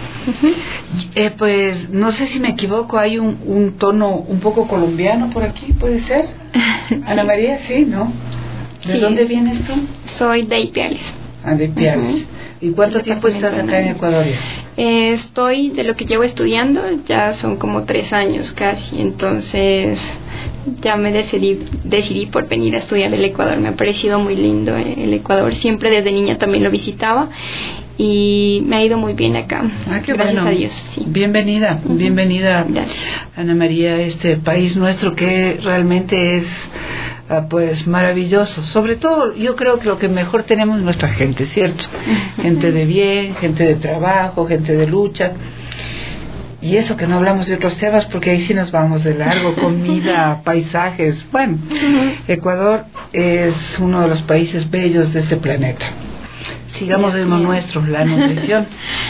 Pues no sé si me equivoco, hay un tono un poco colombiano por aquí, ¿puede ser? Ana María, sí, ¿no? ¿De dónde vienes tú? Soy de Ipiales. De Ipiales. ¿Y cuánto tiempo estás acá en Ecuador? Estoy, de lo que llevo estudiando, ya son como 3 años casi, entonces ya me decidí por venir a estudiar el Ecuador. Me ha parecido muy lindo el Ecuador, siempre desde niña también lo visitaba y me ha ido muy bien acá. Qué gracias bueno. a Dios. Sí. Bienvenida, bienvenida Ana María, a este país nuestro que realmente es pues maravilloso. Sobre todo yo creo que lo que mejor tenemos es nuestra gente, ¿cierto? Gente de bien, gente de trabajo, gente de lucha. Y eso que no hablamos de otros temas porque ahí sí nos vamos de largo, comida, paisajes. Bueno, Ecuador es uno de los países bellos de este planeta. Sigamos en lo nuestro, la nutrición.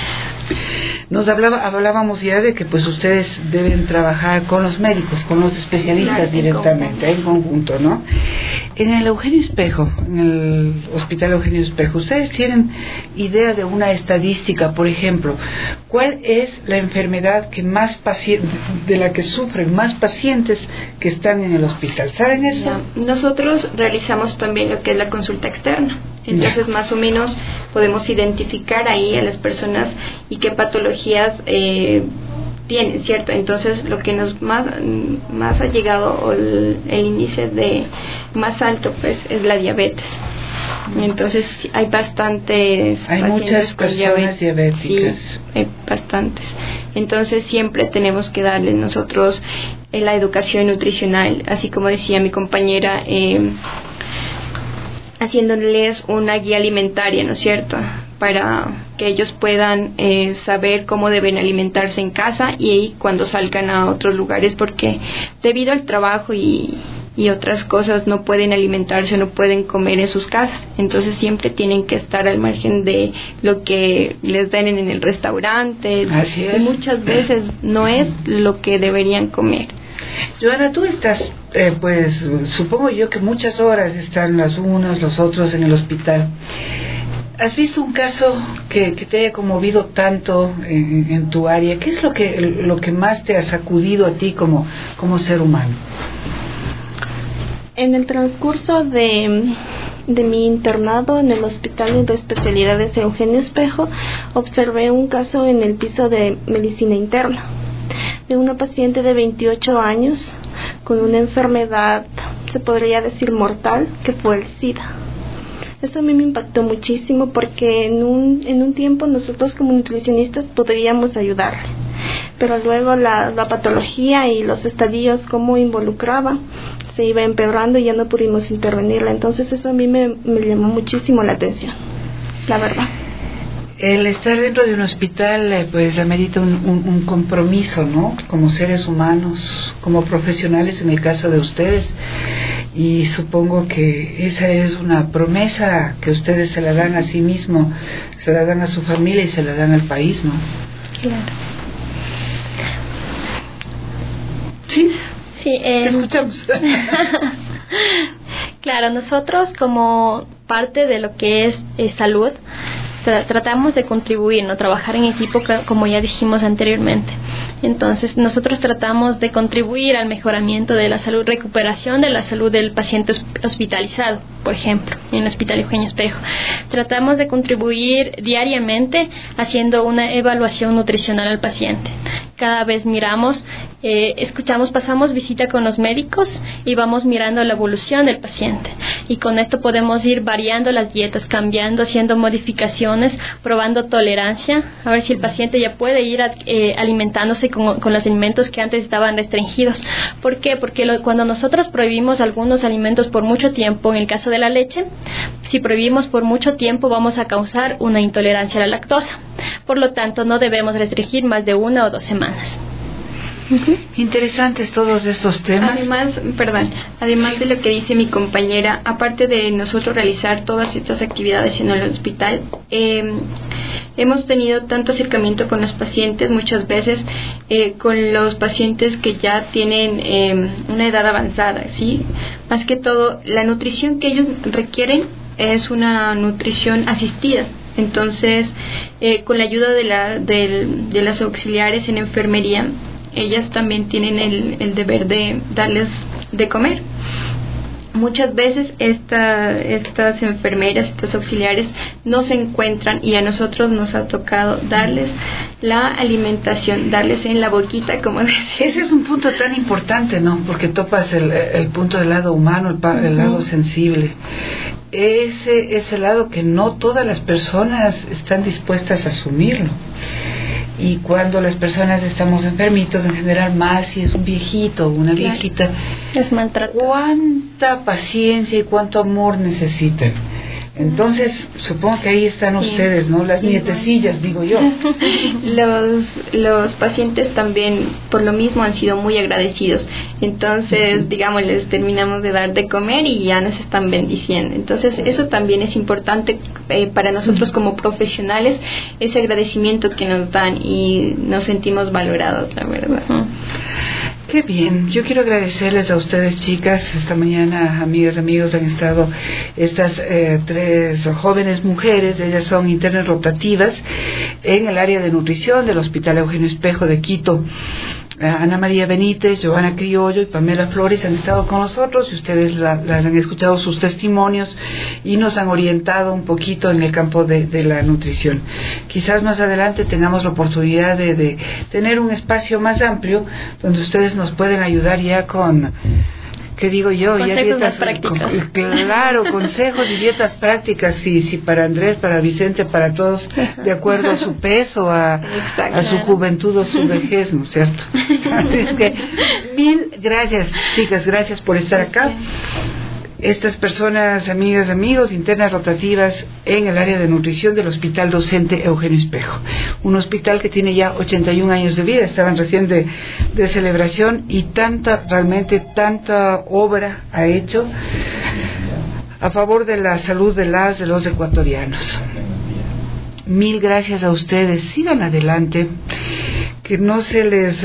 Hablábamos ya de que pues ustedes deben trabajar con los médicos, con los especialistas directamente, en conjunto, ¿no? En el Eugenio Espejo, en el Hospital Eugenio Espejo, ¿ustedes tienen idea de una estadística, por ejemplo? ¿Cuál es la enfermedad que de la que sufren más pacientes que están en el hospital? ¿Saben eso? Nosotros realizamos también lo que es la consulta externa. Entonces, más o menos podemos identificar ahí a las personas y qué patologías tienen, ¿cierto? Entonces, lo que nos más ha llegado, el índice de más alto, pues, es la diabetes. Entonces, hay bastantes. Hay muchas personas diabéticas. Sí, hay bastantes. Entonces, siempre tenemos que darles nosotros la educación nutricional, así como decía mi compañera. haciéndoles una guía alimentaria, ¿no es cierto?, para que ellos puedan saber cómo deben alimentarse en casa y cuando salgan a otros lugares, porque debido al trabajo y otras cosas no pueden alimentarse o no pueden comer en sus casas, entonces siempre tienen que estar al margen de lo que les den en el restaurante. Así es. Y muchas veces no es lo que deberían comer. Joana, tú estás, pues supongo yo que muchas horas están las unas, los otros en el hospital. ¿Has visto un caso que te haya conmovido tanto en tu área? ¿Qué es lo que más te ha sacudido a ti como ser humano? En el transcurso de mi internado en el Hospital de Especialidades Eugenio Espejo, observé un caso en el piso de medicina interna de una paciente de 28 años con una enfermedad, se podría decir mortal, que fue el SIDA. Eso a mí me impactó muchísimo porque en un tiempo nosotros como nutricionistas podríamos ayudarle, pero luego la patología y los estadios cómo involucraba se iba empeorando y ya no pudimos intervenirla. Entonces eso a mí me llamó muchísimo la atención, la verdad. El estar dentro de un hospital pues amerita un compromiso, ¿no? Como seres humanos, como profesionales en el caso de ustedes, y supongo que esa es una promesa que ustedes se la dan a sí mismos, se la dan a su familia y se la dan al país, ¿no? Claro. Sí, te escuchamos. Claro, nosotros como parte de lo que es salud, tratamos de contribuir, ¿no? Trabajar en equipo, como ya dijimos anteriormente. Entonces, nosotros tratamos de contribuir al mejoramiento de la salud, recuperación de la salud del paciente hospitalizado, por ejemplo, en el Hospital Eugenio Espejo. Tratamos de contribuir diariamente haciendo una evaluación nutricional al paciente. Cada vez miramos, escuchamos, pasamos visita con los médicos y vamos mirando la evolución del paciente. Y con esto podemos ir variando las dietas, cambiando, haciendo modificaciones, probando tolerancia, a ver si el paciente ya puede ir alimentándose con los alimentos que antes estaban restringidos. ¿Por qué? Porque cuando nosotros prohibimos algunos alimentos por mucho tiempo, en el caso de la leche, si prohibimos por mucho tiempo vamos a causar una intolerancia a la lactosa. Por lo tanto, no debemos restringir más de 1 o 2 semanas. Interesantes todos estos temas. Además de lo que dice mi compañera, aparte de nosotros realizar todas estas actividades en el hospital, hemos tenido tanto acercamiento con los pacientes, muchas veces con los pacientes que ya tienen una edad avanzada, ¿sí? Más que todo, la nutrición que ellos requieren es una nutrición asistida. Entonces, con la ayuda de las auxiliares en enfermería, ellas también tienen el deber de darles de comer. Muchas veces estas enfermeras, estos auxiliares no se encuentran y a nosotros nos ha tocado darles la alimentación, darles en la boquita, como decía. Ese es un punto tan importante, ¿no? Porque topas el punto del lado humano, el lado sensible. Ese es el lado que no todas las personas están dispuestas a asumirlo. Y cuando las personas estamos enfermitos, en general, más si es un viejito o una viejita, es maltratado. ¿Cuánta paciencia y cuánto amor necesitan? Entonces, supongo que ahí están ustedes, ¿no? Las nietecillas, digo yo. Los pacientes también, por lo mismo, han sido muy agradecidos. Entonces, digamos, les terminamos de dar de comer y ya nos están bendiciendo. Entonces, eso también es importante para nosotros como profesionales, ese agradecimiento que nos dan y nos sentimos valorados, la verdad. Qué bien, yo quiero agradecerles a ustedes, chicas. Esta mañana, amigas, amigos, han estado estas 3 jóvenes mujeres. Ellas son internas rotativas en el área de nutrición del Hospital Eugenio Espejo de Quito. Ana María Benítez, Joana Criollo y Pamela Flores han estado con nosotros y ustedes las han escuchado sus testimonios y nos han orientado un poquito en el campo de la nutrición. Quizás más adelante tengamos la oportunidad de tener un espacio más amplio donde ustedes nos pueden ayudar ya con... ¿Qué digo yo? Consejos ya dietas prácticas. Claro, consejos y dietas prácticas, sí, para Andrés, para Vicente, para todos, de acuerdo a su peso, a su juventud o su vejez, ¿no es cierto? Bien, gracias, chicas, gracias por estar acá. Estas personas, amigas, amigos, internas rotativas en el área de nutrición del Hospital Docente Eugenio Espejo, un hospital que tiene ya 81 años de vida, estaban recién de celebración, y realmente tanta obra ha hecho a favor de la salud de los ecuatorianos. Mil gracias a ustedes, sigan adelante, que no se les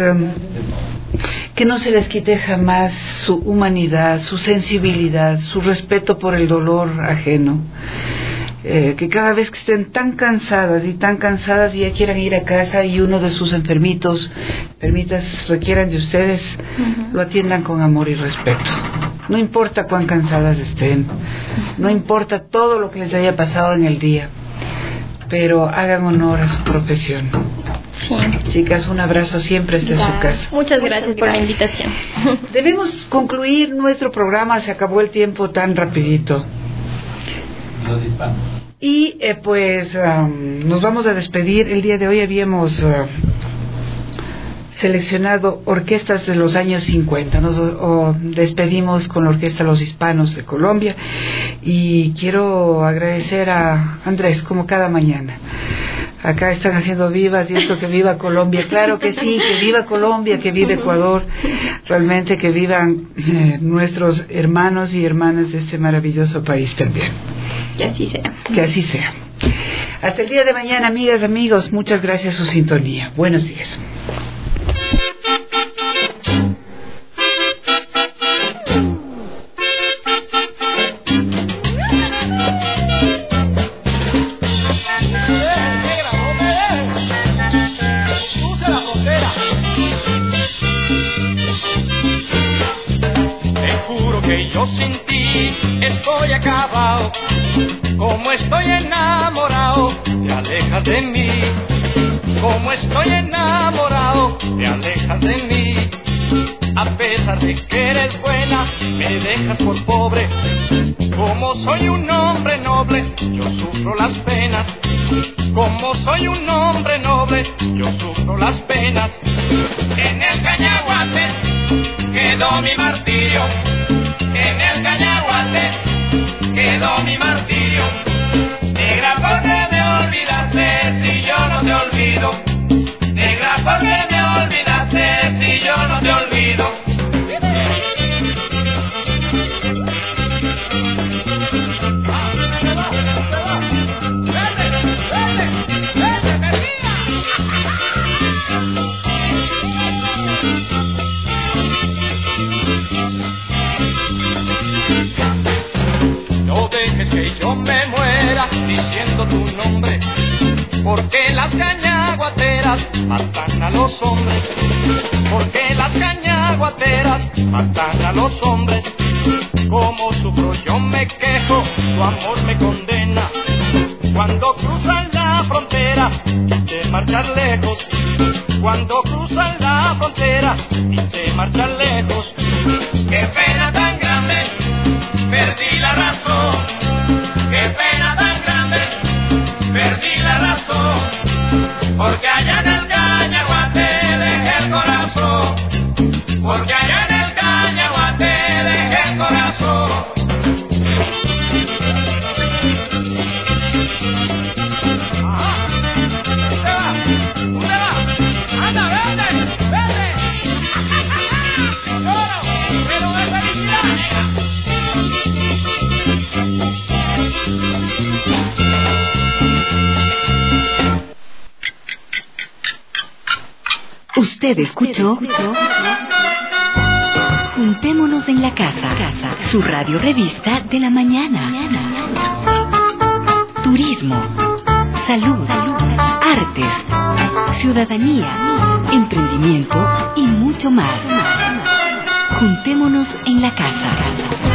quite jamás su humanidad, su sensibilidad, su respeto por el dolor ajeno. Que cada vez que estén tan cansadas y ya quieran ir a casa y uno de sus enfermitas requieran de ustedes, lo atiendan con amor y respeto. No importa cuán cansadas estén, no importa todo lo que les haya pasado en el día, pero hagan honor a su profesión. Sí. Chicas, un abrazo siempre desde su casa. Muchas gracias por la invitación. Debemos concluir nuestro programa, se acabó el tiempo tan rapidito. Y nos vamos a despedir. El día de hoy habíamos seleccionado orquestas de los años 50. Nos despedimos con la Orquesta Los Hispanos de Colombia, y quiero agradecer a Andrés, como cada mañana. Acá están haciendo viva, siento que viva Colombia. Claro que sí, que viva Colombia, que viva Ecuador, realmente que vivan nuestros hermanos y hermanas de este maravilloso país también. Que así sea. Que así sea. Hasta el día de mañana, amigas, amigos, muchas gracias por su sintonía. Buenos días. Yo sin ti estoy acabado, como estoy enamorado, te alejas de mí. Como estoy enamorado, te alejas de mí. A pesar de que eres buena, me dejas por pobre. Como soy un hombre noble, yo sufro las penas. Como soy un hombre noble, yo sufro las penas. En el Cañaguate quedó mi martirio. En el Cañaguate quedó mi martirio. Negra, ¿por qué me olvidaste si yo no te olvido? Negra, ¿por qué me olvidaste si yo no te olvido? No dejes que yo me muera diciendo tu nombre, porque las cañaguateras matan a los hombres. Porque las cañaguateras matan a los hombres. Como sufro yo me quejo, tu amor me condena. Cuando cruzan la frontera y te marchas lejos. Cuando cruzan la frontera y te marchas lejos. Qué pena tan grande, perdí la razón. Qué pena tan grande, perdí la razón. Porque allá en el Cañaguate dejé el corazón. Porque allá en el Cañaguate dejé el corazón. ¡Anda, vete! ¡Vete! ¡Lloro! ¡Pero de felicidad! Usted escuchó Juntémonos en la Casa, su radio revista de la mañana. Turismo, salud, artes, ciudadanía, emprendimiento y mucho más. Juntémonos en la Casa.